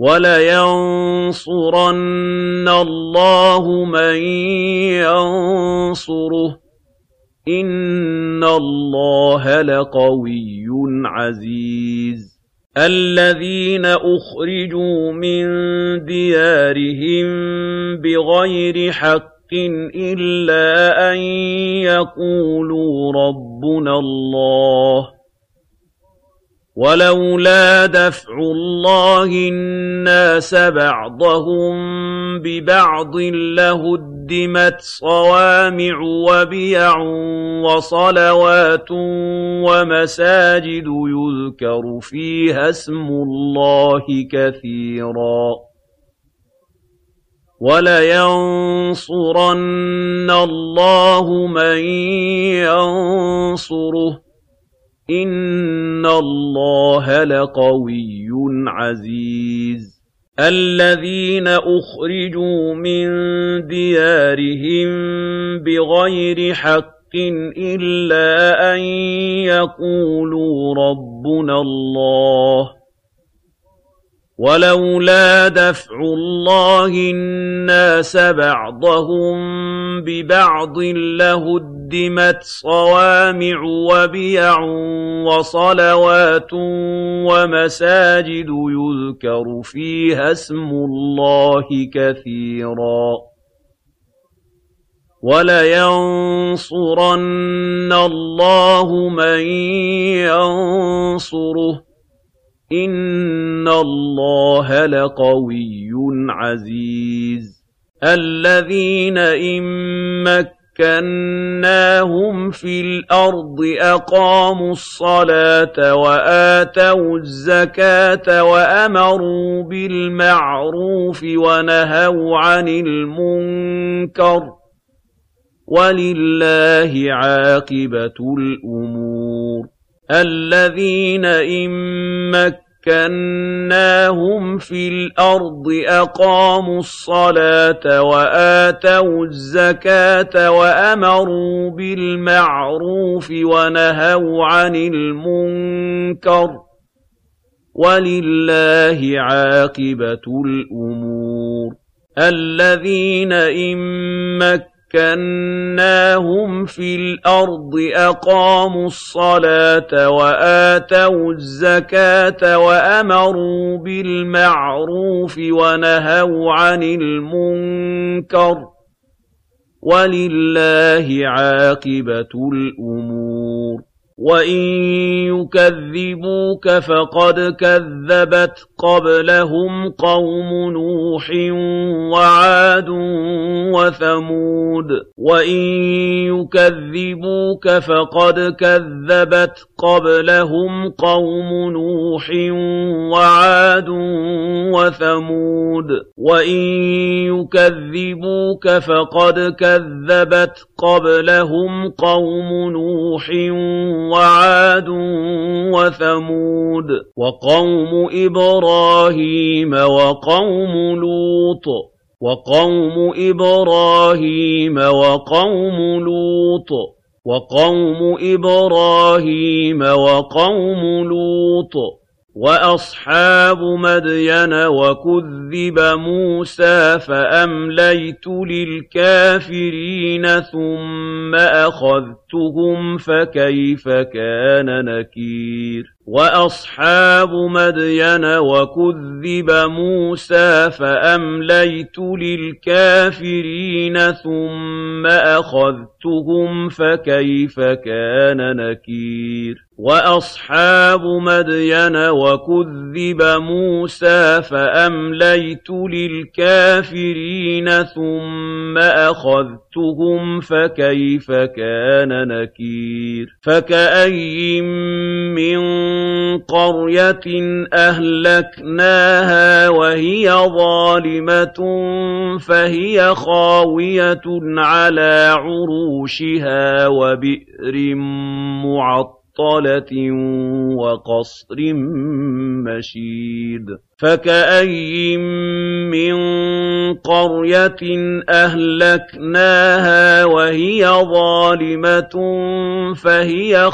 وَلَيَنصُرَنَّ اللَّهُ مَن يَنصُرُهُ ۗ إِنَّ اللَّهَ لَقَوِيٌّ عَزِيزٌ الَّذِينَ أُخْرِجُوا مِن دِيَارِهِم بِغَيْرِ حَقٍّ إِلَّا أَن يَقُولُوا رَبُّنَا اللَّهُ ۗ وَلَوْلَا دَفْعُ اللَّهِ النَّاسَ بَعْضَهُم بِبَعْضٍ لَّهُدِّمَتْ صَوَامِعُ وَبِيَعٌ وَصَلَوَاتٌ وَمَسَاجِدُ يُذْكَرُ فِيهَا اسْمُ اللَّهِ كَثِيرًا ۗ وَلَيَنصُرَنَّ اللَّهُ مَن يَنصُرُهُ ۗ إِنَّ اللَّهَ لَقَوِيٌّ عَزِيزٌ الَّذِينَ أُخْرِجُوا مِن دِيَارِهِم بِغَيْرِ حَقٍّ إِلَّا أَن يَقُولُوا رَبُّنَا اللَّهُ ۗ وَلَوْلَا دَفْعُ اللَّهِ النَّاسَ بَعْضَهُم بِبَعْضٍ لَّهُدِّمَتْ صَوَامِعُ وَبِيَعٌ وَصَلَوَاتٌ وَمَسَاجِدُ يُذْكَرُ فِيهَا اسْمُ اللَّهِ كَثِيرًا ۗ وَلَيَنصُرَنَّ اللَّهُ مَن يَنصُرُهُ ۗ إِنَّ اللَّهَ لَقَوِيٌّ عَزِيزٌ الَّذِينَ إِن مَّكَّنَّاهُمْ فِي الْأَرْضِ أَقَامُوا الصَّلَاةَ وَآتَوُا الزَّكَاةَ وَأَمَرُوا بِالْمَعْرُوفِ وَنَهَوْا عَنِ الْمُنكَرِ ۗ وَلِلَّهِ عَاقِبَةُ الْأُمُورِ الَّذِينَ إِن مَّكَّنَّاهُمْ فِي الْأَرْضِ أَقَامُوا الصَّلَاةَ وَآتَوُا الزَّكَاةَ وَأَمَرُوا بِالْمَعْرُوفِ وَنَهَوْا عَنِ الْمُنكَرِ ۗ وَلِلَّهِ عَاقِبَةُ الْأُمُورِ الَّذِينَ إِن مَّكَّنَّاهُمْ فِي الْأَرْضِ أَقَامُوا الصَّلَاةَ وَآتَوُا الزَّكَاةَ وَأَمَرُوا بِالْمَعْرُوفِ وَنَهَوْا عَنِ الْمُنكَرِ ۗ وَلِلَّهِ عَاقِبَةُ الْأُمُورِ وَإِن يُكَذِّبُوكَ فَقَدْ كَذَّبَتْ قَبْلَهُمْ قَوْمُ نُوحٍ وَعَادٌ وَثَمُودُ وَإِن يُكَذِّبُوكَ فَقَدْ كَذَّبَتْ قَبْلَهُمْ قَوْمُ نُوحٍ وَعَادٌ وَثَمُودُ وَإِن يُكَذِّبُوكَ فَقَدْ كَذَّبَتْ قَبْلَهُمْ قَوْمُ نُوحٍ وَعَادٌ وَثَمُودُ وَقَوْمُ إِبْرَاهِيمَ وَقَوْمُ لُوطٍ وَقَوْمُ إِبْرَاهِيمَ وَقَوْمُ لُوطٍ وَقَوْمُ إِبْرَاهِيمَ وَقَوْمُ لُوطٍ وَأَصْحَابُ مَدْيَنَ وَكُذِّبَ مُوسَىٰ فَأَمْلَيْتُ لِلْكَافِرِينَ ثُمَّ أَخَذْتُهُمْ فَكَيْفَ كَانَ نَكِيرِ وَأَصْحَابُ مَدْيَنَ وَكُذِّبَ مُوسَىٰ فَأَمْلَيْتُ لِلْكَافِرِينَ ثُمَّ أَخَذْتُهُمْ فَكَيْفَ كَانَ نَكِيرِ وَأَصْحَابُ مَدْيَنَ وَكُذِّبَ مُوسَىٰ فَأَمْلَيْتُ لِلْكَافِرِينَ ثُمَّ أَخَذْتُهُمْ فَكَيْفَ كَانَ نَكِيرِ فَكَأَيِّن مِّن قَرْيَةٍ أَهْلَكْنَاهَا وَهِيَ ظَالِمَةٌ فَهِيَ خَاوِيَةٌ عَلَىٰ عُرُوشِهَا وَبِئْرٍ مُّعَطَّلَةٍ وَقَصْرٍ مَّشِيدٍ فَكَأَيِّن مِّن قَرْيَةٍ أَهْلَكْنَاهَا وَهِيَ ظَالِمَةٌ فَهِيَ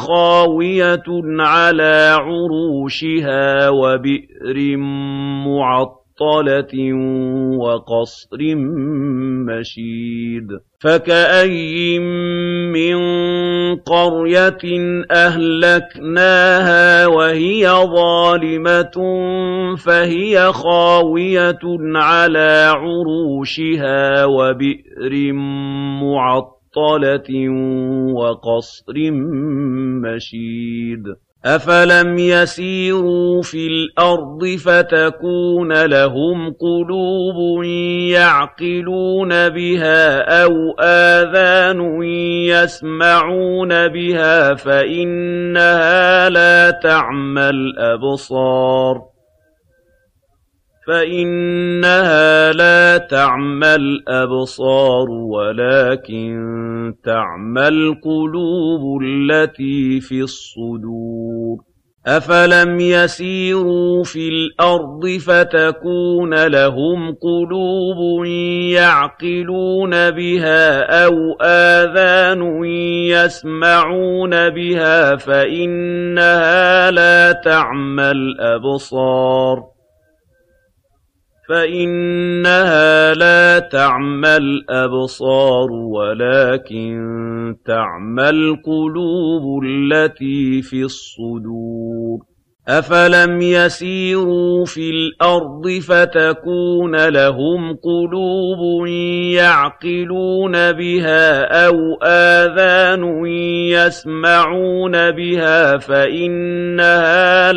خَاوِيَةٌ عَلَىٰ عُرُوشِهَا وَبِئْرٍ مُّعَطَّلَةٍ مُعَطَّلَةٍ وَقَصْرٍ مَّشِيدٍ فَكَأَيِّن مِّن قَرْيَةٍ أَهْلَكْنَاهَا وَهِيَ ظَالِمَةٌ فَهِيَ خَاوِيَةٌ عَلَىٰ عُرُوشِهَا وَبِئْرٍ مُّعَطَّلَةٍ وَقَصْرٍ مَّشِيدٍ أَفَلَمْ يَسِيرُوا فِي الْأَرْضِ فَتَكُونَ لَهُمْ قُلُوبٌ يَعْقِلُونَ بِهَا أَوْ آذَانٌ يَسْمَعُونَ بِهَا فَإِنَّهَا لَا تَعْمَى الْأَبْصَارُ وَلَكِن تَعْمَى الْقُلُوبُ الَّتِي فِي الصُّدُورِ أَفَلَمْ يَسِيرُوا فِي الْأَرْضِ فَتَكُونَ لَهُمْ قُلُوبٌ يَعْقِلُونَ بِهَا أَوْ آذَانٌ يَسْمَعُونَ بِهَا فَإِنَّهَا لَا تَعْمَى الْأَبْصَارُ وَلَكِن تَعْمَى الْقُلُوبُ الَّتِي فِي الصُّدُورِ أَفَلَمْ يَسِيرُوا فِي الْأَرْضِ فَتَكُونَ لَهُمْ قُلُوبٌ يَعْقِلُونَ بِهَا أَوْ آذَانٌ يَسْمَعُونَ بِهَا فَإِنَّهَا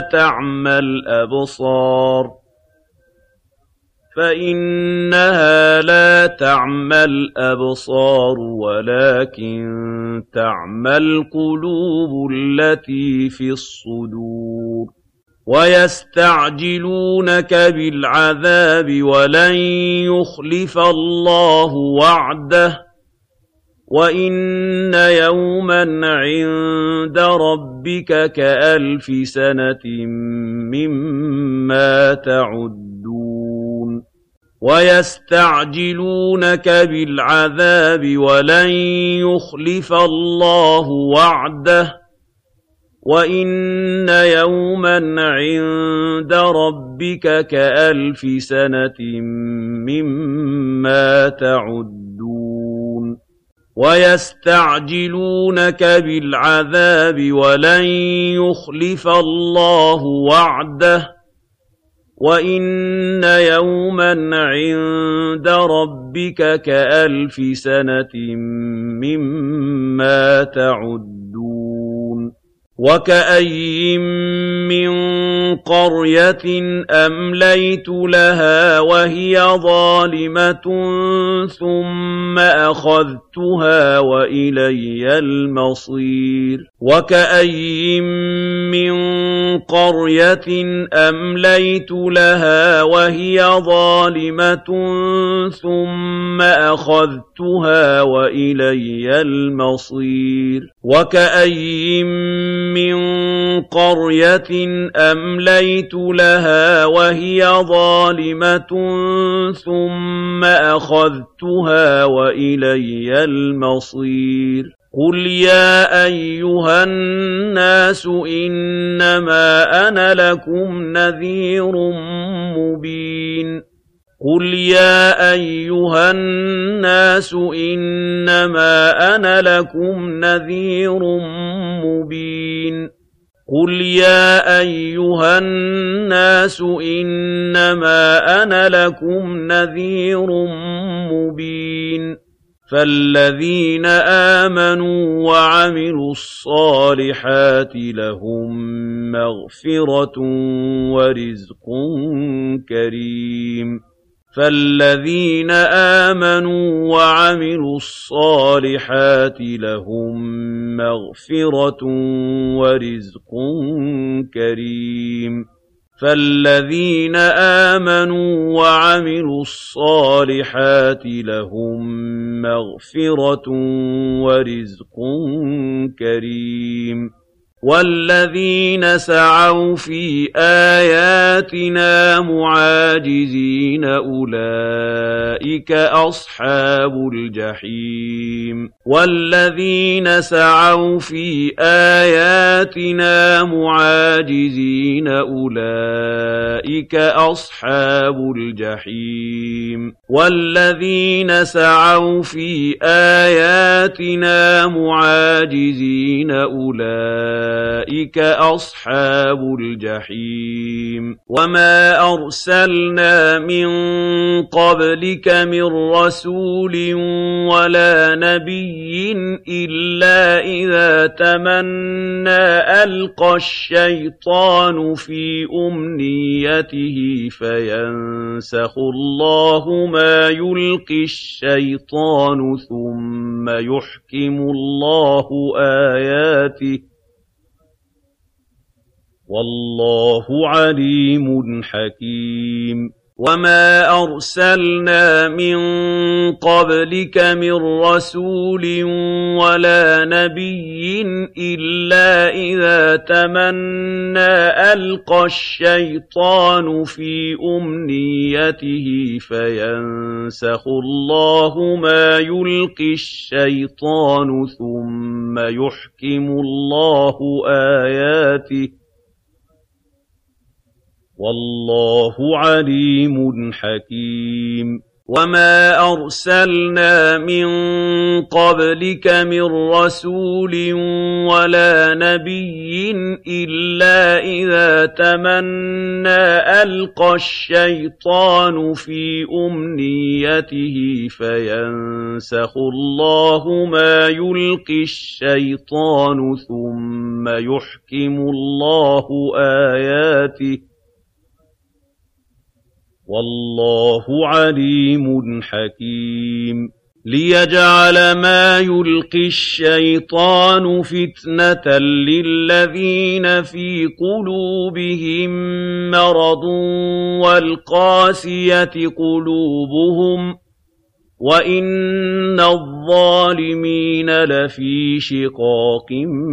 لَا تَعْمَى الْأَبْصَارُ وَلَكِن تَعْمَى الْقُلُوبُ الَّتِي فِي الصُّدُورِ وَيَسْتَعْجِلُونَكَ بِالْعَذَابِ وَلَن يُخْلِفَ اللَّهُ وَعْدَهُ وَإِنَّ يَوْمًا عِندَ رَبِّكَ كَأَلْفِ سَنَةٍ مِّمَّا تَعُدُّونَ وَيَسْتَعْجِلُونَكَ بِالْعَذَابِ وَلَن يُخْلِفَ اللَّهُ وَعْدَهُ وَإِنَّ يَوْمًا عِندَ رَبِّكَ كَأَلْفِ سَنَةٍ مِّمَّا تَعُدُّونَ وَيَسْتَعْجِلُونَكَ بِالْعَذَابِ وَلَن يُخْلِفَ اللَّهُ وَعْدَهُ وَإِنَّ يَوْمًا عِندَ رَبِّكَ كَأَلْفِ سَنَةٍ مِّمَّا تَعُدُّونَ وَكَأَيِّن مِّن قَرْيَةٍ أَمْلَيْتُ لَهَا وَهِيَ ظَالِمَةٌ ثُمَّ أَخَذْتُهَا وَإِلَيَّ الْمَصِيرُ وَكَأَيِّن مِّن قَرْيَةٍ أَمْلَيْتُ لَهَا وَهِيَ ظَالِمَةٌ ثُمَّ أَخَذْتُهَا وَإِلَيَّ الْمَصِيرُ وَكَأَيِّن مِّن قَرْيَةٍ أَمْلَيْتُ لَهَا وَهِيَ ظَالِمَةٌ ثُمَّ أَخَذْتُهَا وَإِلَيَّ الْمَصِيرُ قُلْ يَا أَيُّهَا النَّاسُ إِنَّمَا أَنَا لَكُمْ نَذِيرٌ مُّبِينٌ قُلْ يَا أَيُّهَا النَّاسُ إِنَّمَا أَنَا لَكُمْ نَذِيرٌ مُّبِينٌ قُلْ يَا أَيُّهَا النَّاسُ إِنَّمَا أَنَا لَكُمْ نَذِيرٌ مُّبِينٌ فَالَّذِينَ آمَنُوا وَعَمِلُوا الصَّالِحَاتِ لَهُم مَّغْفِرَةٌ وَرِزْقٌ كَرِيمٌ فَالَّذِينَ آمَنُوا وَعَمِلُوا الصَّالِحَاتِ لَهُم مَّغْفِرَةٌ وَرِزْقٌ كَرِيمٌ فَالَّذِينَ آمَنُوا وَعَمِلُوا الصَّالِحَاتِ لَهُم مَّغْفِرَةٌ وَرِزْقٌ كَرِيمٌ وَالَّذِينَ سَعَوْا فِي آيَاتِنَا مُعَاجِزِينَ أُولَٰئِكَ أَصْحَابُ الْجَحِيمِ وَالَّذِينَ سَعَوْا فِي آيَاتِنَا مُعَاجِزِينَ أُولَٰئِكَ أَصْحَابُ الْجَحِيمِ وَالَّذِينَ سَعَوْا فِي آيَاتِنَا مُعَاجِزِينَ أُولَٰئِكَ أَصْحَابُ الْجَحِيمِ وَمَا أَرْسَلْنَا مِن قَبْلِكَ مِن رَّسُولٍ وَلَا نَبِيٍّ إِلَّا إِذَا تَمَنَّىٰ أَلْقَى الشَّيْطَانُ فِي أُمْنِيَّتِهِ فَيَنسَخُ اللَّهُ مَا يُلْقِي الشَّيْطَانُ ثُمَّ يُحْكِمُ اللَّهُ آيَاتِهِ وَاللَّهُ عَلِيمٌ حَكِيمٌ وَمَا أَرْسَلْنَا مِن قَبْلِكَ مِن رَّسُولٍ وَلَا نَبِيٍّ إِلَّا إِذَا تَمَنَّىٰ أَلْقَى الشَّيْطَانُ فِي أُمْنِيَّتِهِ فَيَنسَخُ اللَّهُ مَا يُلْقِي الشَّيْطَانُ ثُمَّ يُحْكِمُ اللَّهُ آيَاتِهِ وَاللَّهُ عَلِيمٌ حَكِيمٌ وَمَا أَرْسَلْنَا مِن قَبْلِكَ مِن رَّسُولٍ وَلَا نَبِيٍّ إِلَّا إِذَا تَمَنَّىٰ أَلْقَى الشَّيْطَانُ فِي أُمْنِيَّتِهِ فَيَنسَخُ اللَّهُ مَا يُلْقِي الشَّيْطَانُ ثُمَّ يُحْكِمُ اللَّهُ آيَاتِهِ وَاللَّهُ عَلِيمٌ حَكِيمٌ لِيَجْعَلَ مَا يُلْقِي الشَّيْطَانُ فِتْنَةً لِّلَّذِينَ فِي قُلُوبِهِم مَّرَضٌ وَالْقَاسِيَةِ قُلُوبُهُمْ وَإِنَّ الظَّالِمِينَ لَفِي شِقَاقٍ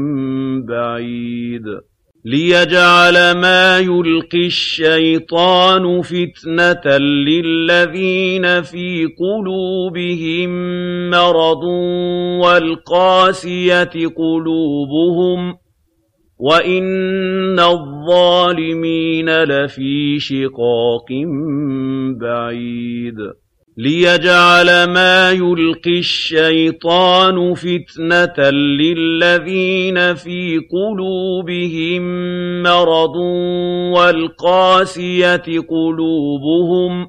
بَعِيدٍ لِيَجْعَلَ مَا يُلْقِي الشَّيْطَانُ فِتْنَةً لِّلَّذِينَ فِي قُلُوبِهِم مَّرَضٌ وَالْقَاسِيَةِ قُلُوبُهُمْ وَإِنَّ الظَّالِمِينَ لَفِي شِقَاقٍ بَعِيدٍ لِيَجْعَلَ مَا يُلْقِي الشَّيْطَانُ فِتْنَةً لِّلَّذِينَ فِي قُلُوبِهِم مَّرَضٌ وَالْقَاسِيَةِ قُلُوبُهُمْ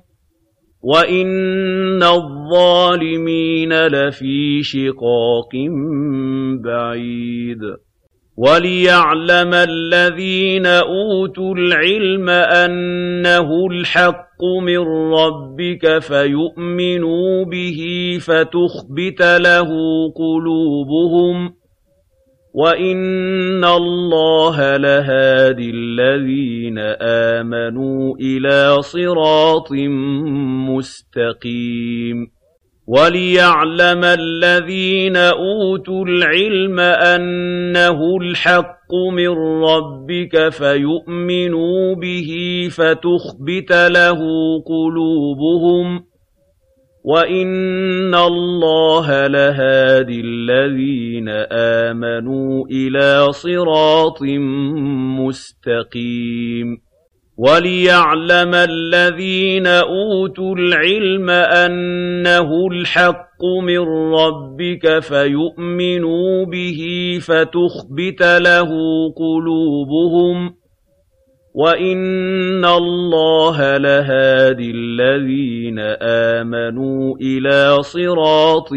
وَإِنَّ الظَّالِمِينَ لَفِي شِقَاقٍ بَعِيدٍ وَلِيَعْلَمَ الَّذِينَ أُوتُوا الْعِلْمَ أَنَّهُ الْحَقُّ مِن رَّبِّكَ فَيُؤْمِنُوا بِهِ فَتُخْبِتَ لَهُ قُلُوبُهُمْ وَإِنَّ اللَّهَ لَهَادِي الَّذِينَ آمَنُوا إِلَىٰ صِرَاطٍ مُّسْتَقِيمٍ وَلِيَعْلَمَ الَّذِينَ أُوتُوا الْعِلْمَ أَنَّهُ الْحَقُّ مِن رَّبِّكَ فَيُؤْمِنُوا بِهِ فَتُخْبِتَ لَهُ قُلُوبُهُمْ وَإِنَّ اللَّهَ لَهَادِي الَّذِينَ آمَنُوا إِلَىٰ صِرَاطٍ مُّسْتَقِيمٍ وَلِيَعْلَمَ الَّذِينَ أُوتُوا الْعِلْمَ أَنَّهُ الْحَقُّ مِن رَّبِّكَ فَيُؤْمِنُوا بِهِ فَتُخْبِتَ لَهُ قُلُوبُهُمْ وَإِنَّ اللَّهَ لَهَادِي الَّذِينَ آمَنُوا إِلَىٰ صِرَاطٍ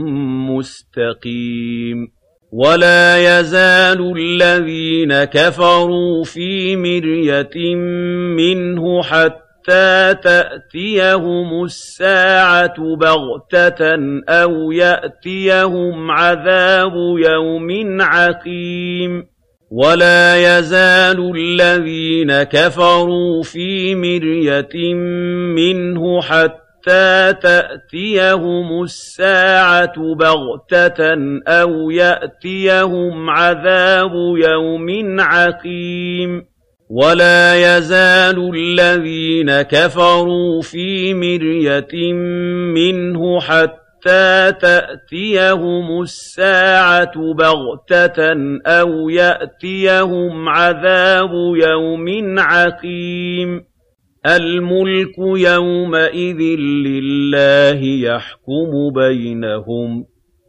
مُّسْتَقِيمٍ وَلَا يَزَالُ الَّذِينَ كَفَرُوا فِي مِرْيَةٍ مِّنْهُ حَتَّىٰ تَأْتِيَهُمُ السَّاعَةُ بَغْتَةً أَوْ يَأْتِيَهُمْ عَذَابُ يَوْمٍ عَقِيمٍ وَلَا يَزَالُ الَّذِينَ كَفَرُوا فِي مِرْيَةٍ مِّنْهُ حَتَّىٰ حتى تأتيهم الساعة بغتة أو يأتيهم عذاب يوم عقيم ولا يزال الذين كفروا في مرية منه حتى تأتيهم الساعة بغتة أو يأتيهم عذاب يوم عقيم الملك يومئذ لله يحكم بينهم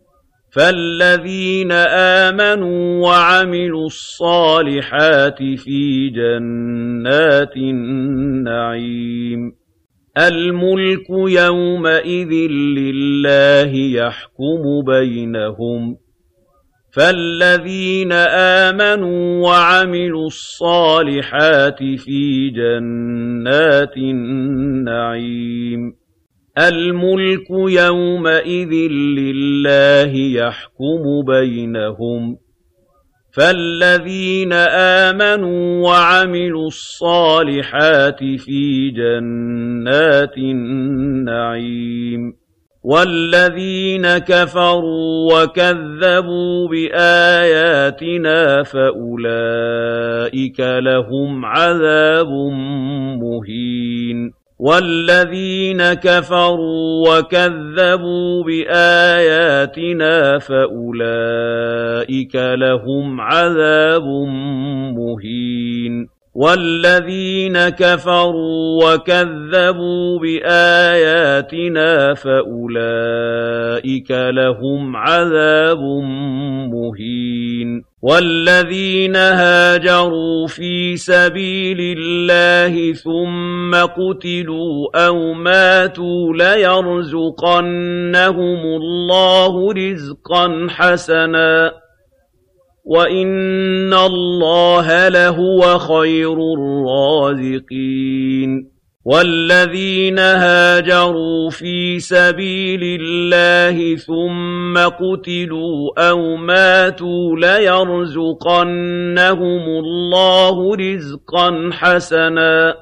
فالذين آمنوا وعملوا الصالحات في جنات النعيم الملك يومئذ لله يحكم بينهم فالذين آمنوا وعملوا الصالحات في جنات النعيم الملك يومئذ لله يحكم بينهم فالذين آمنوا وعملوا الصالحات في جنات النعيم والذين كفروا وكذبوا بآياتنا فأولئك لهم عذاب مهين والذين كفروا وكذبوا بآياتنا فأولئك لهم عذاب مهين والذين كفروا وكذبوا بآياتنا فأولئك لهم عذاب مهين والذين هاجروا في سبيل الله ثم قتلوا أو ماتوا ليرزقنهم الله رزقا حسنا وإن الله لهو خير الرازقين والذين هاجروا في سبيل الله ثم قتلوا أو ماتوا ليرزقنهم الله رزقا حسنا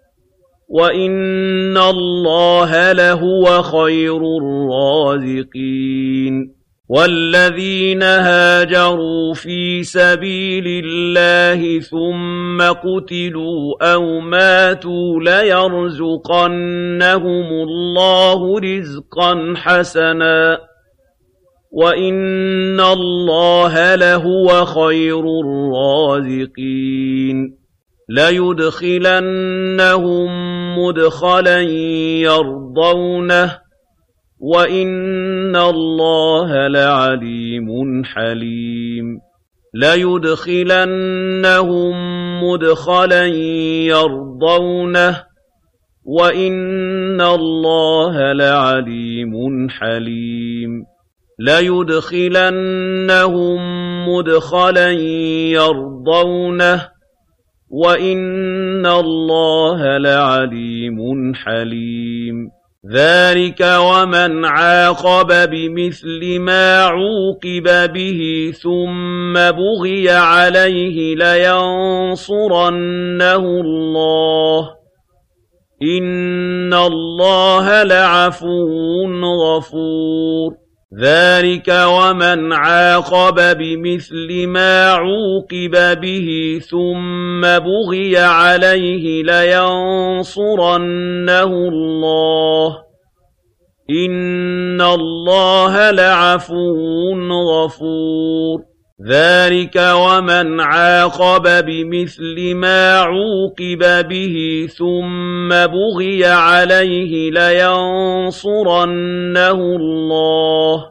وإن الله لهو خير الرازقين والذين هاجروا في سبيل الله ثم قتلوا أو ماتوا ليرزقنهم الله رزقا حسنا وإن الله لهو خير الرازقين ليدخلنهم مدخلا يرضونه وَإِنَّ اللَّهَ لَعَلِيمٌ حَلِيمٌ لَيُدْخِلَنَّهُم مُّدْخَلًا يَرْضَوْنَهُ وَإِنَّ اللَّهَ لَعَلِيمٌ حَلِيمٌ لَيُدْخِلَنَّهُم مُّدْخَلًا يَرْضَوْنَهُ وَإِنَّ اللَّهَ لَعَلِيمٌ حَلِيمٌ ذَلِكَ وَمَنْ عَاقَبَ بِمِثْلِ مَا عُوقِبَ بِهِ ثُمَّ بُغِيَ عَلَيْهِ لَيَنصُرَنَّهُ اللَّهُ إِنَّ اللَّهَ لَعَفُوٌّ غَفُورٌ ذَلِكَ وَمَنْ عَاقَبَ بِمِثْلِ مَا عُوقِبَ بِهِ ثُمَّ بُغِيَ عَلَيْهِ لَيَنصُرَنَّهُ اللَّهُ إِنَّ اللَّهَ لَعَفُوٌّ غَفُورٌ ذَلِكَ وَمَنْ عَاقَبَ بِمِثْلِ مَا عُوقِبَ بِهِ ثُمَّ بُغِيَ عَلَيْهِ لَيَنصُرَنَّهُ اللَّهُ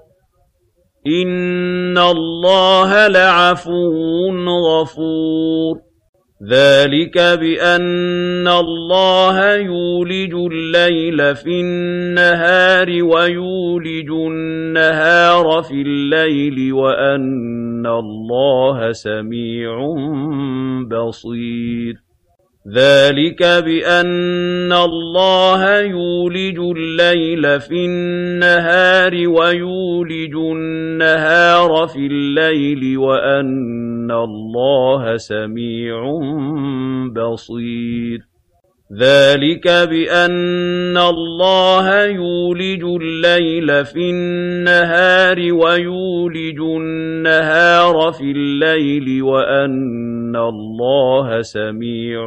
إِنَّ اللَّهَ لَعَفُوٌّ غَفُورٌ ذَلِكَ بِأَنَّ اللَّهَ يُولِجُ اللَّيْلَ فِي النَّهَارِ وَيُولِجُ النَّهَارَ فِي اللَّيْلِ وَأَنَّ اللَّهَ سَمِيعٌ بَصِيرٌ ذَلِكَ بِأَنَّ اللَّهَ يُولِجُ اللَّيْلَ فِي النَّهَارِ وَيُولِجُ النَّهَارَ فِي اللَّيْلِ وَأَنَّ اللَّهَ سَمِيعٌ بَصِيرٌ ذلك بأن الله يولج الليل في النهار ويولج النهار في الليل وأن الله سميع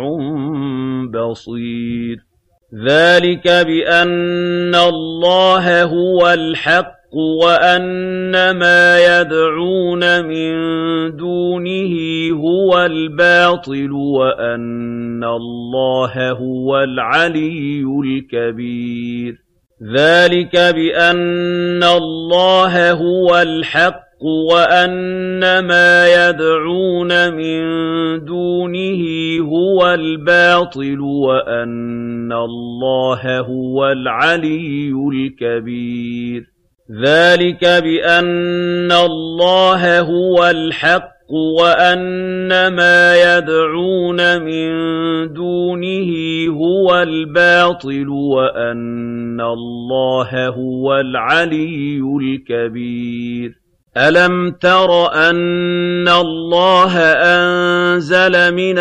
بصير ذلك بأن الله هو الحق وأن ما يدعون من دونه هو الباطل وأن الله هو العلي الكبير ذلك بأن الله هو الحق وأن ما يدعون من دونه هو الباطل وأن الله هو العلي الكبير ذلك بأن الله هو الحق وأن ما يدعون من دونه هو الباطل وأن الله هو العلي الكبير ألم تر أن الله أنزل من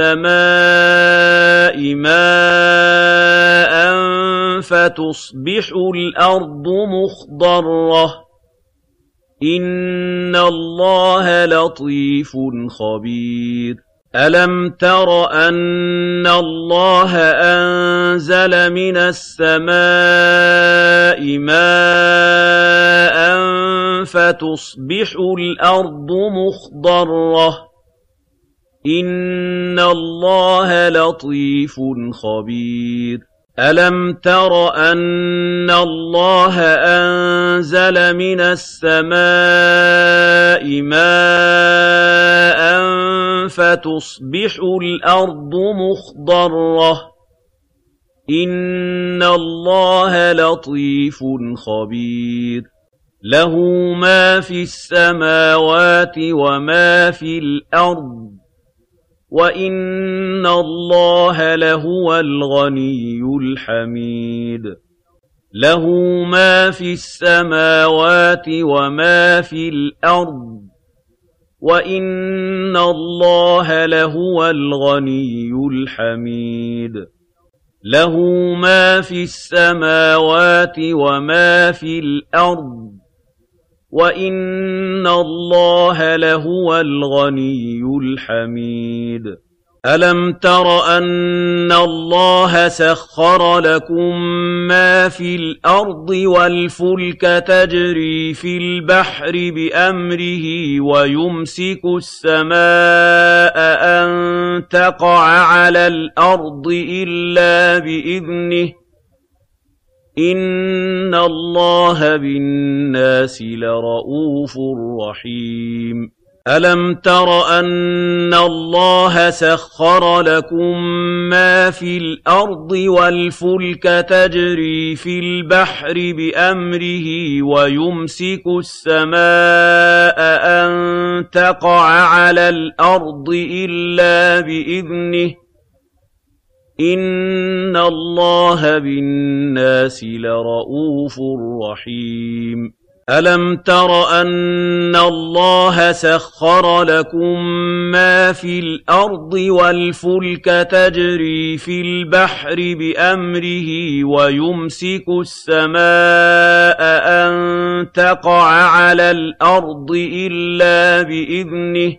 السماء ماء فتصبح الأرض مخضرة إن الله لطيف خبير ألم تر أن الله أنزل من السماء ماء فتصبح الأرض مخضرة إن الله لطيف خبير ألم تر أن الله أنزل من السماء ماء فتصبح الأرض مخضرة إن الله لطيف خبير له ما في السماوات وما في الأرض وَإِنَّ اللَّهَ لَهُوَ الْغَنِيُّ الْحَمِيدُ له ما في السماوات وما في الأرض وَإِنَّ اللَّهَ لَهُوَ الْغَنِيُّ الْحَمِيدُ له ما في السماوات وما في الأرض وَإِنَّ اللَّهَ لَهُوَ الْغَنِيُّ الْحَمِيدُ أَلَمْ تَرَ أَنَّ اللَّهَ سَخَّرَ لَكُم مَّا فِي الْأَرْضِ وَالْفُلْكَ تَجْرِي فِي الْبَحْرِ بِأَمْرِهِ وَيُمْسِكُ السَّمَاءَ أَن تَقَعَ عَلَى الْأَرْضِ إِلَّا بِإِذْنِهِ إِنَّ اللَّهَ بِالنَّاسِ لَرَءُوفٌ رَّحِيمٌ أَلَمْ تَرَ أَنَّ اللَّهَ سَخَّرَ لَكُم مَّا فِي الْأَرْضِ وَالْفُلْكَ تَجْرِي فِي الْبَحْرِ بِأَمْرِهِ وَيُمْسِكُ السَّمَاءَ أَن تَقَعَ عَلَى الْأَرْضِ إِلَّا بِإِذْنِهِ إِنَّ اللَّهَ بِالنَّاسِ لَرَءُوفٌ رَّحِيمٌ أَلَمْ تَرَ أَنَّ اللَّهَ سَخَّرَ لَكُم مَّا فِي الْأَرْضِ وَالْفُلْكَ تَجْرِي فِي الْبَحْرِ بِأَمْرِهِ وَيُمْسِكُ السَّمَاءَ أَن تَقَعَ عَلَى الْأَرْضِ إِلَّا بِإِذْنِهِ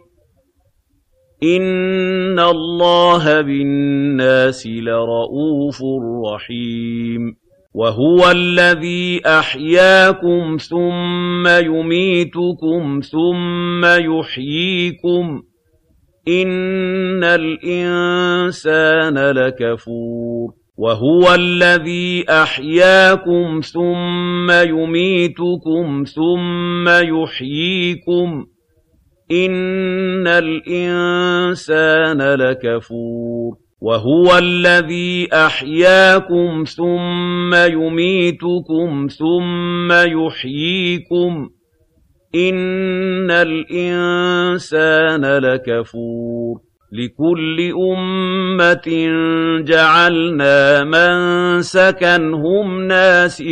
إِنَّ اللَّهَ بِالنَّاسِ لَرَءُوفٌ رَّحِيمٌ وَهُوَ الَّذِي أَحْيَاكُمْ ثُمَّ يُمِيتُكُمْ ثُمَّ يُحْيِيكُمْ إِنَّ الْإِنسَانَ لَكَفُورٌ وَهُوَ الَّذِي أَحْيَاكُمْ ثُمَّ يُمِيتُكُمْ ثُمَّ يُحْيِيكُمْ إِنَّ الْإِنسَانَ لَكَفُورٌ وَهُوَ الَّذِي أَحْيَاكُمْ ثُمَّ يُمِيتُكُمْ ثُمَّ يُحْيِيكُمْ إِنَّ الْإِنسَانَ لَكَفُورٌ لِكُلِّ أُمَّةٍ جَعَلْنَا مَنسَكًا هُمْ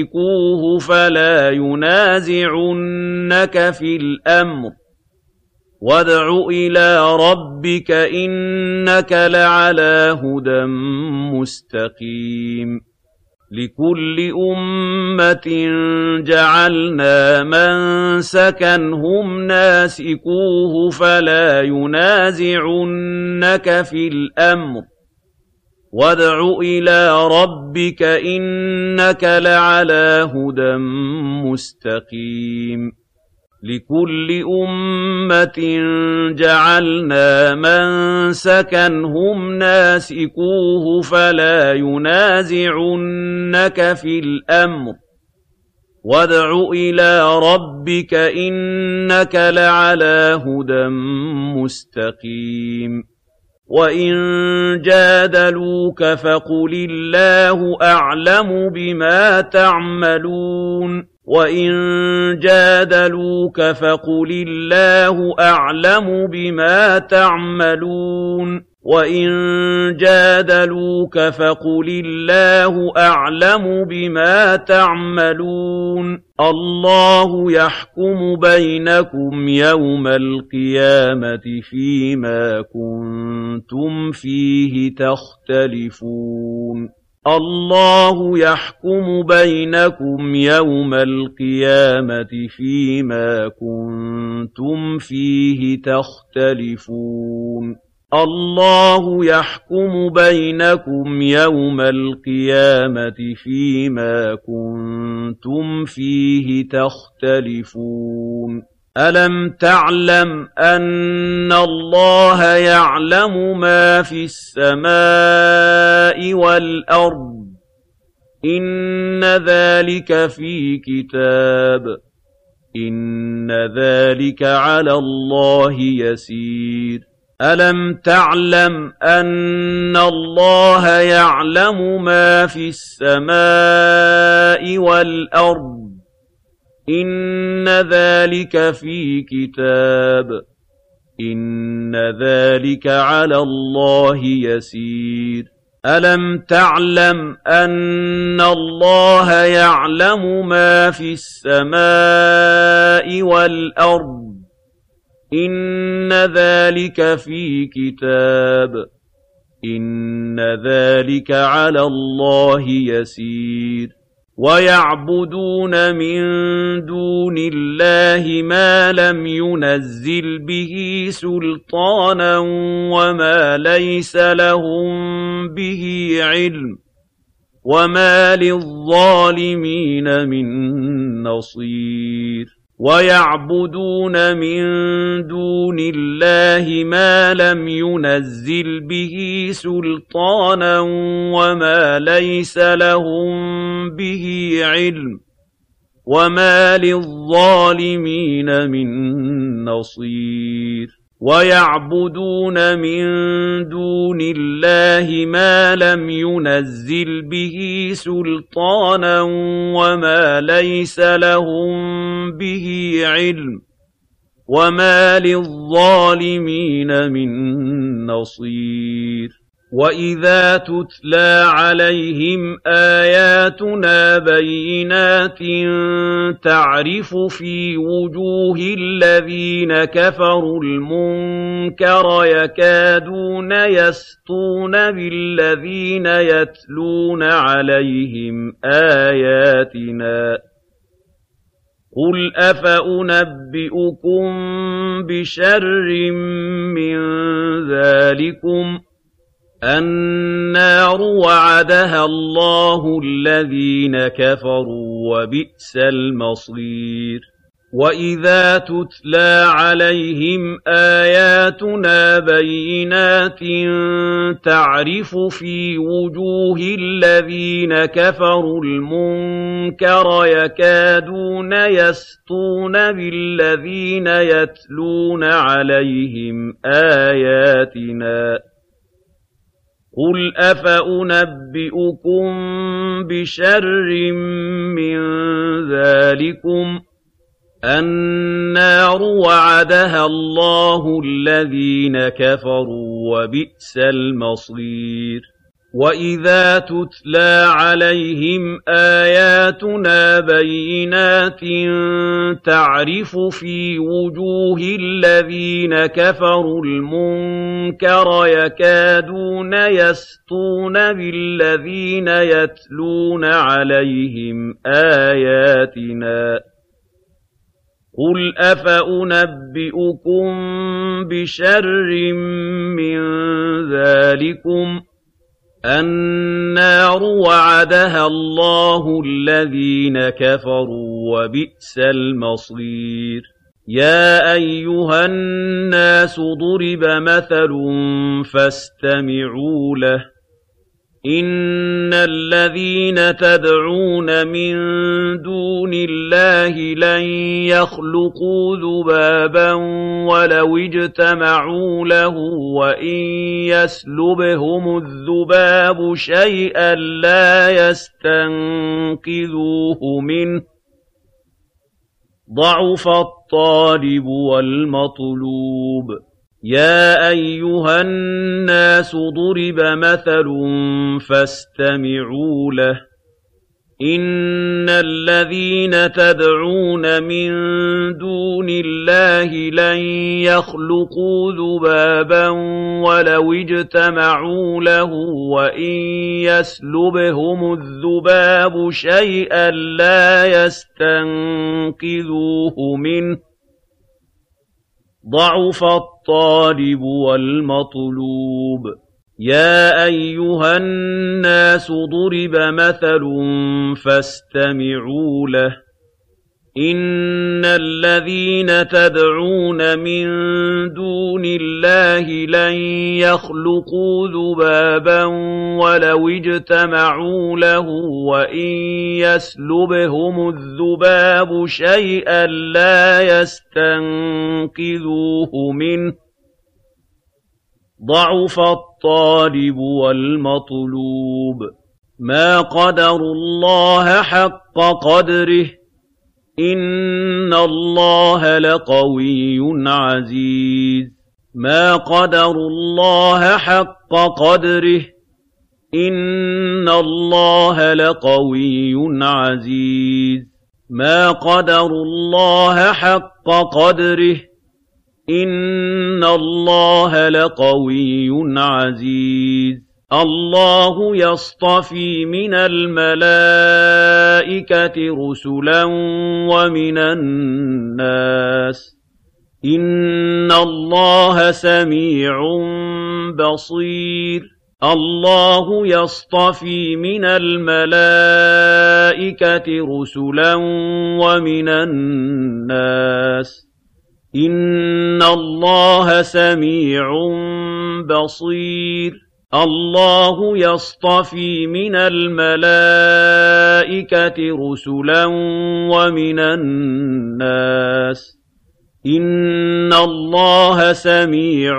نَاسِكُوهُ فَلَا يُنَازِعُنَّكَ فِي الْأَمْرِ وادْعُ إِلَىٰ رَبِّكَ إِنَّكَ لَعَلَىٰ هُدًى مُّسْتَقِيمٍ لِكُلِّ أُمَّةٍ جَعَلْنَا مَنسَكًا هُمْ نَاسِكُوهُ فَلَا يُنَازِعُنَّكَ فِي الْأَمْرِ وادْعُ إِلَىٰ رَبِّكَ إِنَّكَ لَعَلَىٰ هُدًى مُّسْتَقِيمٍ لِكُلِّ أُمَّةٍ جَعَلْنَا مَنسَكًا هُمْ نَاسِكُوهُ فَلَا يُنَازِعُنَّكَ فِي الْأَمْرِ وادْعُ إِلَىٰ رَبِّكَ إِنَّكَ لَعَلَىٰ هُدًى مُّسْتَقِيمٍ وَإِن جَادَلُوكَ فَقُلِ اللَّهُ أَعْلَمُ بِمَا تَعْمَلُونَ وَإِن جَادَلُوكَ فَقُلِ اللَّهُ أَعْلَمُ بِمَا تَعْمَلُونَ وَإِن جَادَلُوكَ فَقُلِ اللَّهُ أَعْلَمُ بِمَا تَعْمَلُونَ اللَّهُ يَحْكُمُ بَيْنَكُمْ يَوْمَ الْقِيَامَةِ فِيمَا كُنتُمْ فِيهِ تَخْتَلِفُونَ اللَّهُ يَحْكُمُ بَيْنَكُمْ يَوْمَ الْقِيَامَةِ فِيمَا كُنتُمْ فِيهِ تَخْتَلِفُونَ اللَّهُ يَحْكُمُ بَيْنَكُمْ يَوْمَ الْقِيَامَةِ فِيمَا كُنتُمْ فِيهِ تَخْتَلِفُونَ أَلَمْ تَعْلَمْ أَنَّ اللَّهَ يَعْلَمُ مَا فِي السَّمَاءِ وَالْأَرْضِ إِنَّ ذَلِكَ فِي كِتَابٍ إِنَّ ذَلِكَ عَلَى اللَّهِ يَسِيرٌ أَلَمْ تَعْلَمْ أَنَّ اللَّهَ يَعْلَمُ مَا فِي السَّمَاءِ وَالْأَرْضِ إِنَّ ذَلِكَ فِي كِتَابٍ إِنَّ ذَلِكَ عَلَى اللَّهِ يَسِيرٌ أَلَمْ تَعْلَمْ أَنَّ اللَّهَ يَعْلَمُ مَا فِي السَّمَاءِ وَالْأَرْضِ إِنَّ ذَلِكَ فِي كِتَابٍ إِنَّ ذَلِكَ عَلَى اللَّهِ يَسِيرٌ وَيَعْبُدُونَ مِن دُونِ اللَّهِ مَا لَمْ يُنَزِّلْ بِهِ سُلْطَانًا وَمَا لَيْسَ لَهُم بِهِ عِلْمٌ وَمَا لِلظَّالِمِينَ مِن نَّصِيرٍ وَيَعْبُدُونَ مِن دُونِ اللَّهِ مَا لَمْ يُنَزِّلْ بِهِ سُلْطَانًا وَمَا لَيْسَ لَهُم بِهِ عِلْمٌ وَمَا لِلظَّالِمِينَ مِن نَّصِيرٍ وَيَعْبُدُونَ مِن دُونِ اللَّهِ مَا لَمْ يُنَزِّلْ بِهِ سُلْطَانًا وَمَا لَيْسَ لَهُم بِهِ عِلْمٌ وَمَا لِلظَّالِمِينَ مِن نَّصِيرٍ وَإِذَا تُتْلَىٰ عَلَيْهِمْ آيَاتُنَا بَيِّنَاتٍ تَعْرِفُ فِي وُجُوهِ الَّذِينَ كَفَرُوا الْمُنكَرَ يَكَادُونَ يَسْطُونَ بِالَّذِينَ يَتْلُونَ عَلَيْهِمْ آيَاتِنَا قُلْ أَفَأُنَبِّئُكُم بِشَرٍّ مِّن ذَٰلِكُمْ النَّارُ وَعَدَهَا اللَّهُ الَّذِينَ كَفَرُوا وَبِئْسَ الْمَصِيرُ وَإِذَا تُتْلَىٰ عَلَيْهِمْ آيَاتُنَا بَيِّنَاتٍ تَعْرِفُ فِي وُجُوهِ الَّذِينَ كَفَرُوا الْمُنكَرَ يَكَادُونَ يَسْطُونَ بِالَّذِينَ يَتْلُونَ عَلَيْهِمْ آيَاتِنَا قُلْ أَفَأُنَبِّئُكُم بِشَرٍّ مِّن ذَٰلِكُمْ النَّارُ وَعَدَهَا اللَّهُ الَّذِينَ كَفَرُوا وَبِئْسَ الْمَصِيرُ وَإِذَا تُتْلَىٰ عَلَيْهِمْ آيَاتُنَا بَيِّنَاتٍ تَعْرِفُ فِي وُجُوهِ الَّذِينَ كَفَرُوا الْمُنكَرَ يَكَادُونَ يَسْطُونَ بِالَّذِينَ يَتْلُونَ عَلَيْهِمْ آيَاتِنَا قُلْ أَفَأُنَبِّئُكُم بِشَرٍّ مِّن ذَٰلِكُمْ النَّارُ وَعَدَهَا اللَّهُ الَّذِينَ كَفَرُوا وَبِئْسَ الْمَصِيرُ يَا أَيُّهَا النَّاسُ ضُرِبَ مَثَلٌ فَاسْتَمِعُوا لَهُ إِنَّ الَّذِينَ تَدْعُونَ مِن دُونِ اللَّهِ لَن يَخْلُقُوا ذُبَابًا وَلَوِ اجْتَمَعُوا لَهُ وَإِن يَسْلُبْهُمُ الذُّبَابُ شَيْئًا لَّا يَسْتَنقِذُوهُ مِنْهُ ضَعُفَ الطَّالِبُ وَالْمَطْلُوبُ يَا أَيُّهَا النَّاسُ ضُرِبَ مَثَلٌ فَاسْتَمِعُوا لَهُ إِنَّ الَّذِينَ تَدْعُونَ مِن دُونِ اللَّهِ لَن يَخْلُقُوا ذُبَابًا وَلَوِ اجْتَمَعُوا لَهُ وَإِن يَسْلُبْهُمُ الذُّبَابُ شَيْئًا لَّا يَسْتَنقِذُوهُ مِنْهُ ضَعُفَ الطَّالِبُ وَالْمَطْلُوبُ يَا أَيُّهَا النَّاسُ ضُرِبَ مَثَلٌ فَاسْتَمِعُوا لَهُ إِنَّ الَّذِينَ تَدْعُونَ مِن دُونِ اللَّهِ لَن يَخْلُقُوا ذُبَابًا وَلَوِ اجْتَمَعُوا لَهُ وَإِن يَسْلُبْهُمُ الذُّبَابُ شَيْئًا لَّا يَسْتَنقِذُوهُ مِنْهُ ضَعُفَ الطَّالِبُ وَالْمَطْلُوبُ مَا قَدَرُوا اللَّهَ حَقَّ قَدْرِهِ إِنَّ اللَّهَ لَقَوِيٌّ عَزِيزٌ مَا قَدَرُوا اللَّهَ حَقَّ قَدْرِهِ إِنَّ اللَّهَ لَقَوِيٌّ عَزِيزٌ مَا قَدَرُوا اللَّهَ حَقَّ قَدْرِهِ إِنَّ اللَّهَ لَقَوِيٌّ عَزِيزٌ اللَّهُ يَصْطَفِي مِنَ الْمَلَائِكَةِ رُسُلًا وَمِنَ النَّاسِ ۚ إِنَّ اللَّهَ سَمِيعٌ بَصِيرٌ اللَّهُ يَصْطَفِي مِنَ الْمَلَائِكَةِ رُسُلًا وَمِنَ النَّاسِ ۚ إِنَّ اللَّهَ سَمِيعٌ بَصِيرٌ اللَّهُ يَصْطَفِي مِنَ الْمَلَائِكَةِ رُسُلًا وَمِنَ النَّاسِ ۚ إِنَّ اللَّهَ سَمِيعٌ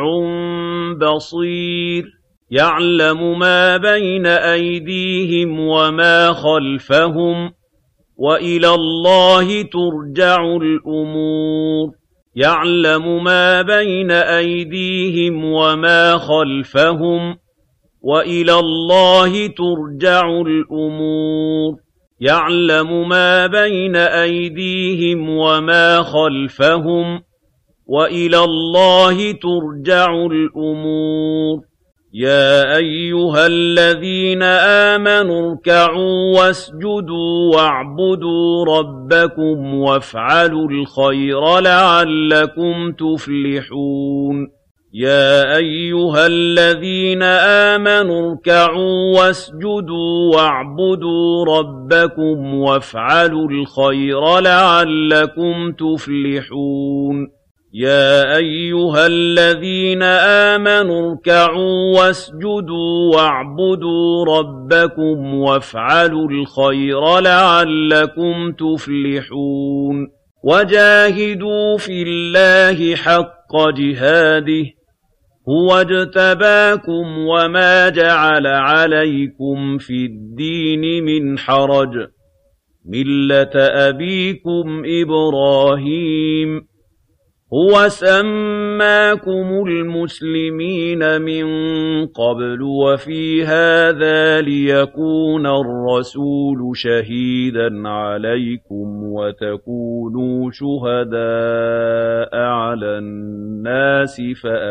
بَصِيرٌ يَعْلَمُ مَا بَيْنَ أَيْدِيهِمْ وَمَا خَلْفَهُمْ وَإِلَى اللَّهِ تُرْجَعُ الْأُمُورُ يَعْلَمُ مَا بَيْنَ أَيْدِيهِمْ وَمَا خَلْفَهُمْ وَإِلَى اللَّهِ تُرْجَعُ الْأُمُورُ يَعْلَمُ مَا بَيْنَ أَيْدِيهِمْ وَمَا خَلْفَهُمْ وَإِلَى اللَّهِ تُرْجَعُ الْأُمُورُ يَا أَيُّهَا الَّذِينَ آمَنُوا ارْكَعُوا وَاسْجُدُوا وَاعْبُدُوا رَبَّكُمْ وَافْعَلُوا الْخَيْرَ لَعَلَّكُمْ تُفْلِحُونَ يَا أَيُّهَا الَّذِينَ آمَنُوا ارْكَعُوا وَاسْجُدُوا وَاعْبُدُوا رَبَّكُمْ وَافْعَلُوا الْخَيْرَ لَعَلَّكُمْ تُفْلِحُونَ يَا أَيُّهَا الَّذِينَ آمَنُوا ارْكَعُوا وَاسْجُدُوا وَاعْبُدُوا رَبَّكُمْ وَافْعَلُوا الْخَيْرَ لَعَلَّكُمْ تُفْلِحُونَ وَجَاهِدُوا فِي اللَّهِ حَقَّ جِهَادِهِ هُوَ اجْتَبَاكُمْ وَمَا جَعَلَ عَلَيْكُمْ فِي الدِّينِ مِنْ حَرَجٍ مِلَّةَ أَبِيكُمْ إِبْرَاهِيمَ هُوَ سَمَّاكُمُ الْمُسْلِمِينَ مِن قَبْلُ وَفِي هَٰذَا لِيَكُونَ الرَّسُولُ شَهِيدًا عَلَيْكُمْ وَتَكُونُوا شُهَدَاءَ عَلَى النَّاسِ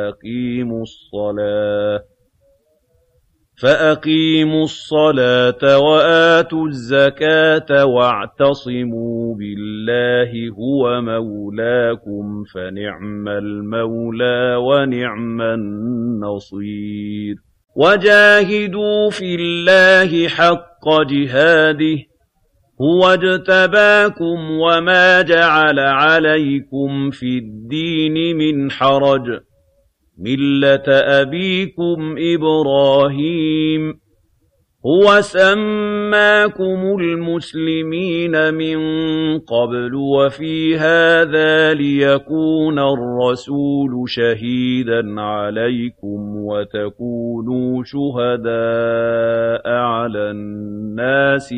فَأَقِيمُوا الصَّلَاةَ وَآتُوا الزَّكَاةَ وَاعْتَصِمُوا بِاللَّهِ هُوَ مَوْلَاكُمْ فَنِعْمَ الْمَوْلَىٰ وَنِعْمَ النَّصِيرُ وَجَاهِدُوا فِي اللَّهِ حَقَّ جِهَادِهِ هُوَ اجْتَبَاكُمْ وَمَا جَعَلَ عَلَيْكُمْ فِي الدِّينِ مِنْ حَرَجٍ مِّلَّةَ أَبِيكُمْ إِبْرَاهِيمَ هُوَ سَمَّاكُمُ الْمُسْلِمِينَ مِن قَبْلُ وَفِي هَٰذَا لِيَكُونَ الرَّسُولُ شَهِيدًا عَلَيْكُمْ وَتَكُونُوا شُهَدَاءَ عَلَى النَّاسِ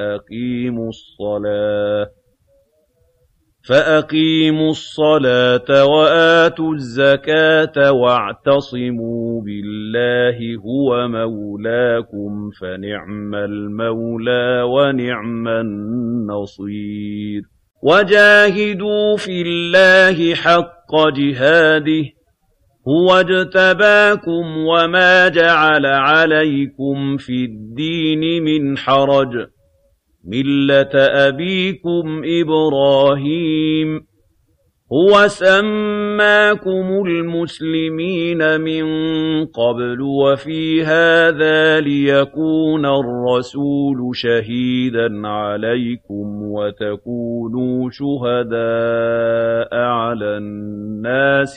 فَأَقِيمُوا الصَّلَاةَ وَآتُوا الزَّكَاةَ وَاعْتَصِمُوا بِاللَّهِ هُوَ مَوْلَاكُمْ فَنِعْمَ الْمَوْلَىٰ وَنِعْمَ النَّصِيرُ وَجَاهِدُوا فِي اللَّهِ حَقَّ جِهَادِهِ هُوَ اجْتَبَاكُمْ وَمَا جَعَلَ عَلَيْكُمْ فِي الدِّينِ مِنْ حَرَجٍ مِّلَّةَ أَبِيكُمْ إِبْرَاهِيمَ هُوَ سَمَّاكُمُ الْمُسْلِمِينَ مِن قَبْلُ وَفِي هَٰذَا لِيَكُونَ الرَّسُولُ شَهِيدًا عَلَيْكُمْ وَتَكُونُوا شُهَدَاءَ عَلَى النَّاسِ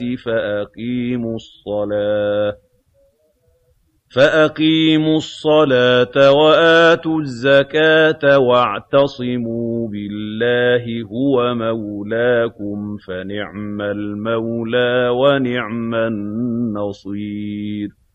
فَأَقِيمُوا الصَّلَاةَ وَآتُوا الزَّكَاةَ وَاعْتَصِمُوا بِاللَّهِ هُوَ مَوْلَاكُمْ فَنِعْمَ الْمَوْلَىٰ وَنِعْمَ النَّصِيرُ